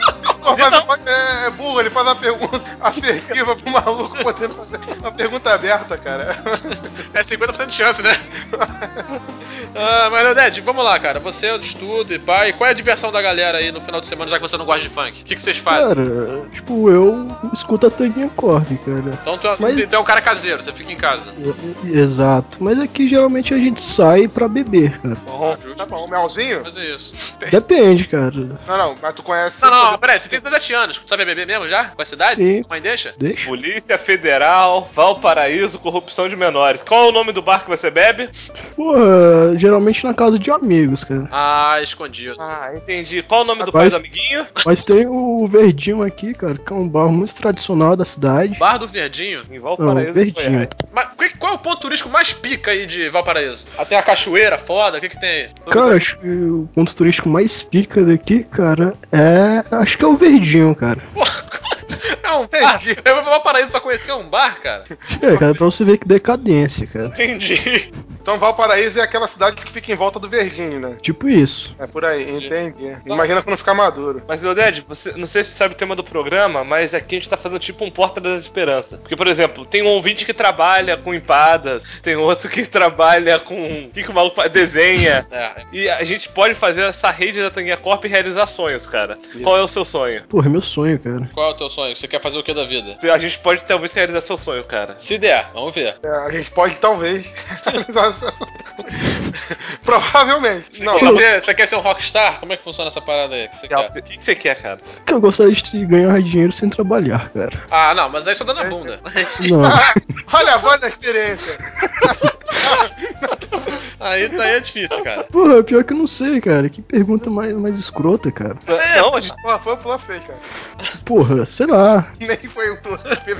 É burro, ele faz uma pergunta assertiva pro maluco podendo fazer uma pergunta aberta, cara. É 50% de chance, né? Mas, Leodete, vamos lá, cara. Você estuda e pai. Qual é a diversão da galera aí no final de semana, já que você não gosta de funk? O que vocês fazem? Cara, tipo, eu escuto a Tanguinha Corre, cara. Então tu é um cara caseiro, você fica em casa. Exato. Mas aqui geralmente a gente sai pra beber, cara. Tá bom, o melzinho? Fazer isso. Depende, cara. Não, mas tu conhece... Não, peraí, você tem 17 anos. Sabe beber mesmo já? Com a cidade? Sim. Mãe deixa? Deixa. Polícia Federal, Valparaíso, corrupção de menores. Qual é o nome do bar que você bebe? Porra, geralmente na casa de amigos, cara. Ah, escondido. Ah, entendi. Qual é o nome do pai do amiguinho? Mas tem o Verdinho aqui, cara, que é um bar muito tradicional da cidade. Bar do Verdinho? Em Valparaíso. Não, Verdinho. Mas qual é o ponto turístico mais pica aí de Valparaíso? Até a cachoeira foda, o que tem aí? Cara, acho que o ponto turístico mais pica daqui, cara, acho que é o Verdinho, cara. É um bar? Eu vou pra Valparaíso pra conhecer um bar, cara? Cara, pra você ver que decadência, cara. Entendi. Então Valparaíso é aquela cidade que fica em volta do Verdinho, né? Tipo isso. É por aí, entendi. Imagina quando ficar maduro. Mas, Leodete, você não sei se você sabe o tema do programa, mas aqui a gente tá fazendo tipo um Porta das Esperanças. Porque, por exemplo, tem um ouvinte que trabalha com empadas, tem outro que trabalha com... O que o maluco desenha. E a gente pode fazer essa rede da Tanguinha Corp e realizar sonhos, cara. Isso. Qual é o seu sonho? Porra, é meu sonho, cara. Qual é o teu sonho? Você quer fazer o que da vida? A gente pode talvez realizar seu sonho, cara. Se der, vamos ver. A gente pode talvez provavelmente. Não. Você quer ser um rockstar? Como é que funciona essa parada aí? O que você quer, cara? Eu gostaria de ganhar dinheiro sem trabalhar, cara. Ah, não, mas aí só dando a bunda. Não. Olha a voz da experiência. Aí é difícil, cara. Porra, pior que eu não sei, cara. Que pergunta mais escrota, cara. Não, a gente foi o Plan fez, cara. Porra, sei lá. Nem foi o Plan fez.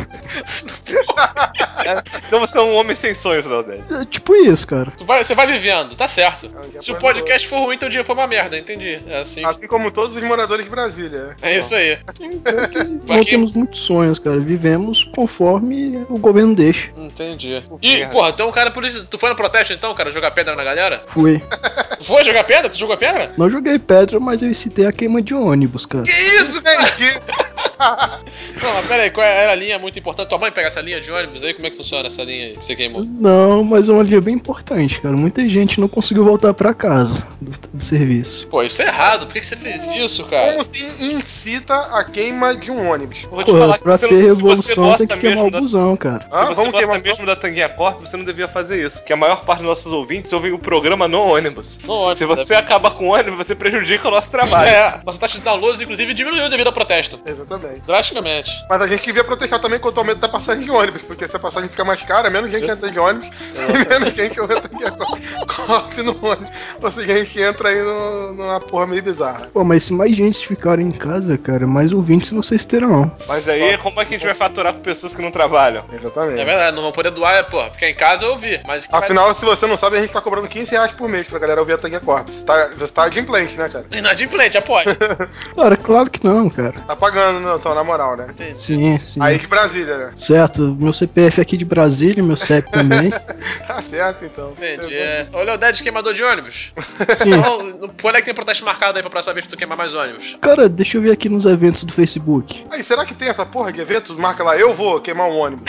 Então você é um homem sem sonhos, Leodete. É tipo isso, cara. Você vai vivendo, tá certo. Se o podcast for ruim, teu dia foi uma merda, entendi. É assim. Assim como todos os moradores de Brasília. É isso aí. Não temos muitos sonhos, cara. Vivemos conforme o governo deixa. Entendi. E, porra, tu é um cara por isso. Tu foi no protesto então, cara? Jogar pedra na galera? Fui. Foi jogar pedra? Tu jogou pedra? Não joguei pedra, mas eu incitei a queima de ônibus, cara. Que isso, cara? Não, mas pera aí, qual era a linha muito importante? Tua mãe pega essa linha de ônibus aí? Como é que funciona essa linha aí que você queimou? Não, mas é uma linha bem importante, cara. Muita gente não conseguiu voltar pra casa do serviço. Pô, isso é errado. Por que você fez isso, cara? Como se incita a queima de um ônibus? Vou te falar que pra você ter não, revolução tem que queimar o busão, cara. Se você gosta mesmo da Tanguinha Corp, você não devia fazer isso. Que a maior parte dos nossos ouvintes ouvem o programa no ônibus. No ônibus. Se você acaba com o ônibus, você prejudica o nosso trabalho. Nossa taxa de downloads, inclusive, diminuiu devido ao protesto. Exatamente. Drasticamente. Mas a gente devia protestar também contra o aumento da passagem de ônibus, porque se a passagem fica mais cara, menos gente entra de ônibus e menos gente ouve a Tanguinha Corp no ônibus. Ou seja, a gente entra aí numa porra meio bizarra. Pô, mas se mais gente ficarem em casa, cara, mais ouvintes vocês terão. Mas aí, como é que a gente vai faturar com pessoas que não trabalham? Exatamente. É verdade, não vão poder doar, porra. Ficar em casa e ouvir. Mas afinal, se você não sabe, a gente tá cobrando R$15 por mês pra galera ouvir a Tanguinha Corp. Você tá adimplente, né, cara? Inadimplente, apoio. Cara, claro que não, cara. Tá pagando, não, então, na moral, né? Entendi. Sim. Aí de Brasília, né? Certo, meu CPF aqui de Brasília, meu CEP também. Tá certo, então. Entendi. Olha o Dead queimador de ônibus. Sim. Então, quando é que tem protesto marcado aí pra próxima vez que tu queimar mais ônibus? Cara, deixa eu ver aqui nos eventos do Facebook. Aí, será que tem essa porra de evento? Marca lá, eu vou queimar um ônibus.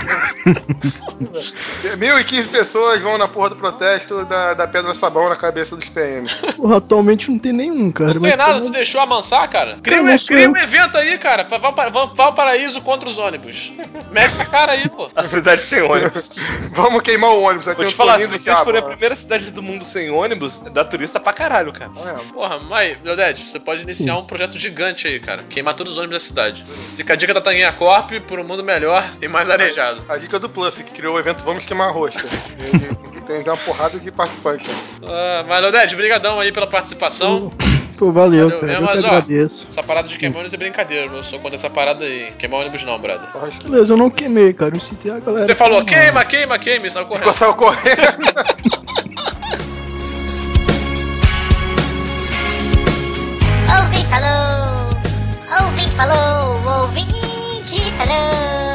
1.015 pessoas vão na porra do protesto da pedra sabão na cabeça dos PM. Porra, atualmente não tem nenhum, cara. Não tem nada, tu deixou amansar, cara? Cria um evento aí, cara. cara. Valparaíso contra os ônibus. Mete na cara aí, pô. A cidade sem ônibus. Vamos queimar o ônibus. Vou te falar, se vocês forem a primeira cidade do mundo sem ônibus, dá turista pra caralho, cara. Porra, mas, Leodete, você pode iniciar um projeto gigante aí, cara. Queimar todos os ônibus da cidade. Fica a dica da Tanguinha Corp por um mundo melhor e mais arejado. A dica do Pluff, que criou o evento Vamos Queimar a Rosca. Tem uma porrada de participantes. Mas, Leodete, brigadão aí pela participação. Pô, valeu, cara. Eu mas, que agradeço. Essa parada de queimar ônibus é brincadeira. Eu sou contra essa parada aí. Queimar ônibus não, brother. Beleza, eu não queimei, cara. Eu citei a galera. Você falou queima, e saiu correndo. Saiu correndo. Ouvinte falou, ouvinte falou, ouvinte falou.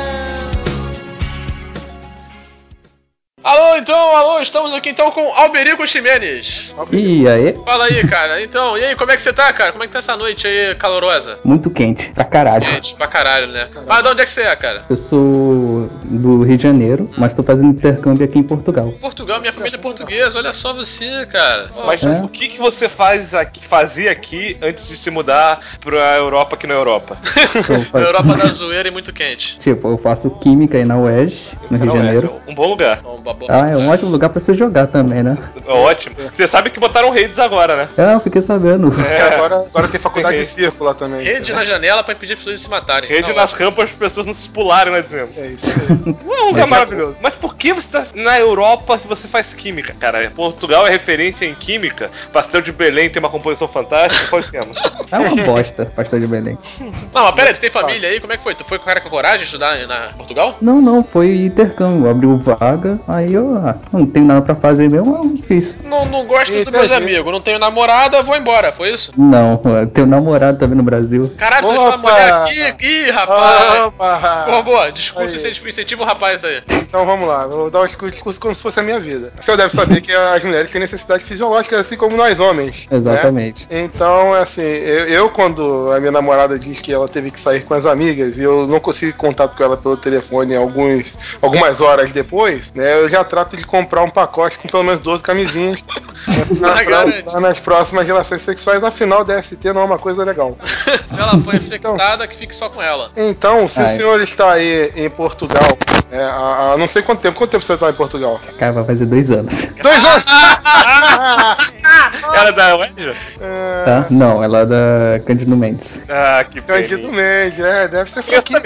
Alô, estamos aqui então com Alberico Ximenes. E aí? Fala aí, cara. Então, e aí, como é que você tá, cara? Como é que tá essa noite aí, calorosa? Muito quente, pra caralho. Quente, pra caralho, né? Mas de onde é que você é, cara? Eu sou do Rio de Janeiro, mas tô fazendo intercâmbio aqui em Portugal. Portugal, minha família é portuguesa, olha só você, cara. Mas o que você fazia aqui antes de se mudar pra Europa aqui na Europa? Na Europa da zoeira e muito quente. Tipo, eu faço química aí na UERJ, no Rio de Janeiro. Um bom lugar. É um ótimo lugar pra você jogar também, né? Ótimo. Você sabe que botaram redes agora, né? Eu fiquei sabendo. Agora tem faculdade de circo lá também. Rede na janela pra impedir as pessoas de se matarem. Rede nas rampas para as pessoas não se pularem lá dizendo. É isso aí. Um lugar maravilhoso. Mas por que você tá na Europa se você faz química, cara? Portugal é referência em química. Pastel de Belém tem uma composição fantástica. Qual é o esquema? É uma bosta, pastel de Belém. Não, mas pera aí, você tem família aí? Como é que foi? Tu foi com o cara com coragem de estudar na Portugal? Não, foi intercâmbio. Abriu vaga, aí eu não tenho nada pra fazer mesmo, eu fiz. Não gosto dos meus amigos, não tenho namorada, vou embora, foi isso? Não, eu tenho namorado também no Brasil. Caralho, deixa uma mulher aqui. Ih, rapaz. Pô, boa, discurso incentiva o rapaz aí. Então vamos lá, vou dar um discurso como se fosse a minha vida. O senhor deve saber que as mulheres têm necessidades fisiológicas, assim como nós homens. Exatamente. Né? Então, assim, eu quando a minha namorada diz que ela teve que sair com as amigas e eu não consegui contato com ela pelo telefone algumas horas depois, né, eu já trato de comprar um pacote com pelo menos 12 camisinhas pra usar nas próximas relações sexuais. Afinal, DST não é uma coisa legal. Se ela foi infectada, que fique só com ela. Então, se o senhor está aí em Portugal, há não sei quanto tempo você está em Portugal? Cara, vai fazer 2 anos. 2 anos? Ela é da UERJ? Tá? Não, ela é da Cândido Mendes. Que Cândido Mendes, deve ser fraquinho.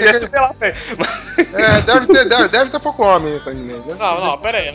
Deve ter pouco homem, Cândido Mendes. Não, pera aí.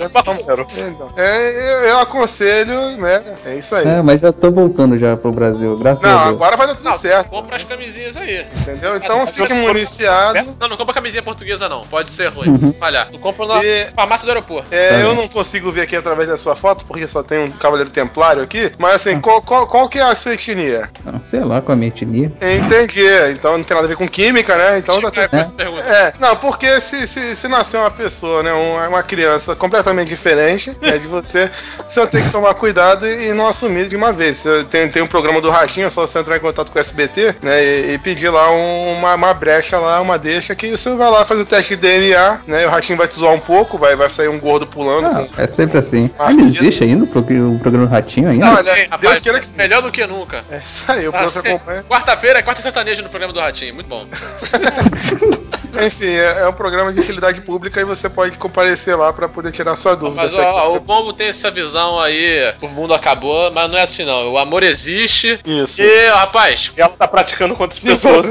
Eu aconselho, né? É isso aí. Mas já tô voltando já pro Brasil, graças a Deus. Agora vai dar tudo certo. Compra as camisinhas aí. Entendeu? Então fique municiado. Não compra camisinha portuguesa não, pode ser ruim. Falhar. Tu compra na farmácia do aeroporto. Eu não consigo ver aqui através da sua foto, porque só tem um Cavaleiro Templário aqui, mas assim, qual que é a sua etnia? Sei lá, com a minha etnia. Entendi, então não tem nada a ver com química, né? Então dá tudo certo. Não, porque se nascer uma pessoa, né, uma criança completamente diferente de você tem que tomar cuidado e não assumir de uma vez. Tem um programa do Ratinho, é só você entrar em contato com o SBT, né, e pedir lá uma brecha lá, uma deixa, que você vai lá fazer o teste de DNA, né, e o Ratinho vai te zoar um pouco, vai sair um gordo pulando. É sempre assim. Ainda existe ainda o programa do Ratinho ainda? Não, Deus queira que sim. Melhor do que nunca. É isso aí, o povo acompanha. Quarta-feira é quarta sertaneja no programa do Ratinho, muito bom. Enfim, é um programa de utilidade pública e você pode comparecer lá pra poder tirar sua dúvida. Mas o Pombo tem essa visão aí, o mundo acabou, mas não é assim não. O amor existe. Isso. E, rapaz... ela tá praticando contra as pessoas.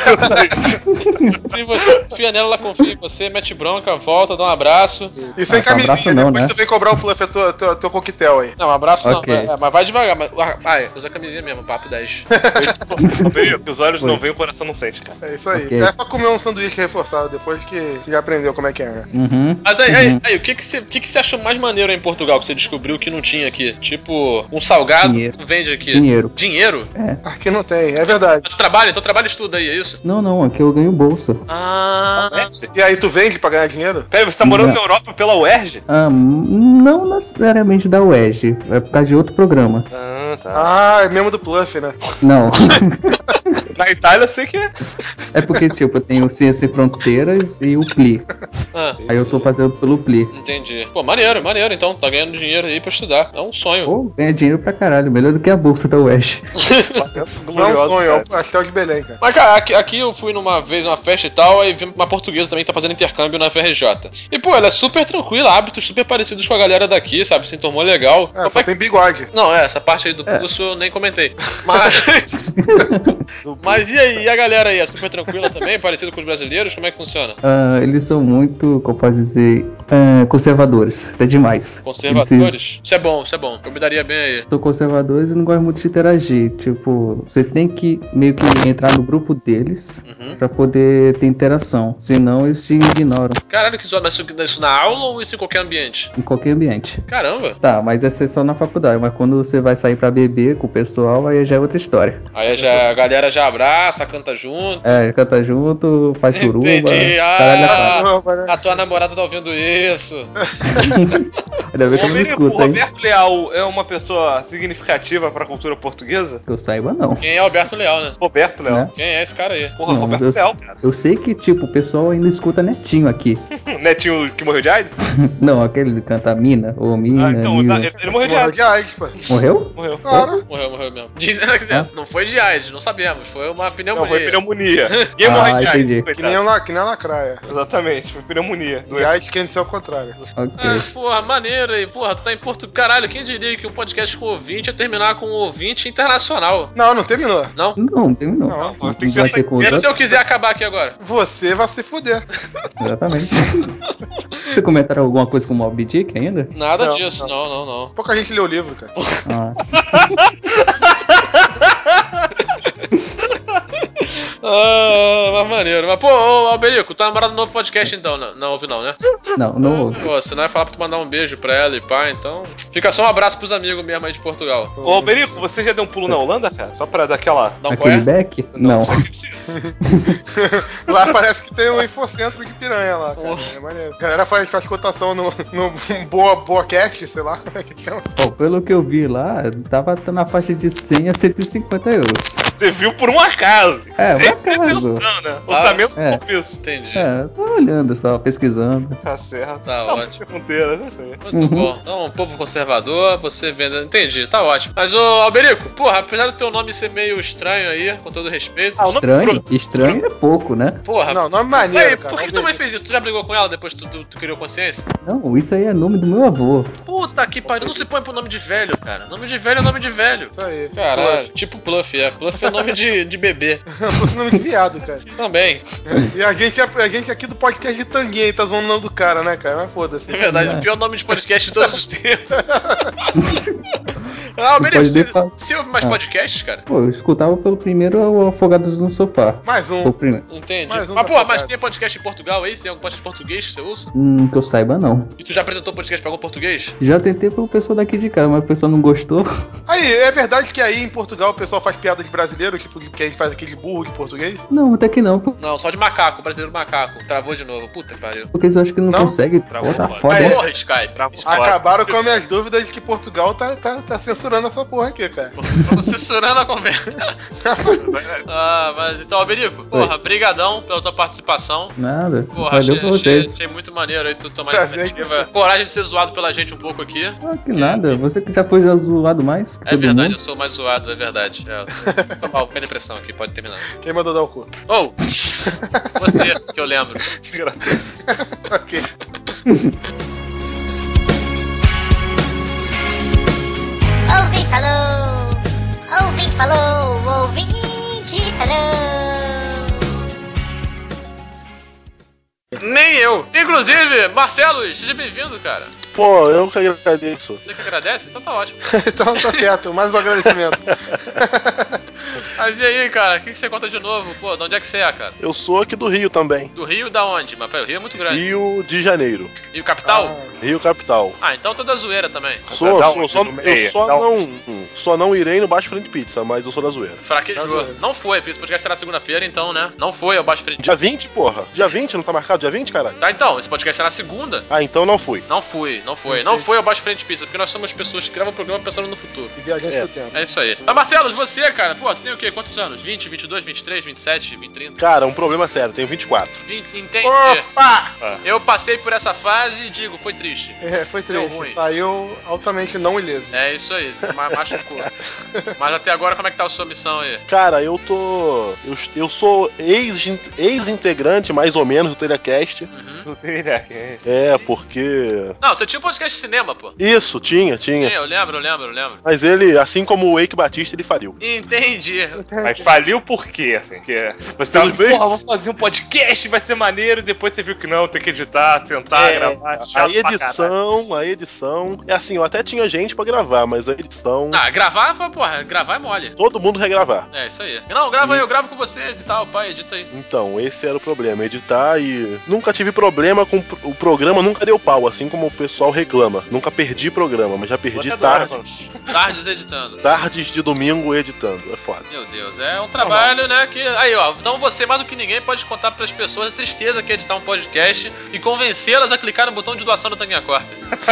Se você confia nela, ela confia em você, mete bronca, volta, dá um abraço. E sem camisinha, não, depois né? tu vem cobrar o Pluff, teu coquetel aí. Não, um abraço Okay. não, mas vai devagar. Usa a camisinha mesmo, papo 10. Os olhos não veem, o coração não sente, cara. É isso aí. Okay. É só comer um sanduíche reforçado depois que você já aprendeu como é que é, né? Mas aí, o que você achou mais maneiro aí em Portugal que você descobriu que não tinha aqui? Tipo, um salgado que vende aqui. Dinheiro. Dinheiro? Aqui não tem, é verdade. Tu trabalha, então trabalha e estuda aí, é isso? Não, aqui eu ganho bolsa. E aí tu vende pra ganhar dinheiro? Peraí, você tá morando na Europa pela UERJ? Não necessariamente da UERJ, é por causa de outro programa. É mesmo do Pluff, né? Não. Na Itália eu sei que é. É porque, tipo, eu tenho Ciência Sem Fronteiras e o PLI. Aí eu tô fazendo pelo Pli. Entendi. Pô, maneiro. Então, tá ganhando dinheiro aí pra estudar. É um sonho. Pô, ganha dinheiro pra caralho. Melhor do que a bolsa da UESH. Não é um sonho, é o pastel de Belém, cara. Mas, cara, aqui eu fui numa vez numa festa e tal, aí vi uma portuguesa também que tá fazendo intercâmbio na FRJ. E, pô, ela é super tranquila, hábitos super parecidos com a galera daqui, sabe? Se enturmou legal. Só tem bigode. Não, essa parte aí do curso eu nem comentei. Mas e aí, e a galera aí? É super tranquila também? Parecido com os brasileiros? Como é que funciona? Eles são muito, como pode dizer, conservadores. Até demais. Conservadores? Isso é bom. Eu me daria bem aí. São conservadores e não gostam muito de interagir. Tipo, você tem que meio que entrar no grupo deles pra poder ter interação. Senão eles te ignoram. Caralho, que zoado. Mas isso na aula ou isso em qualquer ambiente? Em qualquer ambiente. Caramba. Tá, mas essa é só na faculdade. Mas quando você vai sair pra beber com o pessoal, aí já é outra história. Aí já, a galera já abraça, canta junto. Canta junto, faz suruba. Entendi. A tua namorada tá ouvindo isso. Ainda bem que não me escuta, o Roberto Leal é uma pessoa significativa pra cultura portuguesa? Que eu saiba, não. Quem é Alberto Leal, né? Roberto Leal. Né? Quem é esse cara aí? Porra, Não, Roberto Leal, cara. Eu sei que, tipo, o pessoal ainda escuta Netinho aqui. Netinho que morreu de AIDS? Não, aquele que canta Mina, ou Mina. Então, Mina. ele morreu de AIDS. Pô. Morreu? Morreu. Claro. Morreu mesmo. Não foi de AIDS, não sabemos. Foi uma pneumonia. Não, foi pneumonia. Ninguém morre de AIDS. Entendi. Que nem a lacraia. Exatamente, foi pneumonia. E AIDS quer ser ao contrário. Ok. Porra, maneiro aí. Porra, tu tá em Portugal. Caralho, quem diria que um podcast com ouvinte ia terminar com um ouvinte internacional? Não terminou. Não? Não, terminou. Não, tem que Vai ser ter contato? E se eu quiser acabar aqui agora? Você vai se fuder. Exatamente. Você comentaram alguma coisa com o Moby Dick ainda? Nada disso, não. Pouca gente lê o livro, cara. Ah. Mas maneiro. Mas, pô, Alberico, tá namorado no novo podcast então? Não ouve não, né? Não ouve. Pô, você não vai falar pra tu mandar um beijo pra ela e pá, então... Fica só um abraço pros amigos mesmo aí de Portugal. Ô, Alberico, você já deu um pulo na Holanda, cara? Só pra dar aquela... Dá um Aquele coé? back? Não. Lá parece que tem um infocentro de piranha lá, cara. É maneiro. A galera faz cotação no Boa Cat, sei lá como é que chama. Bom, pelo que eu vi lá, tava na faixa de 100 a 150 euros. Você viu por um acaso. Por acaso. Né? Orçamento É. propício. Entendi. Só olhando, só pesquisando. Tá certo. Tá Não, ótimo. fronteiras, é isso aí. Muito bom. Então, um povo conservador, você vendo. Entendi, tá ótimo. Mas, ô, Alberico, porra, apesar do teu nome ser meio estranho aí, com todo respeito. Estranho é pouco, né? Porra. Não, nome maneiro, Aí, cara. por que tua mãe fez isso? Tu já brigou com ela depois que tu criou consciência? Não, isso aí é nome do meu avô. Puta que pariu, não se põe pro nome de velho, cara. Nome de velho é nome de velho. Isso aí. Caralho, tipo Pluff, é. Pluff é nome de bebê. Nome de viado, cara. Também. E a gente aqui do podcast de Tanguinha aí tá zoando o nome do cara, né, cara? Mas foda-se. É verdade, o pior nome de podcast de todos os tempos. Alberico, você ouve mais podcasts, cara? Pô, eu escutava pelo primeiro o Afogados no Sofá. Mais um. O primeiro. Entendi. Mais um Mas, porra, Afogados. mas tem podcast em Portugal aí? Tem algum podcast português que você usa? Que eu saiba, não. E tu já apresentou podcast pra algum português? Já tentei pro pessoal daqui de casa, mas o pessoal não gostou. Aí, é verdade que aí em Portugal o pessoal faz piada de brasileiro, tipo, que a gente faz aquele burro de português? Não, até que não. Não, só de macaco, brasileiro macaco. Travou de novo. Puta que pariu. Porque eles acham que não conseguem. Travou, Tá mano. foda. Aí, porra, Skype. Acabaram com as minhas dúvidas de que Portugal tá censurando essa porra aqui, cara. Tava censurando a conversa. Mas então, Alberico, porra, brigadão pela tua participação. Nada. Porra, Valeu pra vocês. achei muito maneiro aí tu tomar Prazer iniciativa. Coragem de ser zoado pela gente um pouco aqui. Que nada. Você que já foi zoado mais. É todo verdade, mundo. eu sou mais zoado, é verdade. Tô mal, fica depressão aqui, pode terminar. Quem mandou dar o cu? Ou, você, que eu lembro. Ok. Ouvinte falou, ouvinte falou, ouvinte falou. Nem eu. Inclusive, Marcelo, seja bem-vindo, cara. Pô, eu que agradeço. Você que agradece? Então tá ótimo. Então tá certo, mais um agradecimento. Mas e aí, cara, o que você conta de novo? Pô, de onde é que você é, cara? Eu sou aqui do Rio também. Do Rio da onde? Mas peraí, o Rio é muito grande. Rio de Janeiro. Rio capital? Rio capital. Então tô da zoeira também. Só não irei no Baixo Frente Pizza, mas eu sou da zoeira. Fraquejou. Não foi, esse podcast será segunda-feira, então, né? Não foi ao Baixo Frente. Dia 20, porra. Dia 20, não tá marcado dia 20, caralho? Tá, então, esse podcast será segunda. Então não fui. Não foi ao Baixo Frente Pizza, porque nós somos pessoas que gravam o programa pensando no futuro. E viajantes do tempo. É isso aí. Mas Marcelo, você, cara, pô, tu tem o quê? Quantos anos? 20, 22, 23, 27, 20, 30? Cara, um problema sério, tenho 24. Entendi. Opa! Eu passei por essa fase e digo, foi triste. Foi Deu triste. ruim. Saiu altamente não ileso. É isso aí, machucou. Mas até agora, como é que tá a sua missão aí? Cara, eu sou ex-integrante, mais ou menos, do Telecast. Do Telecast. É, porque... Não, você tinha um podcast de cinema, pô. Isso, tinha. Sim, eu lembro. Mas ele, assim como o Eike Batista, ele faliu. Entendi. Mas faliu por quê, assim? Que você tava, porra, vamos fazer um podcast, vai ser maneiro, e depois você viu que não, tem que editar, sentar, gravar, a edição... É assim, eu até tinha gente pra gravar, mas a edição... Gravar é mole. Todo mundo regravar. É, isso aí. Não, grava aí, eu gravo com vocês e tal, pai, edita aí. Então, esse era o problema, editar e... Nunca tive problema com o programa, nunca deu pau, assim como o pessoal reclama. Nunca perdi programa, mas já perdi Tardes editando. Tardes de domingo editando, é foda. Meu Deus, é um trabalho, né, que... Aí, ó, então você, mais do que ninguém, pode contar pras pessoas a tristeza que é editar um podcast e convencê-las a clicar no botão de doação do Tanguinha Corp.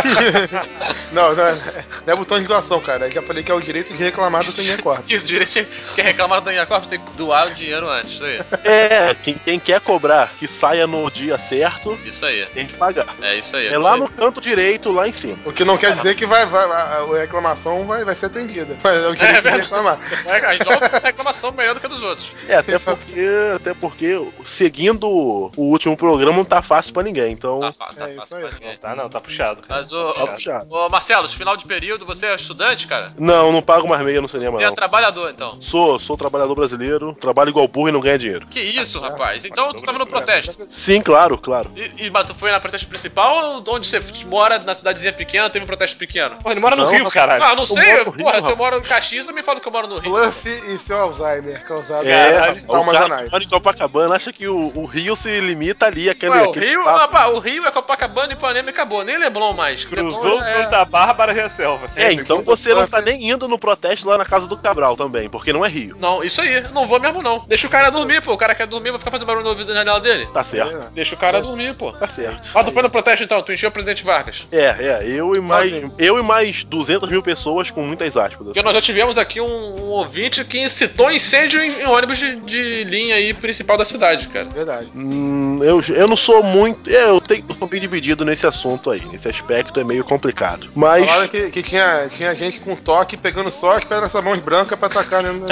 Não é botão de doação, cara. Eu já falei que é o direito de reclamar do Tanguinha Corp. Isso, direito que reclamar do Tanguinha Corp, você tem que doar o dinheiro antes, isso aí. Quem quer cobrar que saia no dia certo, isso aí, tem que pagar. É isso aí. É lá no canto direito, lá em cima. O que não quer dizer que a reclamação vai ser atendida. Mas é o direito de reclamar. A gente logo tem reclamação melhor do que a dos outros. Até porque seguindo o último programa não tá fácil pra ninguém, então... Tá fácil pra ninguém. Tá puxado, cara. Mas, ô Marcelo, final de período, você é estudante, cara? Não pago mais meia no cinema, Você é trabalhador, então? Sou trabalhador brasileiro, trabalho igual burro e não ganha dinheiro. Que isso, rapaz? Então tu tava no protesto? Sim, claro. Mas tu foi na protesto principal ou onde você mora, na cidadezinha pequena, teve um protesto pequeno? Porra, ele mora no Rio, caralho. Não sei, porra, se eu moro no Caxias, eu me falo que eu moro no Rio. Bluff e seu Alzheimer causado o cara mora em Copacabana, acha que o Rio se limita ali, o Rio é Copacabana, Ipanema e acabou, nem Leblon mais. Cruzou Santa Bárbara e a selva. Então você não tá nem indo no protesto lá na casa do Cabral também, porque não é Rio. Não, isso aí, não vou mesmo não. Deixa o cara dormir, pô, o cara quer dormir, vou ficar fazendo barulho no ouvido da janela dele. Tá certo. Deixa o cara dormir, pô. Tá certo. Tu foi no protesto então, tu encheu o presidente Vargas. Eu e mais 200 mil pessoas com muitas aspas. Porque nós já tivemos aqui um ouvinte que incitou incêndio em ônibus de linha aí principal da cidade, cara. Verdade. Eu não sou muito... Eu tô meio dividido nesse assunto aí. Nesse aspecto é meio complicado. Mas... Falaram que tinha gente com toque pegando só as pedras sabões brancas pra atacar, né?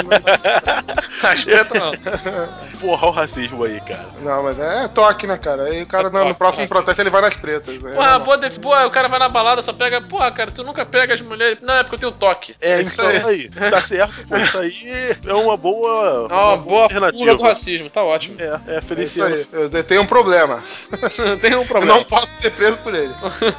Não. Porra, o racismo aí, cara. Não, mas é toque, né, cara? Aí o cara no próximo protesto ele vai nas pretas. Porra, o cara vai na balada, só pega... Porra, cara, tu nunca pega as mulheres... Não, é porque eu tenho toque. Isso aí. Tá certo, pô. Isso aí é uma boa... Uma boa alternativa do racismo, tá ótimo. Feliciano. Isso aí. Eu tenho um problema. Não posso ser preso por ele.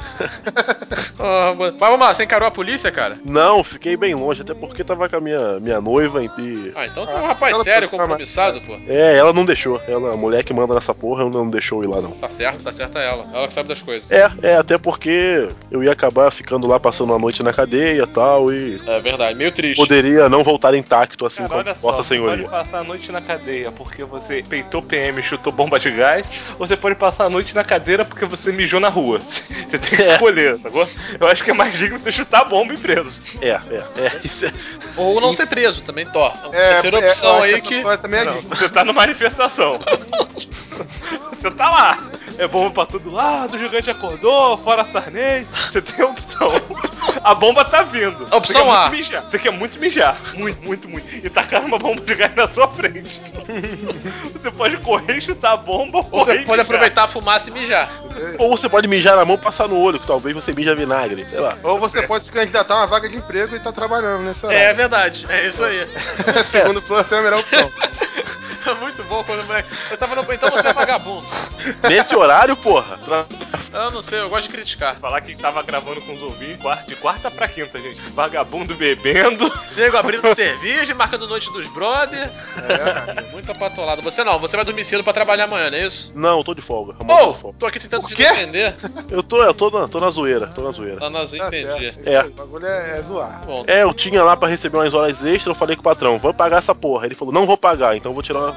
Mas vamos lá, você encarou a polícia, cara? Não, fiquei bem longe, até porque tava com a minha noiva e... Então tu é um rapaz sério, compromissado, pô. Ela não deixou. A mulher que manda nessa porra não deixou ir lá, não. Tá certa ela. Ela sabe das coisas. Até porque eu ia acabar ficando lá passando a noite na cadeia e tal, e... É verdade, meio triste. Poderia não voltar intacto, assim como Vossa Senhoria. Você pode passar a noite na cadeia porque você peitou PM e chutou bomba de gás, ou você pode passar a noite na cadeira porque você mijou na rua. Você tem que escolher, tá bom? Eu acho que é mais digno você chutar a bomba e preso. Isso é... Ou não ser preso, também torna. Terceira opção aí que... Você tá numa manifestação. Você tá lá. É bomba pra todo lado, o gigante acordou, fora Sarney. Você tem a opção. A bomba tá vindo. Opção A. Você quer muito mijar. Muito. E tacar uma bomba de gás na sua frente. Você pode correr e chutar a bomba ou você pode aproveitar a fumaça e mijar. Ou você pode mijar na mão e passar no olho, que talvez você mija vinagre, sei lá. Ou você pode se candidatar a uma vaga de emprego e tá trabalhando nesse horário. É verdade, é isso aí. Segundo o plano, foi a melhor opção. Muito bom quando o moleque... Então você é vagabundo. Nesse horário, porra? Eu não sei, eu gosto de criticar. Falar que tava gravando com os ouvintes de quarta pra quinta, gente. Vagabundo bebendo. Nego abrindo cerveja, marcando noite dos brother. Muita patolada. Você não, você vai dormir cedo pra trabalhar amanhã, não é isso? Não, eu tô de folga. Tô aqui tentando te defender. Eu tô na zoeira, Tá na zoeira, entendi. O bagulho é zoar. Bom, eu tinha lá pra receber umas horas extras, eu falei com o patrão, vou pagar essa porra. Ele falou, não vou pagar, então vou tirar folga.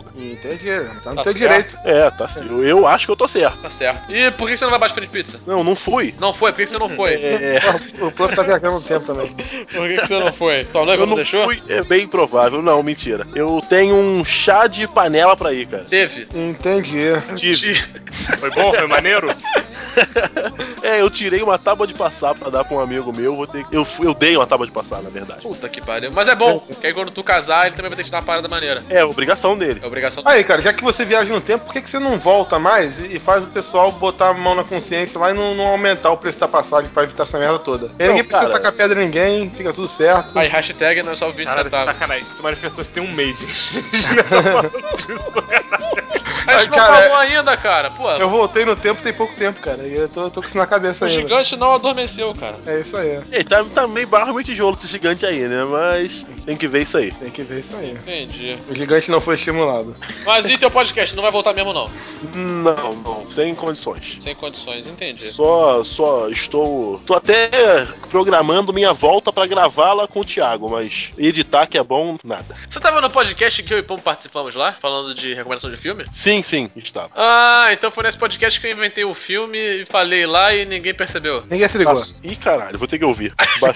folga. Entendi, tá no Tá teu certo. direito. Tá. Eu acho que eu tô certo. Tá certo. E por que você não vai baixo de pizza? Não fui. Não foi? Por que você não foi? O Plus tá viajando no tempo também. Por que você não foi? Tua noiva Eu não não deixou? fui, é bem provável. Não, mentira. Eu tenho um chá de panela pra ir, cara. Teve. Entendi. Tive. Foi bom? Foi maneiro? Eu tirei uma tábua de passar pra dar pra um amigo meu. Eu dei uma tábua de passar, na verdade. Puta que pariu. Mas é bom, que aí quando tu casar, ele também vai ter que te dar uma parada maneira. É obrigação dele. É obrigação Aí, cara, já que você viaja no tempo, por que você não volta mais e faz o pessoal botar a mão na consciência lá e não aumentar o preço da passagem pra evitar essa merda toda? E ninguém precisa tacar pedra em ninguém, fica tudo certo. Aí, hashtag não é só 20 centavos. Sacanagem. Você manifestou que tem um mês. A gente não falou ainda, cara. Pô, eu voltei no tempo tem pouco tempo, cara. E eu tô com isso na cabeça ainda. O gigante não adormeceu, cara. É isso aí. Tá meio barro meio tijolo esse gigante aí, né? Mas tem que ver isso aí. Tem que ver isso aí. Entendi. O gigante não foi estimulado. Mas e teu podcast? Não vai voltar mesmo, não? Não. Sem condições. Sem condições, entendi. Só estou... Tô até programando minha volta pra gravá-la com o Thiago, mas editar que é bom, nada. Você tava no podcast que eu e Pombo participamos lá? Falando de recomendação de filme? Sim, estava. Ah, então foi nesse podcast que eu inventei o filme e falei lá e ninguém percebeu. Ninguém se ligou. Ih, caralho, vou ter que ouvir.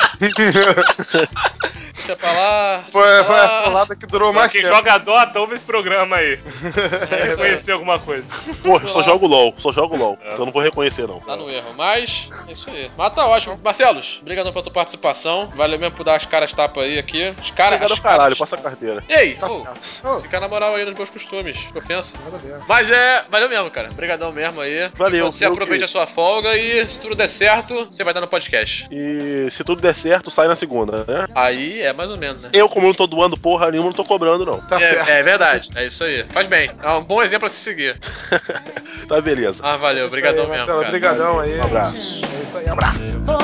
Deixa pra lá. Foi a trollada que durou mais quem tempo. joga Dota, ouve esse programa aí. Reconhecer alguma coisa. Porra, eu só jogo LOL. Então eu não vou reconhecer, não. Tá no erro, mas é isso aí. Mas tá ótimo. Marcelos, obrigado pela tua participação. Valeu mesmo por dar as caras tapa aí aqui. Os caras. Obrigado, caralho, passa a carteira. E aí? Tá fica na moral aí nos meus costumes. Que ofensa. Nada. Mas valeu mesmo, cara. Obrigadão mesmo aí. Valeu. Você aproveite a sua folga e se tudo der certo, você vai dar no podcast. E se tudo der certo, sai na segunda, né? Aí é mais ou menos, né? Eu, como não tô doando porra nenhuma, não tô cobrando, não. Tá certo. É verdade. É isso aí. Faz bem. É um bom exemplo a se seguir. Tá, beleza. Ah, valeu. Obrigadão mesmo, cara. Obrigadão aí. Um abraço. É isso aí, abraço.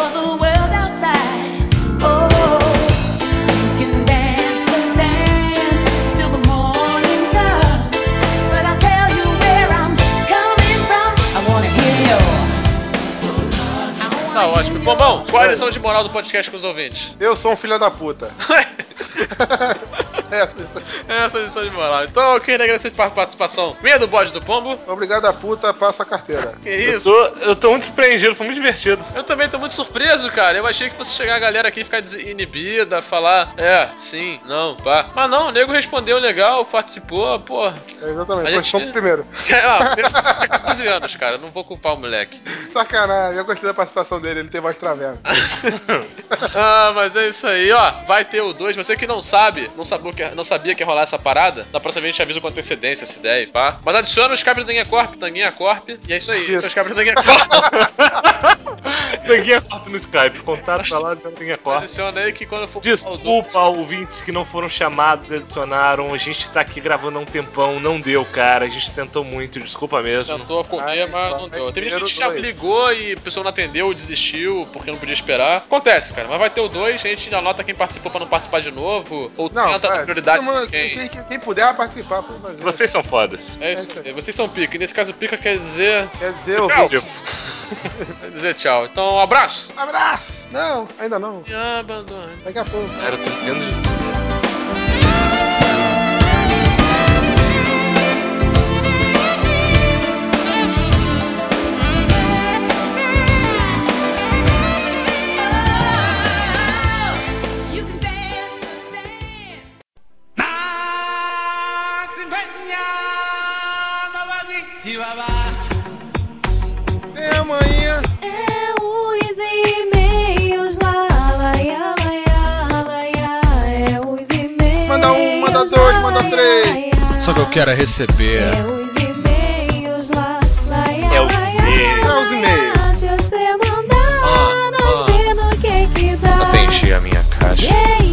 Tá ótimo. Bom, qual é a lição de moral do podcast com os ouvintes? Eu sou um filho da puta. Essa é a lição de moral. Então eu queria agradecer pela participação minha do bode do pombo. Obrigado a puta, passa a carteira. Que isso? Eu tô muito surpreendido, foi muito divertido. Eu também tô muito surpreso, cara. Eu achei que fosse chegar a galera aqui e ficar desinibida, falar sim, não, pá. Mas não, o nego respondeu legal, participou, pô. Exatamente, mas somos primeiro. Primeiro 14 anos, cara. Não vou culpar o moleque. Sacanagem, eu gostei da participação dele, ele tem voz traveco. Mas é isso aí, ó. Vai ter o 2. Você que não sabia que ia rolar essa parada, na próxima vez a gente avisa com antecedência essa ideia, pá. Mas adiciona o Skype do Tanguinha Corp, e é isso aí. Esse é o Skype do Tanguinha Corp. Tanguinha Corp no Skype, contato pra lá do Tanguinha Corp. Adiciona aí que quando for... Desculpa, ouvintes que não foram chamados, adicionaram. A gente tá aqui gravando há um tempão, não deu, cara. A gente tentou muito, desculpa mesmo. Tentou correr, mas não deu. Teve gente que já ligou e a pessoa não atendeu, desistiu, porque não podia esperar. Acontece, cara, mas vai ter o 2, a gente anota quem participou pra não participar de novo, ou tenta dar prioridade pra quem puder vai participar. Vocês são fodas. É isso aí, vocês são pica, e nesse caso pica quer dizer ouvinte. Quer dizer tchau. Então, um abraço! Abraço! Não, ainda não. Me abandone. Daqui a pouco. Cara, eu tô vendo isso. Vem amanhã. É os e-mails lá, é os e-mails. Manda 1, manda 2, manda 3. Só que eu quero receber. É os e-mails lá, É os e-mails. É os e-mails. Se você mandar, não sei no que dá. Atendi a minha caixa.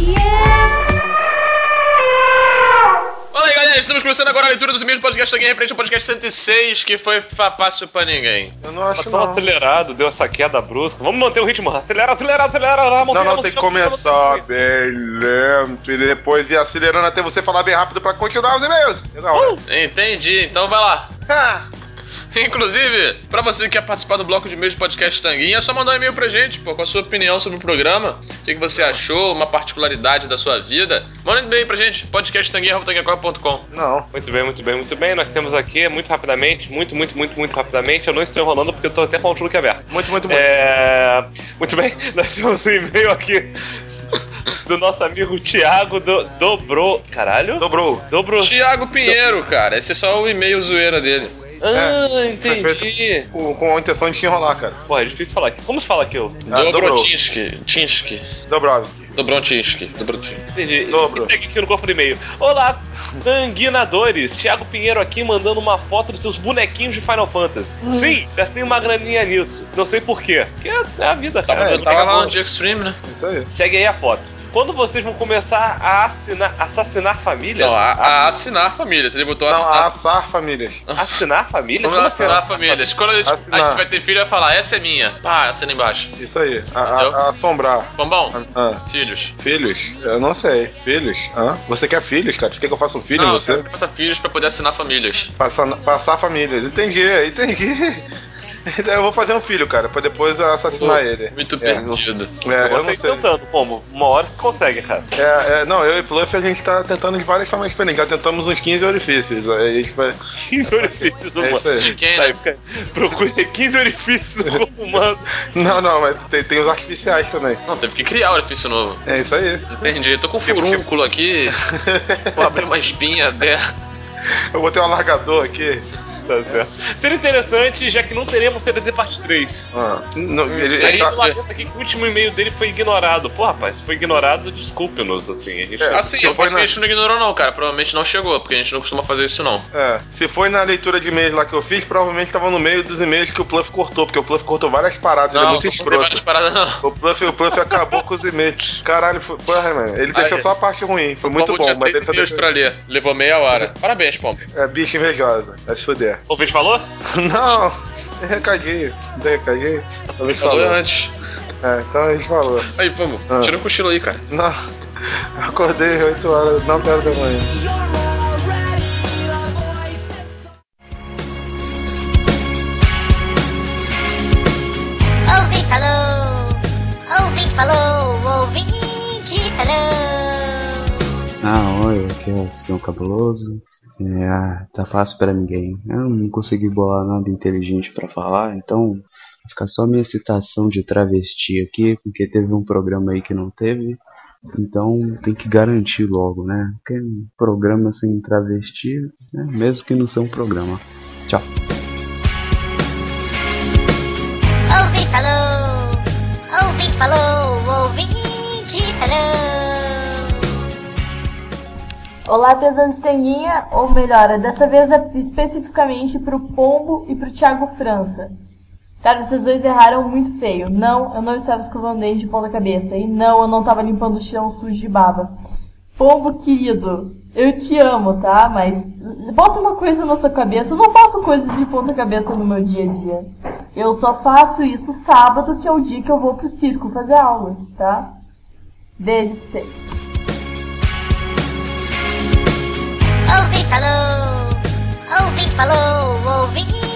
Fala aí, galera, estamos começando agora a leitura dos e-mails do podcast Tanguinha referente ao podcast 106, que foi fácil pra ninguém. Eu não acho Tá tão acelerado, deu essa queda brusca. Vamos manter o ritmo. Acelera. Não, tem que começar bem lento e depois ir acelerando até você falar bem rápido pra continuar os e-mails. Legal, né? Entendi, então vai lá. Inclusive, pra você que quer participar do bloco de e-mails do podcast Tanguinha, é só mandar um e-mail pra gente, pô, com a sua opinião sobre o programa, o que você achou, uma particularidade da sua vida. Manda um e-mail pra gente, podcasttanguinha.com. Não. Muito bem. Nós temos aqui, muito rapidamente, muito rapidamente, eu não estou enrolando porque eu tô até com o Outlook aberto. Muito bem, nós temos um e-mail aqui do nosso amigo Thiago Dobrou. Thiago Pinheiro, cara. Esse é só o e-mail zoeira dele. Entendi. Com a intenção de te enrolar, cara. Pô, é difícil falar aqui. Como se fala aquilo? Dobrotinski. Dobrotinski. Entendi. E segue aqui no corpo do e-mail. Olá, tanguinadores. Thiago Pinheiro aqui mandando uma foto dos seus bonequinhos de Final Fantasy. Sim, gastei uma graninha nisso. Não sei porquê. Porque é a vida, cara. Tava lá no Extreme, né? Isso aí. Segue aí a foto. Quando vocês vão começar a assassinar famílias? Não, a assinar famílias. Ele botou assar famílias. Assinar famílias? Vamos assinar famílias. Quando a gente vai ter filho, vai falar, essa é minha. Assina embaixo. Isso aí. Assombrar. Bombom. Filhos. Filhos? Eu não sei. Filhos? Você quer filhos, cara? Você quer que eu faça um filho em você? Você faça filhos pra poder assinar famílias. Passar famílias. Entendi. Eu vou fazer um filho, cara, pra depois assassinar ele. Muito perdido. Eu não sei. Tentando, como? Uma hora você consegue, cara. Não, eu e Pluff a gente tá tentando de várias formas diferentes. Já tentamos uns 15 orifícios. A gente vai... 15 orifícios, mano. Isso aí. De quem, né? Procure 15 orifícios no corpo humano. Não, mas tem os artificiais também. Não, teve que criar orifício novo. É isso aí. Entendi. Eu tô com um furúnculo aqui. Vou abrir uma espinha dela. Eu botei um alargador aqui. Tá certo. Seria interessante, já que não teremos CDZ parte 3. Aí tá... aqui que o último e-mail dele foi ignorado. Pô, rapaz, se foi ignorado, desculpe-nos, assim. Eu acho que a gente não ignorou não, cara. Provavelmente não chegou, porque a gente não costuma fazer isso não. Se foi na leitura de e-mails lá que eu fiz, provavelmente tava no meio dos e-mails que o Pluff cortou, porque o Pluff cortou várias paradas, ele é muito escroto. Várias paradas, não. O Pluff acabou com os e-mails. Caralho, porra, mano. Ele deixou só a parte ruim, foi muito bom. Mas ele deixou pra ler. Levou meia hora. Parabéns, Pombo. Bicha invejosa. Vai se fuder. O vídeo falou? Não, tem recadinho. A gente falou antes. Então a gente falou. Aí, Pombo, tira um cochilo aí, cara. Não, eu acordei 8 horas, 9 horas da manhã. Ouvinte falou. Oi, aqui é o Senhor Cabuloso. Tá fácil pra ninguém. Eu não consegui bolar nada inteligente pra falar, então vai ficar só minha citação de travesti aqui, porque teve um programa aí que não teve, então tem que garantir logo, né? Porque um programa sem travesti, né? Mesmo que não seja um programa. Tchau. Ouvinte falou. Olá, artesãos de Tanguinha, ou melhor, dessa vez é especificamente pro Pombo e pro Thiago França. Cara, vocês dois erraram muito feio. Não, eu não estava escovando dente de ponta cabeça. E não, eu não estava limpando o chão sujo de baba. Pombo querido, eu te amo, tá? Mas bota uma coisa na sua cabeça. Eu não faço coisas de ponta cabeça no meu dia a dia. Eu só faço isso sábado, que é o dia que eu vou pro circo fazer aula, tá? Beijo pra vocês. Ouvinte falou.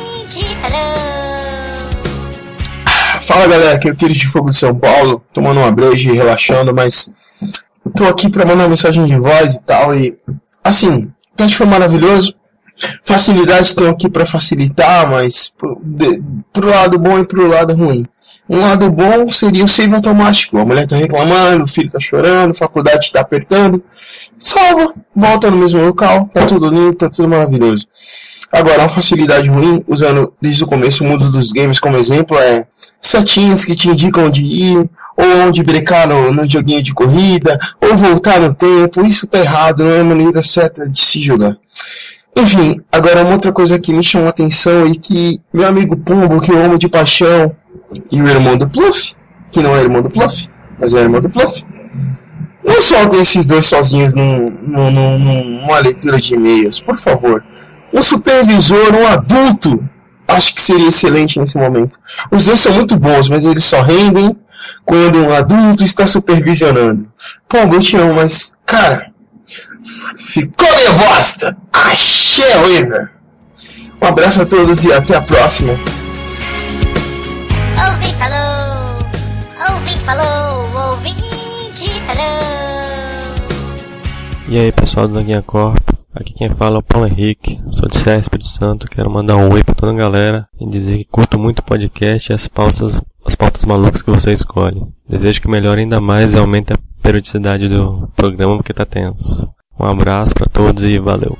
Fala galera, aqui é o Queijo de Fogo de São Paulo, tomando uma breja e relaxando, mas tô aqui pra mandar uma mensagem de voz e tal, e assim, o teste foi maravilhoso, facilidades estão aqui pra facilitar, mas pro lado bom e pro lado ruim. Um lado bom seria o save automático, a mulher tá reclamando, o filho tá chorando, a faculdade tá apertando, salva, volta no mesmo local, tá tudo limpo, tá tudo maravilhoso. Agora, uma facilidade ruim, usando desde o começo o mundo dos games como exemplo, é setinhas que te indicam onde ir, ou onde brecar no joguinho de corrida, ou voltar no tempo. Isso tá errado, não é a maneira certa de se jogar. Enfim, agora uma outra coisa que me chamou a atenção e que meu amigo Pombo, que eu amo de paixão, e o irmão do Pluff, que não é irmão do Pluff, mas é irmão do Pluff, não soltem esses dois sozinhos numa leitura de e-mails, por favor. Um supervisor, um adulto, acho que seria excelente nesse momento. Os dois são muito bons, mas eles só rendem quando um adulto está supervisionando. Pombo, eu te amo, mas, cara, ficou meio bosta. Achei horrível. Um abraço a todos e até a próxima. Ouvinte falou, ouvinte falou, ouvinte falou. E aí pessoal do Tanguinha Corp, aqui quem fala é o Paulo Henrique, sou de Serra, Espírito Santo, quero mandar um oi pra toda a galera e dizer que curto muito o podcast e as pautas malucas que você escolhe. Desejo que melhore ainda mais e aumente a periodicidade do programa porque tá tenso. Um abraço pra todos e valeu.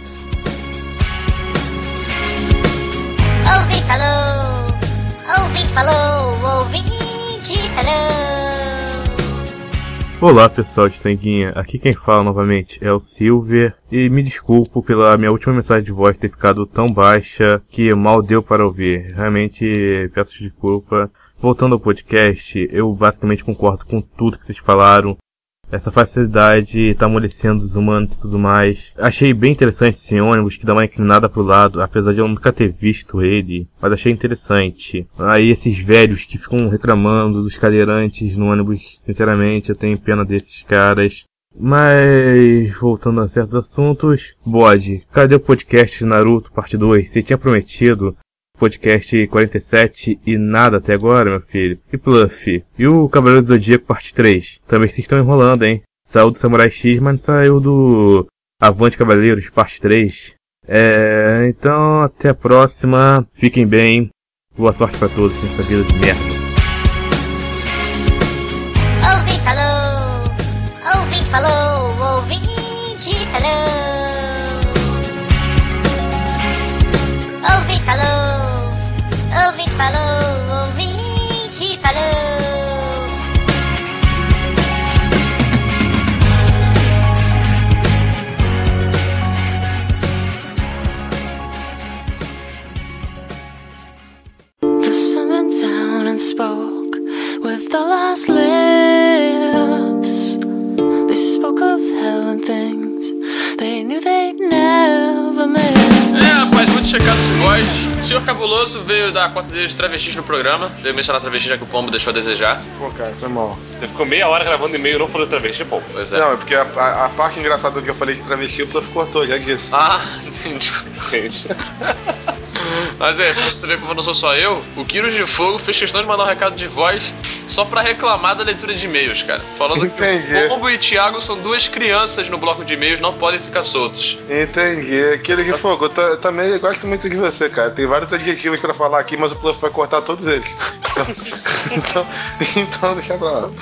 Ouvinte falou, ouvinte falou, ouvinte falou. Olá pessoal de Tanguinha, aqui quem fala novamente é o Silver e me desculpo pela minha última mensagem de voz ter ficado tão baixa que mal deu para ouvir, realmente peço desculpa. Voltando ao podcast, eu basicamente concordo com tudo que vocês falaram. Essa facilidade tá amolecendo os humanos e tudo mais. Achei bem interessante esse ônibus que dá uma inclinada pro lado, apesar de eu nunca ter visto ele, mas achei interessante. Aí esses velhos que ficam reclamando dos cadeirantes no ônibus, sinceramente eu tenho pena desses caras. Mas, voltando a certos assuntos, Bode, cadê o podcast de Naruto parte 2? Você tinha prometido podcast 47 e nada até agora, meu filho. E Pluff? E o Cavaleiro do Zodíaco parte 3? Também vocês estão enrolando, hein? Saiu do Samurai X, mas não saiu do Avante Cavaleiros parte 3. Então até a próxima. Fiquem bem. Boa sorte pra todos nessa vida de merda. Ouvinte falou, ouvinte falou, ouvinte falou. Ouvinte falou, ouvinte falou, ouvinte falou. The sun went down and spoke with the last lips. They spoke of hell and things they knew they'd never miss. Rapaz, muito checado de voz. O senhor Cabuloso veio dar a conta dele de travestis no programa. Veio mencionar travesti já que o Pombo deixou a desejar. Pô, cara, foi mal. Você ficou meia hora gravando e-mail e não falou travesti, Pombo. Pois é. Não, é porque a parte engraçada do que eu falei de travesti, o Pluff cortou, já disse. Ah, entendi. Mas pra você ver como não sou só eu, o Quiros de Fogo fez questão de mandar um recado de voz só pra reclamar da leitura de e-mails, cara. Falando que o Pombo e o Thiago são duas crianças no bloco de e-mails, não podem ficar soltos. Entendi. Quiros de Fogo, eu também gosto muito de você, cara. Tem vários adjetivos pra falar aqui, mas o Pluff vai cortar todos eles. Então deixa pra lá.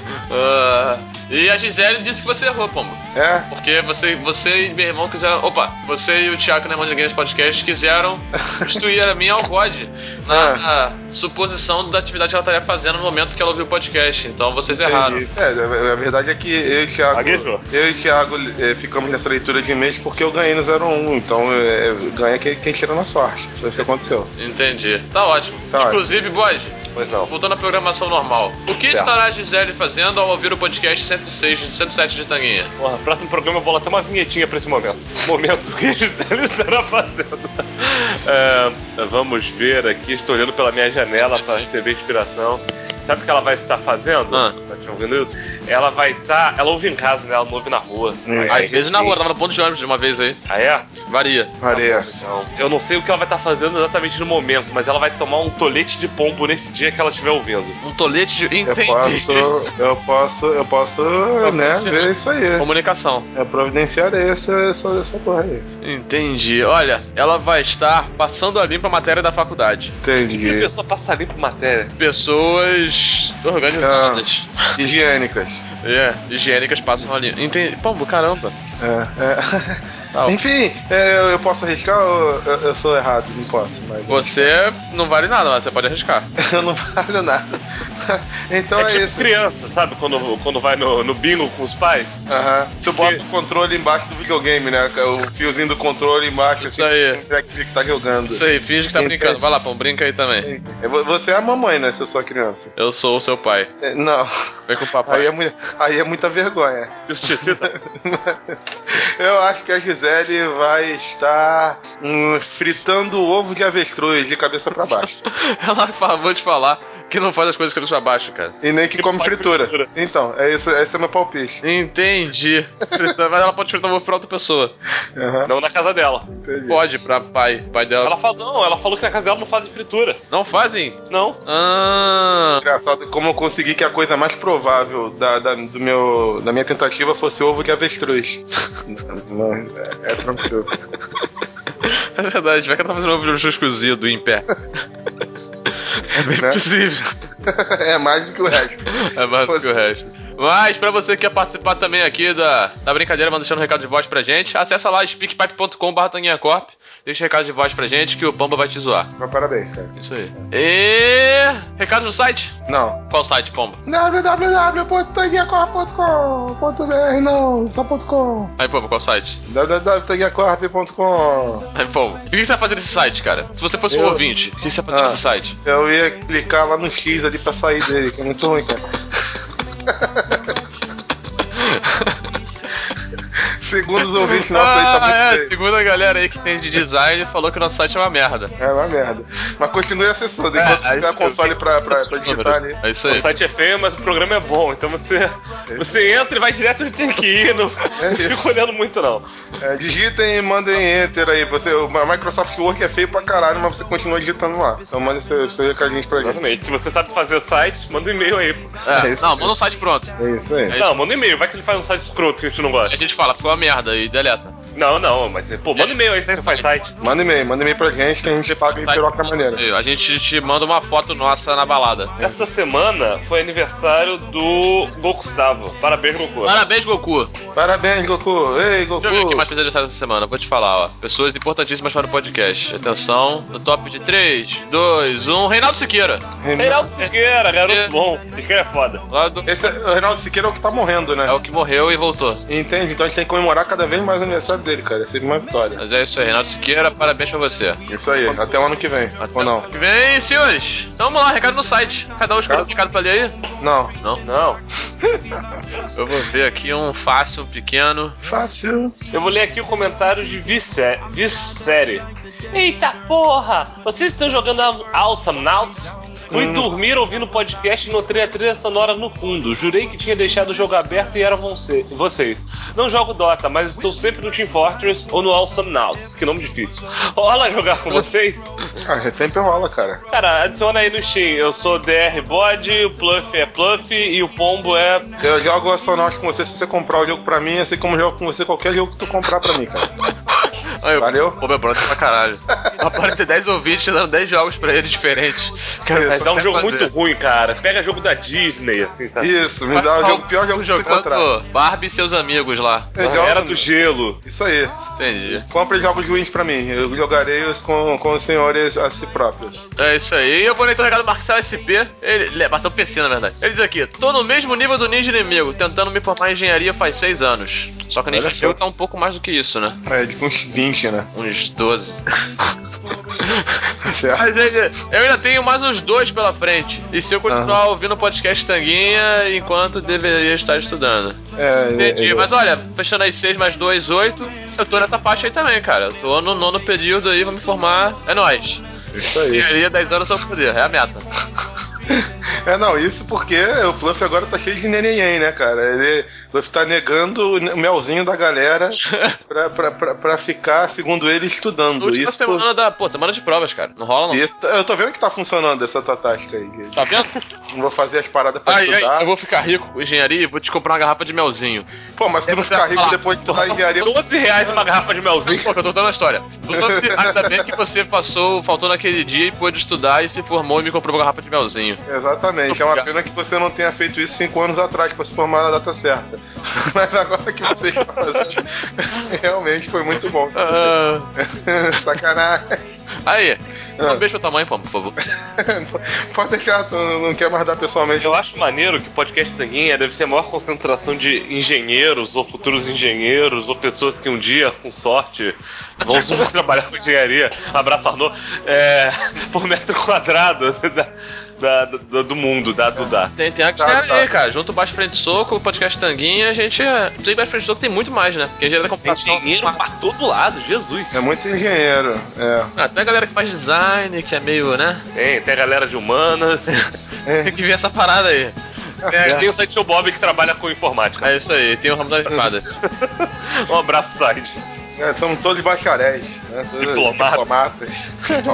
E a Gisele disse que você errou, Pombo. É? Porque você e meu irmão quiseram... Opa, você e o Thiago, que não é irmão de ninguém nesse podcast, quiseram substituir a minha ao God na suposição da atividade que ela estaria fazendo no momento que ela ouviu o podcast. Então vocês erraram. A verdade é que eu e o Thiago ficamos nessa leitura de e-mails porque eu ganhei no 01. Então ganha quem tira na sorte. Foi isso que aconteceu. Entendi. Tá ótimo. Inclusive, Bode, voltando à programação normal, o que estará a Gisele fazendo ao ouvir o podcast 107 de Tanguinha? Porra, no próximo programa eu vou lá ter uma vinhetinha pra esse momento. Momento que a Gisele estará fazendo. Vamos ver aqui, estou olhando pela minha janela para receber inspiração. Sabe o que ela vai estar fazendo? Tá ouvindo isso? Ela vai estar. Ela ouve em casa, né? Ela não ouve na rua. Às vezes na rua, tava no ponto de ônibus de uma vez aí. Ah, é? Varia. Então, eu não sei o que ela vai estar fazendo exatamente no momento, mas ela vai tomar um tolete de pombo nesse dia que ela estiver ouvindo. Um tolete de. Entendi. Eu posso, né, ver isso aí. Comunicação. Providenciar essa porra aí. Entendi. Olha, ela vai estar passando a limpo a matéria da faculdade. Entendi. Que pessoa passa limpo matéria? Pessoas organizadas. Higiênicas. Higiênicas passam ali. Entendi. Pombo, caramba. Enfim, eu posso arriscar ou eu sou errado? Não posso. Mas você não vale nada, mas você pode arriscar. Eu não valho nada. Então tipo isso. Criança, sabe? Quando vai no bingo com os pais. Tu bota o controle embaixo do videogame, né? O fiozinho do controle embaixo. Isso assim, aí. Que tá jogando. Isso aí, finge que tá brincando. Vai lá, Pão, brinca aí também. Você é a mamãe, né? Se eu sou a criança. Eu sou o seu pai. Não. Vem com o papai. Aí é muita vergonha. Isso te excita? Eu acho que a Gisele vai estar fritando ovo de avestruz de cabeça pra baixo. Ela acabou de falar que não faz as coisas de cabeça pra baixo, cara. E nem que come fritura. Então, esse é meu palpite. Entendi. Mas ela pode fritar ovo pra outra pessoa. Não na casa dela. Entendi. Pode, pra pai dela. Ela falou que na casa dela não fazem fritura. Não fazem? Não. Engraçado como eu consegui que a coisa mais provável da minha tentativa fosse ovo de avestruz. Não, é tranquilo. É verdade, vai que ela tá fazendo ovo de avestruz cozido em pé. É bem possível. É mais do que o resto. É mais do que o resto. Mas pra você que quer participar também aqui da brincadeira, vai deixando um recado de voz pra gente, acessa lá speakpipe.com/tanguinhacorp, deixa um recado de voz pra gente que o Pomba vai te zoar. Mas parabéns, cara. Isso aí. E... recado no site? Não. Qual site, Pomba? www.tanguinhacorp.com.br, não, só .com. Aí, Pomba, qual site? www.tanguinhacorp.com. Aí, Pomba, o que você vai fazer nesse site, cara? Se você fosse um ouvinte, o que você vai fazer nesse site? Eu ia clicar lá no X ali pra sair dele, que é muito ruim, cara. Segundo os ouvintes nossos aí tá muito feio. Segundo a galera aí que tem de design, falou que o nosso site é uma merda. É uma merda. Mas continue acessando enquanto tiver console pra digitar ali. É isso aí. O site é feio, mas o programa é bom. Então você entra e vai direto onde tem que ir. Não fica olhando muito, não. Digitem e mandem enter aí. A Microsoft Word é feio pra caralho, mas você continua digitando lá. Então manda seu recadinho pra gente. Exatamente. Se você sabe fazer site, manda um e-mail aí. Não, manda um site pronto. É isso aí. Não, manda um e-mail. Vai que ele faz um site escroto que a gente não gosta. A gente fala, ficou uma merda e deleta. Não, mas manda e-mail aí se você faz site. Manda e-mail pra gente que a gente paga em piroca maneira. A gente te manda uma foto nossa na balada. Esta semana foi aniversário do Gokustavo. Parabéns, Goku. Parabéns, Goku. Parabéns, Goku. Ei, Goku. Deixa eu ver quem mais fez aniversário essa semana. Vou te falar, ó. Pessoas importantíssimas para o podcast. Atenção, no top de 3, 2, 1. Reinaldo Siqueira. Reinaldo Siqueira, garoto bom. Siqueira é foda. O Reinaldo Siqueira é o que tá morrendo, né? É o que morreu e voltou. Entende? Então a gente tem que comemorar cada vez mais o aniversário dele, cara. É sempre uma vitória. Mas é isso aí, Reinaldo Siqueira, parabéns pra você. Isso aí, até o ano que vem. Ou não? Que vem, senhores. Então vamos lá, recado no site. Cada um escolheu um recado pra ler aí? Não. Eu vou ver aqui um fácil, um pequeno. Fácil. Eu vou ler aqui o comentário de Vissérie. Eita porra! Vocês estão jogando Awesome Nauts? Fui dormir ouvindo o podcast e notei a trilha sonora no fundo. Jurei que tinha deixado o jogo aberto e eram vocês. Não jogo Dota, mas estou sempre no Team Fortress ou no Awesome Nauts. Que nome difícil. Rola jogar com vocês? Sempre rola, cara. Cara, adiciona aí no Steam. Eu sou DR Bode, o Pluff é Pluff e o Pombo é... Eu jogo Awesome Nauts com você se você comprar o jogo pra mim, assim como eu jogo com você qualquer jogo que tu comprar pra mim, cara. Valeu? Pombo é pronto pra caralho. Aparece 10 ouvintes dando 10 jogos pra ele diferentes. Cara, dá um jogo muito ruim, cara. Pega jogo da Disney, assim, sabe? Isso, me dá o pior jogo que você encontrar. Barbie e seus amigos lá. Era do Gelo. Isso aí. Entendi. Compre jogos ruins pra mim. Eu jogarei-os com os senhores a si próprios. É isso aí. E eu vou ler o recado do Marcelo SP. Ele passou o PC, na verdade. Ele diz aqui: tô no mesmo nível do ninja inimigo, tentando me formar em engenharia faz 6 anos. Só que o ninja inimigo tá um pouco mais do que isso, né? Tipo uns 20, né? Uns 12. Certo. Mas eu ainda tenho mais uns 2 pela frente. E se eu continuar ouvindo o podcast Tanguinha, enquanto deveria estar estudando. Entendi. Mas olha, fechando aí 6 mais 2, 8. Eu tô nessa faixa aí também, cara. Eu tô no 9º período aí, vou me formar. É nóis. Isso aí. Engenharia 10 anos ao poder, é a meta. Isso porque o Pluff agora tá cheio de neném, né, cara? Ele tá negando o melzinho da galera pra ficar, segundo ele, estudando. Última semana semana de provas, cara. Não rola, não. Eu tô vendo que tá funcionando essa tua tática aí. Tá vendo? Não vou fazer as paradas pra estudar. Eu vou ficar rico com engenharia e vou te comprar uma garrafa de melzinho. Pô, mas se tu não ficar rico depois de estudar engenharia... R$12 uma garrafa de melzinho. Pô, que eu tô contando a história. Ainda bem que você faltou naquele dia e pôde estudar e se formou e me comprou uma garrafa de melzinho. Exatamente. É uma pena que você não tenha feito isso 5 anos atrás pra se formar na data certa. Mas agora que você está fazendo, realmente foi muito bom. Sacanagem. Aí, um beijo pra tua mãe, por favor. Pode deixar, tu não quer mais dar pessoalmente. Eu acho maneiro que o podcast Tanguinha deve ser a maior concentração de engenheiros, ou futuros engenheiros, ou pessoas que um dia, com sorte, vão trabalhar com engenharia. Abraço, Arnaud. Por metro quadrado. do mundo, da Dudá. Tem a galera aí, cara. Junto o Baixo Frente Soco, o podcast Tanguinha, a gente... Tem Baixo Frente Soco, tem muito mais, né? Porque a engenharia da computação... Tem engenheiro pra todo lado, Jesus. É muito engenheiro, tem a galera que faz design, que é meio, né? Tem a galera de humanas. Tem que ver essa parada aí. Tem o Sideshow Bob que trabalha com informática. É isso aí, tem o ramo das espadas. Um abraço, Side. Somos todos bacharéis, né? Diplomatas.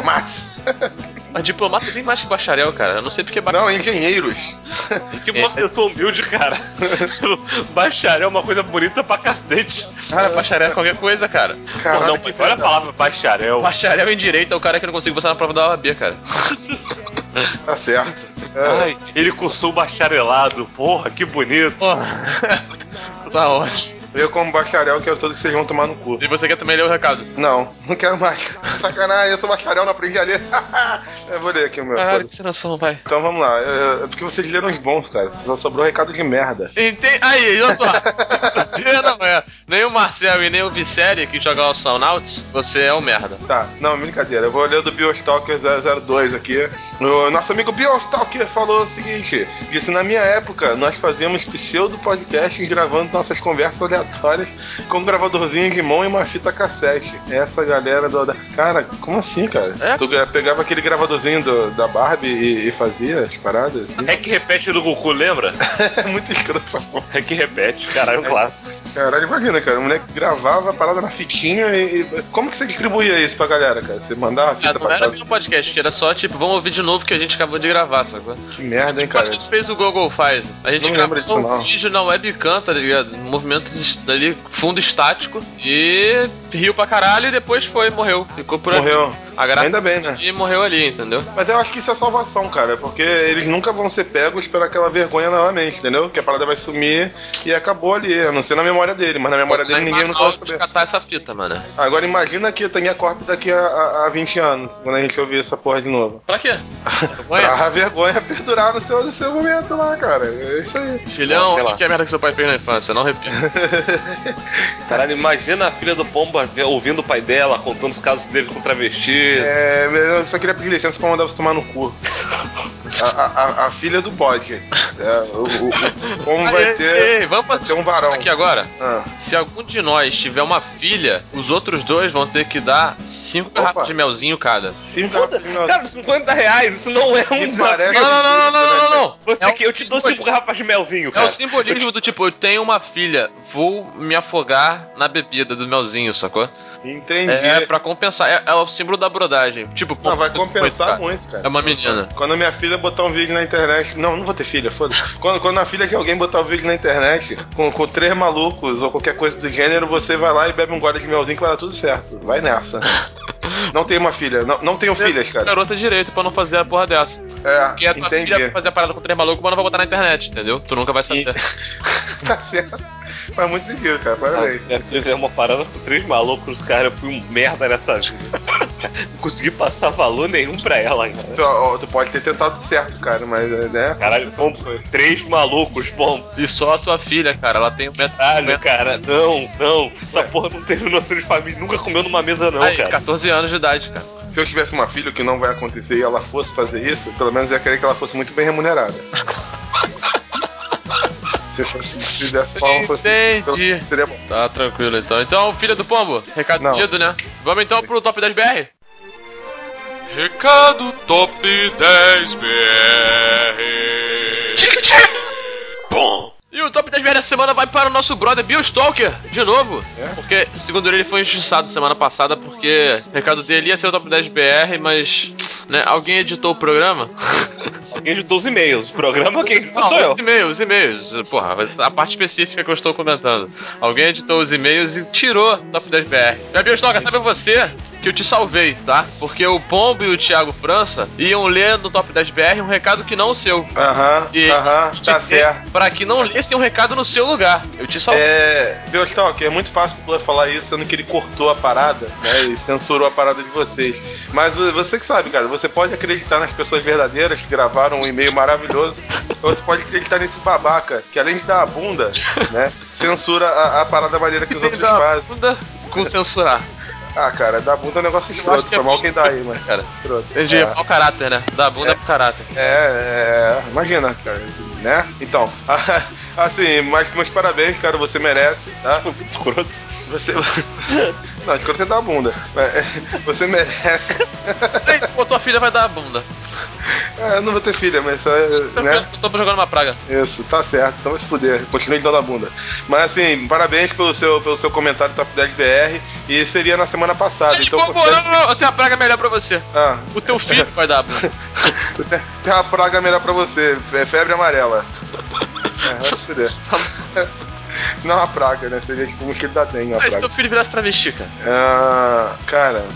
Mas diplomata tem mais que bacharel, cara. Eu não sei porque Não, engenheiros. Que uma pessoa humilde, cara. Bacharel é uma coisa bonita pra cacete. Cara, bacharel é qualquer coisa, cara. Caralho, olha a palavra bacharel. Bacharel em direito é o cara que não consegue passar na prova da OAB, cara. Tá certo. Ai, ele cursou bacharelado. Porra, que bonito. Tá ótimo. Eu, como bacharel, quero todos que vocês vão tomar no cu. E você quer também ler o recado? Não quero mais. Sacanagem, eu sou bacharel, não aprendi a ler. Eu vou ler aqui o meu. Caralho, que noção, vai. Então vamos lá. É porque vocês leram os bons, cara. Só sobrou recado de merda. Aí, olha só. Você não é. Nem o Marcel e nem o Viceri que jogaram o Soundouts, você é o merda. Tá, não, brincadeira. Eu vou ler o do Biostalker 002 aqui. O nosso amigo Biostalker falou o seguinte: disse, na minha época, nós fazíamos pseudo-podcasts gravando nossas conversas aleatórias com um gravadorzinho de mão e uma fita cassete. Essa galera do... Cara, como assim, cara? Tu pegava aquele gravadorzinho da Barbie e fazia as paradas? Assim? É que repete do Goku, lembra? É muito escroto essa porra. É que repete, caralho, é um clássico. Caralho, imagina, cara, o moleque gravava a parada na fitinha e... Como que você distribuía isso pra galera, cara? Você mandava a fita não era no podcast, que era só, tipo, vamos ouvir de novo que a gente acabou de gravar, sacou? Que merda, hein, cara? A gente fez o Google faz. A gente gravou um vídeo na webcam, tá ligado? Movimentos ali, fundo estático, e riu pra caralho e depois morreu. Ficou por ali. Morreu. Ainda bem, né? E morreu ali, entendeu? Mas eu acho que isso é salvação, cara, porque eles nunca vão ser pegos pela aquela vergonha novamente, entendeu? Que a parada vai sumir e acabou ali, a não ser na memória dele, mas na memória dele ninguém não vai saber. Catar essa fita, mano. Agora imagina que Tanguinha Corp daqui a 20 anos, quando a gente ouvir essa porra de novo. Pra quê? Pra a vergonha perdurar no seu momento lá, cara. É isso aí. Filhão, o que é a merda que seu pai fez na infância? Não repita. Caralho, imagina a filha do Pomba ouvindo o pai dela, contando os casos dele com travestis. Eu só queria pedir licença pra mandar você tomar no cu. A filha do bode. Como vai ter. Vamos fazer um varão isso aqui agora. Se algum de nós tiver uma filha, os outros dois vão ter que dar 5 garrafas de melzinho cada. 5 garrafas de melzinho. Cara, 50 reais, isso não é um desafio. Não. Eu te dou 5 garrafas de melzinho, cara. É o simbolismo do tipo, eu tenho uma filha, vou me afogar na bebida do melzinho, sacou? Entendi. É pra compensar. É o símbolo da brodagem. Tipo, não, vai compensar muito, cara. É uma menina. Quando a minha filha botar um vídeo na internet. Não vou ter filha, foda-se. Quando a filha de alguém botar um vídeo na internet com 3 malucos ou qualquer coisa do gênero, você vai lá e bebe um gole de melzinho que vai dar tudo certo. Vai nessa. Não tenho uma filha. Não tenho filhas, cara. Garota direito pra não fazer a porra dessa. Porque a tua filha vai fazer a parada com 3 malucos, mas não vai botar na internet, entendeu? Tu nunca vai saber. Tá certo. Faz muito sentido, cara. Parabéns. Se eu uma parada com 3 malucos, cara, eu fui um merda nessa vida. Não consegui passar valor nenhum pra ela, cara. Tu pode ter tentado certo, cara, mas, né? Caralho, são 3 malucos, bom. E só a tua filha, cara, ela tem um metro. Cara, não. Essa porra não teve noção de família, nunca comeu numa mesa, não, cara. 14 anos de idade, cara. Se eu tivesse uma filha, o que não vai acontecer, e ela fosse fazer isso, pelo menos eu ia querer que ela fosse muito bem remunerada. Se dessa forma fosse. Entendi. Seria bom. Tá tranquilo então. Então, filha do pombo, recado pedido, né? Vamos então pro Top 10 BR. Recado Top 10 BR. Bom. E o Top 10 BR dessa semana vai para o nosso brother Biostalker, de novo. Porque, segundo ele foi injustiçado semana passada, porque o recado dele ia ser o Top 10 BR, mas, né, alguém editou o programa. Alguém editou os e-mails. O programa quem editou sou eu. Os e-mails. Porra, a parte específica que eu estou comentando. Alguém editou os e-mails e tirou o Top 10 BR. Já Biostalker, sabe você que eu te salvei, tá? Porque o Pombo e o Thiago França iam ler no Top 10 BR um recado que não o seu. Tá certo. Pra que não lessem um recado no seu lugar. Eu te salvei. Biostalker, é muito fácil pro Blur falar isso, sendo que ele cortou a parada, né? E censurou a parada de vocês. Mas você que sabe, cara, você pode acreditar nas pessoas verdadeiras que gravaram um e-mail maravilhoso, ou você pode acreditar nesse babaca, que além de dar a bunda, né? Censura a parada maneira que os outros fazem. Bunda com censurar. Ah, cara, dar bunda é um negócio escroto. Foi mal quem dá aí, mas. Cara, escroto. entendi, é mau caráter, né? Dar bunda é pro caráter. Imagina, cara, né? Então, assim, mas meus parabéns, cara, você merece, tá? Foi muito escroto. Você. Não, escroto é dar a bunda. Você merece. Pô, tua filha vai dar a bunda. Eu não vou ter filha, mas só. Né? Eu tô jogando uma praga. Isso, tá certo. Então vai se fuder. Continue dando a bunda. Mas assim, parabéns pelo seu comentário Top 10 BR. E seria na semana passada. Então, não, eu tenho uma praga melhor pra você. O teu filho vai dar a bunda. Tem uma praga melhor pra você. É febre amarela. Vai se fuder. Não é uma praga, né? Seria tipo um mosquito da dengue. Se teu filho virasse travesti, cara? Cara,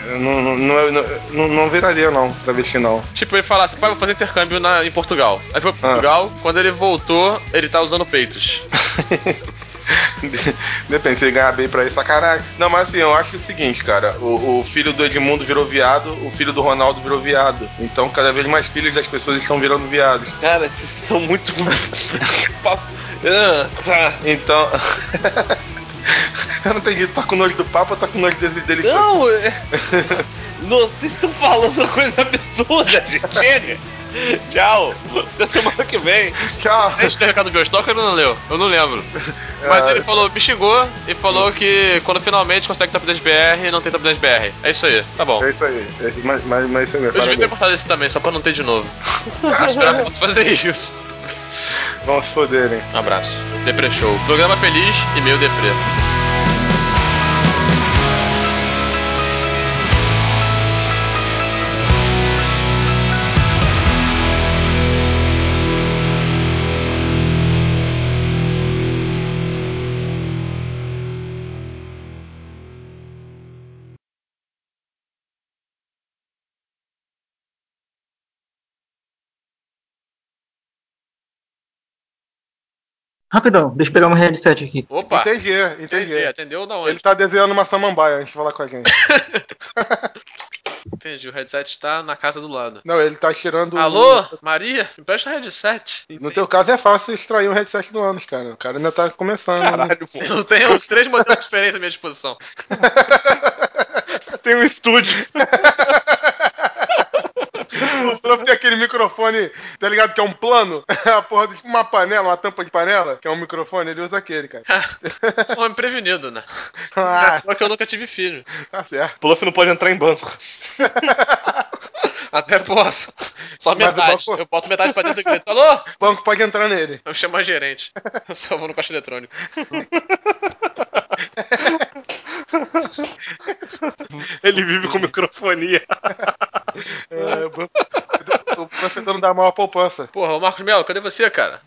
não viraria não, travesti não. Tipo, ele falasse, pai, vou fazer intercâmbio em Portugal. Aí foi pra Portugal, quando ele voltou, ele tá usando peitos. Depende, se ele ganhar bem pra isso, sacanagem. Não, mas assim, eu acho o seguinte, cara. O filho do Edmundo virou viado, o filho do Ronaldo virou viado. Então, cada vez mais filhos das pessoas estão virando viados. Cara, vocês são muito. Então. Eu não entendi, tu tá com nojo do papo ou tá com nojo deles? Não, vocês estão falando uma coisa absurda, gente. Chega. Tchau. Até semana que vem. Tchau. Deixa o recado do Ghostock, ele não leu. Eu não lembro. Mas ele falou, me xingou e falou que quando finalmente consegue Top 10 BR, não tem Top 10 BR. É isso aí, tá bom. É isso aí. Mas isso aí mesmo. Eu devia ter cortado esse também, só pra não ter de novo. Esperava que posso fazer isso. Vamos se foderem. Um abraço. Depre Show. Programa feliz e meio deprê. Rapidão, deixa eu pegar um headset aqui. Opa! Entendi. Atendeu da onde? Ele tá desenhando uma samambaia antes de falar com a gente. Entendi, o headset está na casa do lado. Não, ele tá tirando. Alô, Maria? Me presta o headset. No teu caso é fácil extrair um headset do ânus, cara. O cara ainda tá começando. Caralho, pô. Eu tenho 3 modelos diferentes à minha disposição. Tem um estúdio. O Fluff tem aquele microfone, tá ligado? Que é um plano. A porra de uma panela, uma tampa de panela, que é um microfone, ele usa aquele, cara. Sou um homem prevenido, né? Só que eu nunca tive filho. Tá certo. Fluff não pode entrar em banco. Até posso. Só metade. Eu boto metade pra dentro e grito. Alô? O banco pode entrar nele. Eu chamo a gerente. Eu só vou no caixa eletrônico. Ele vive com microfonia. O professor não dá mal a poupança. Porra, ô Marcos Melo, cadê você, cara?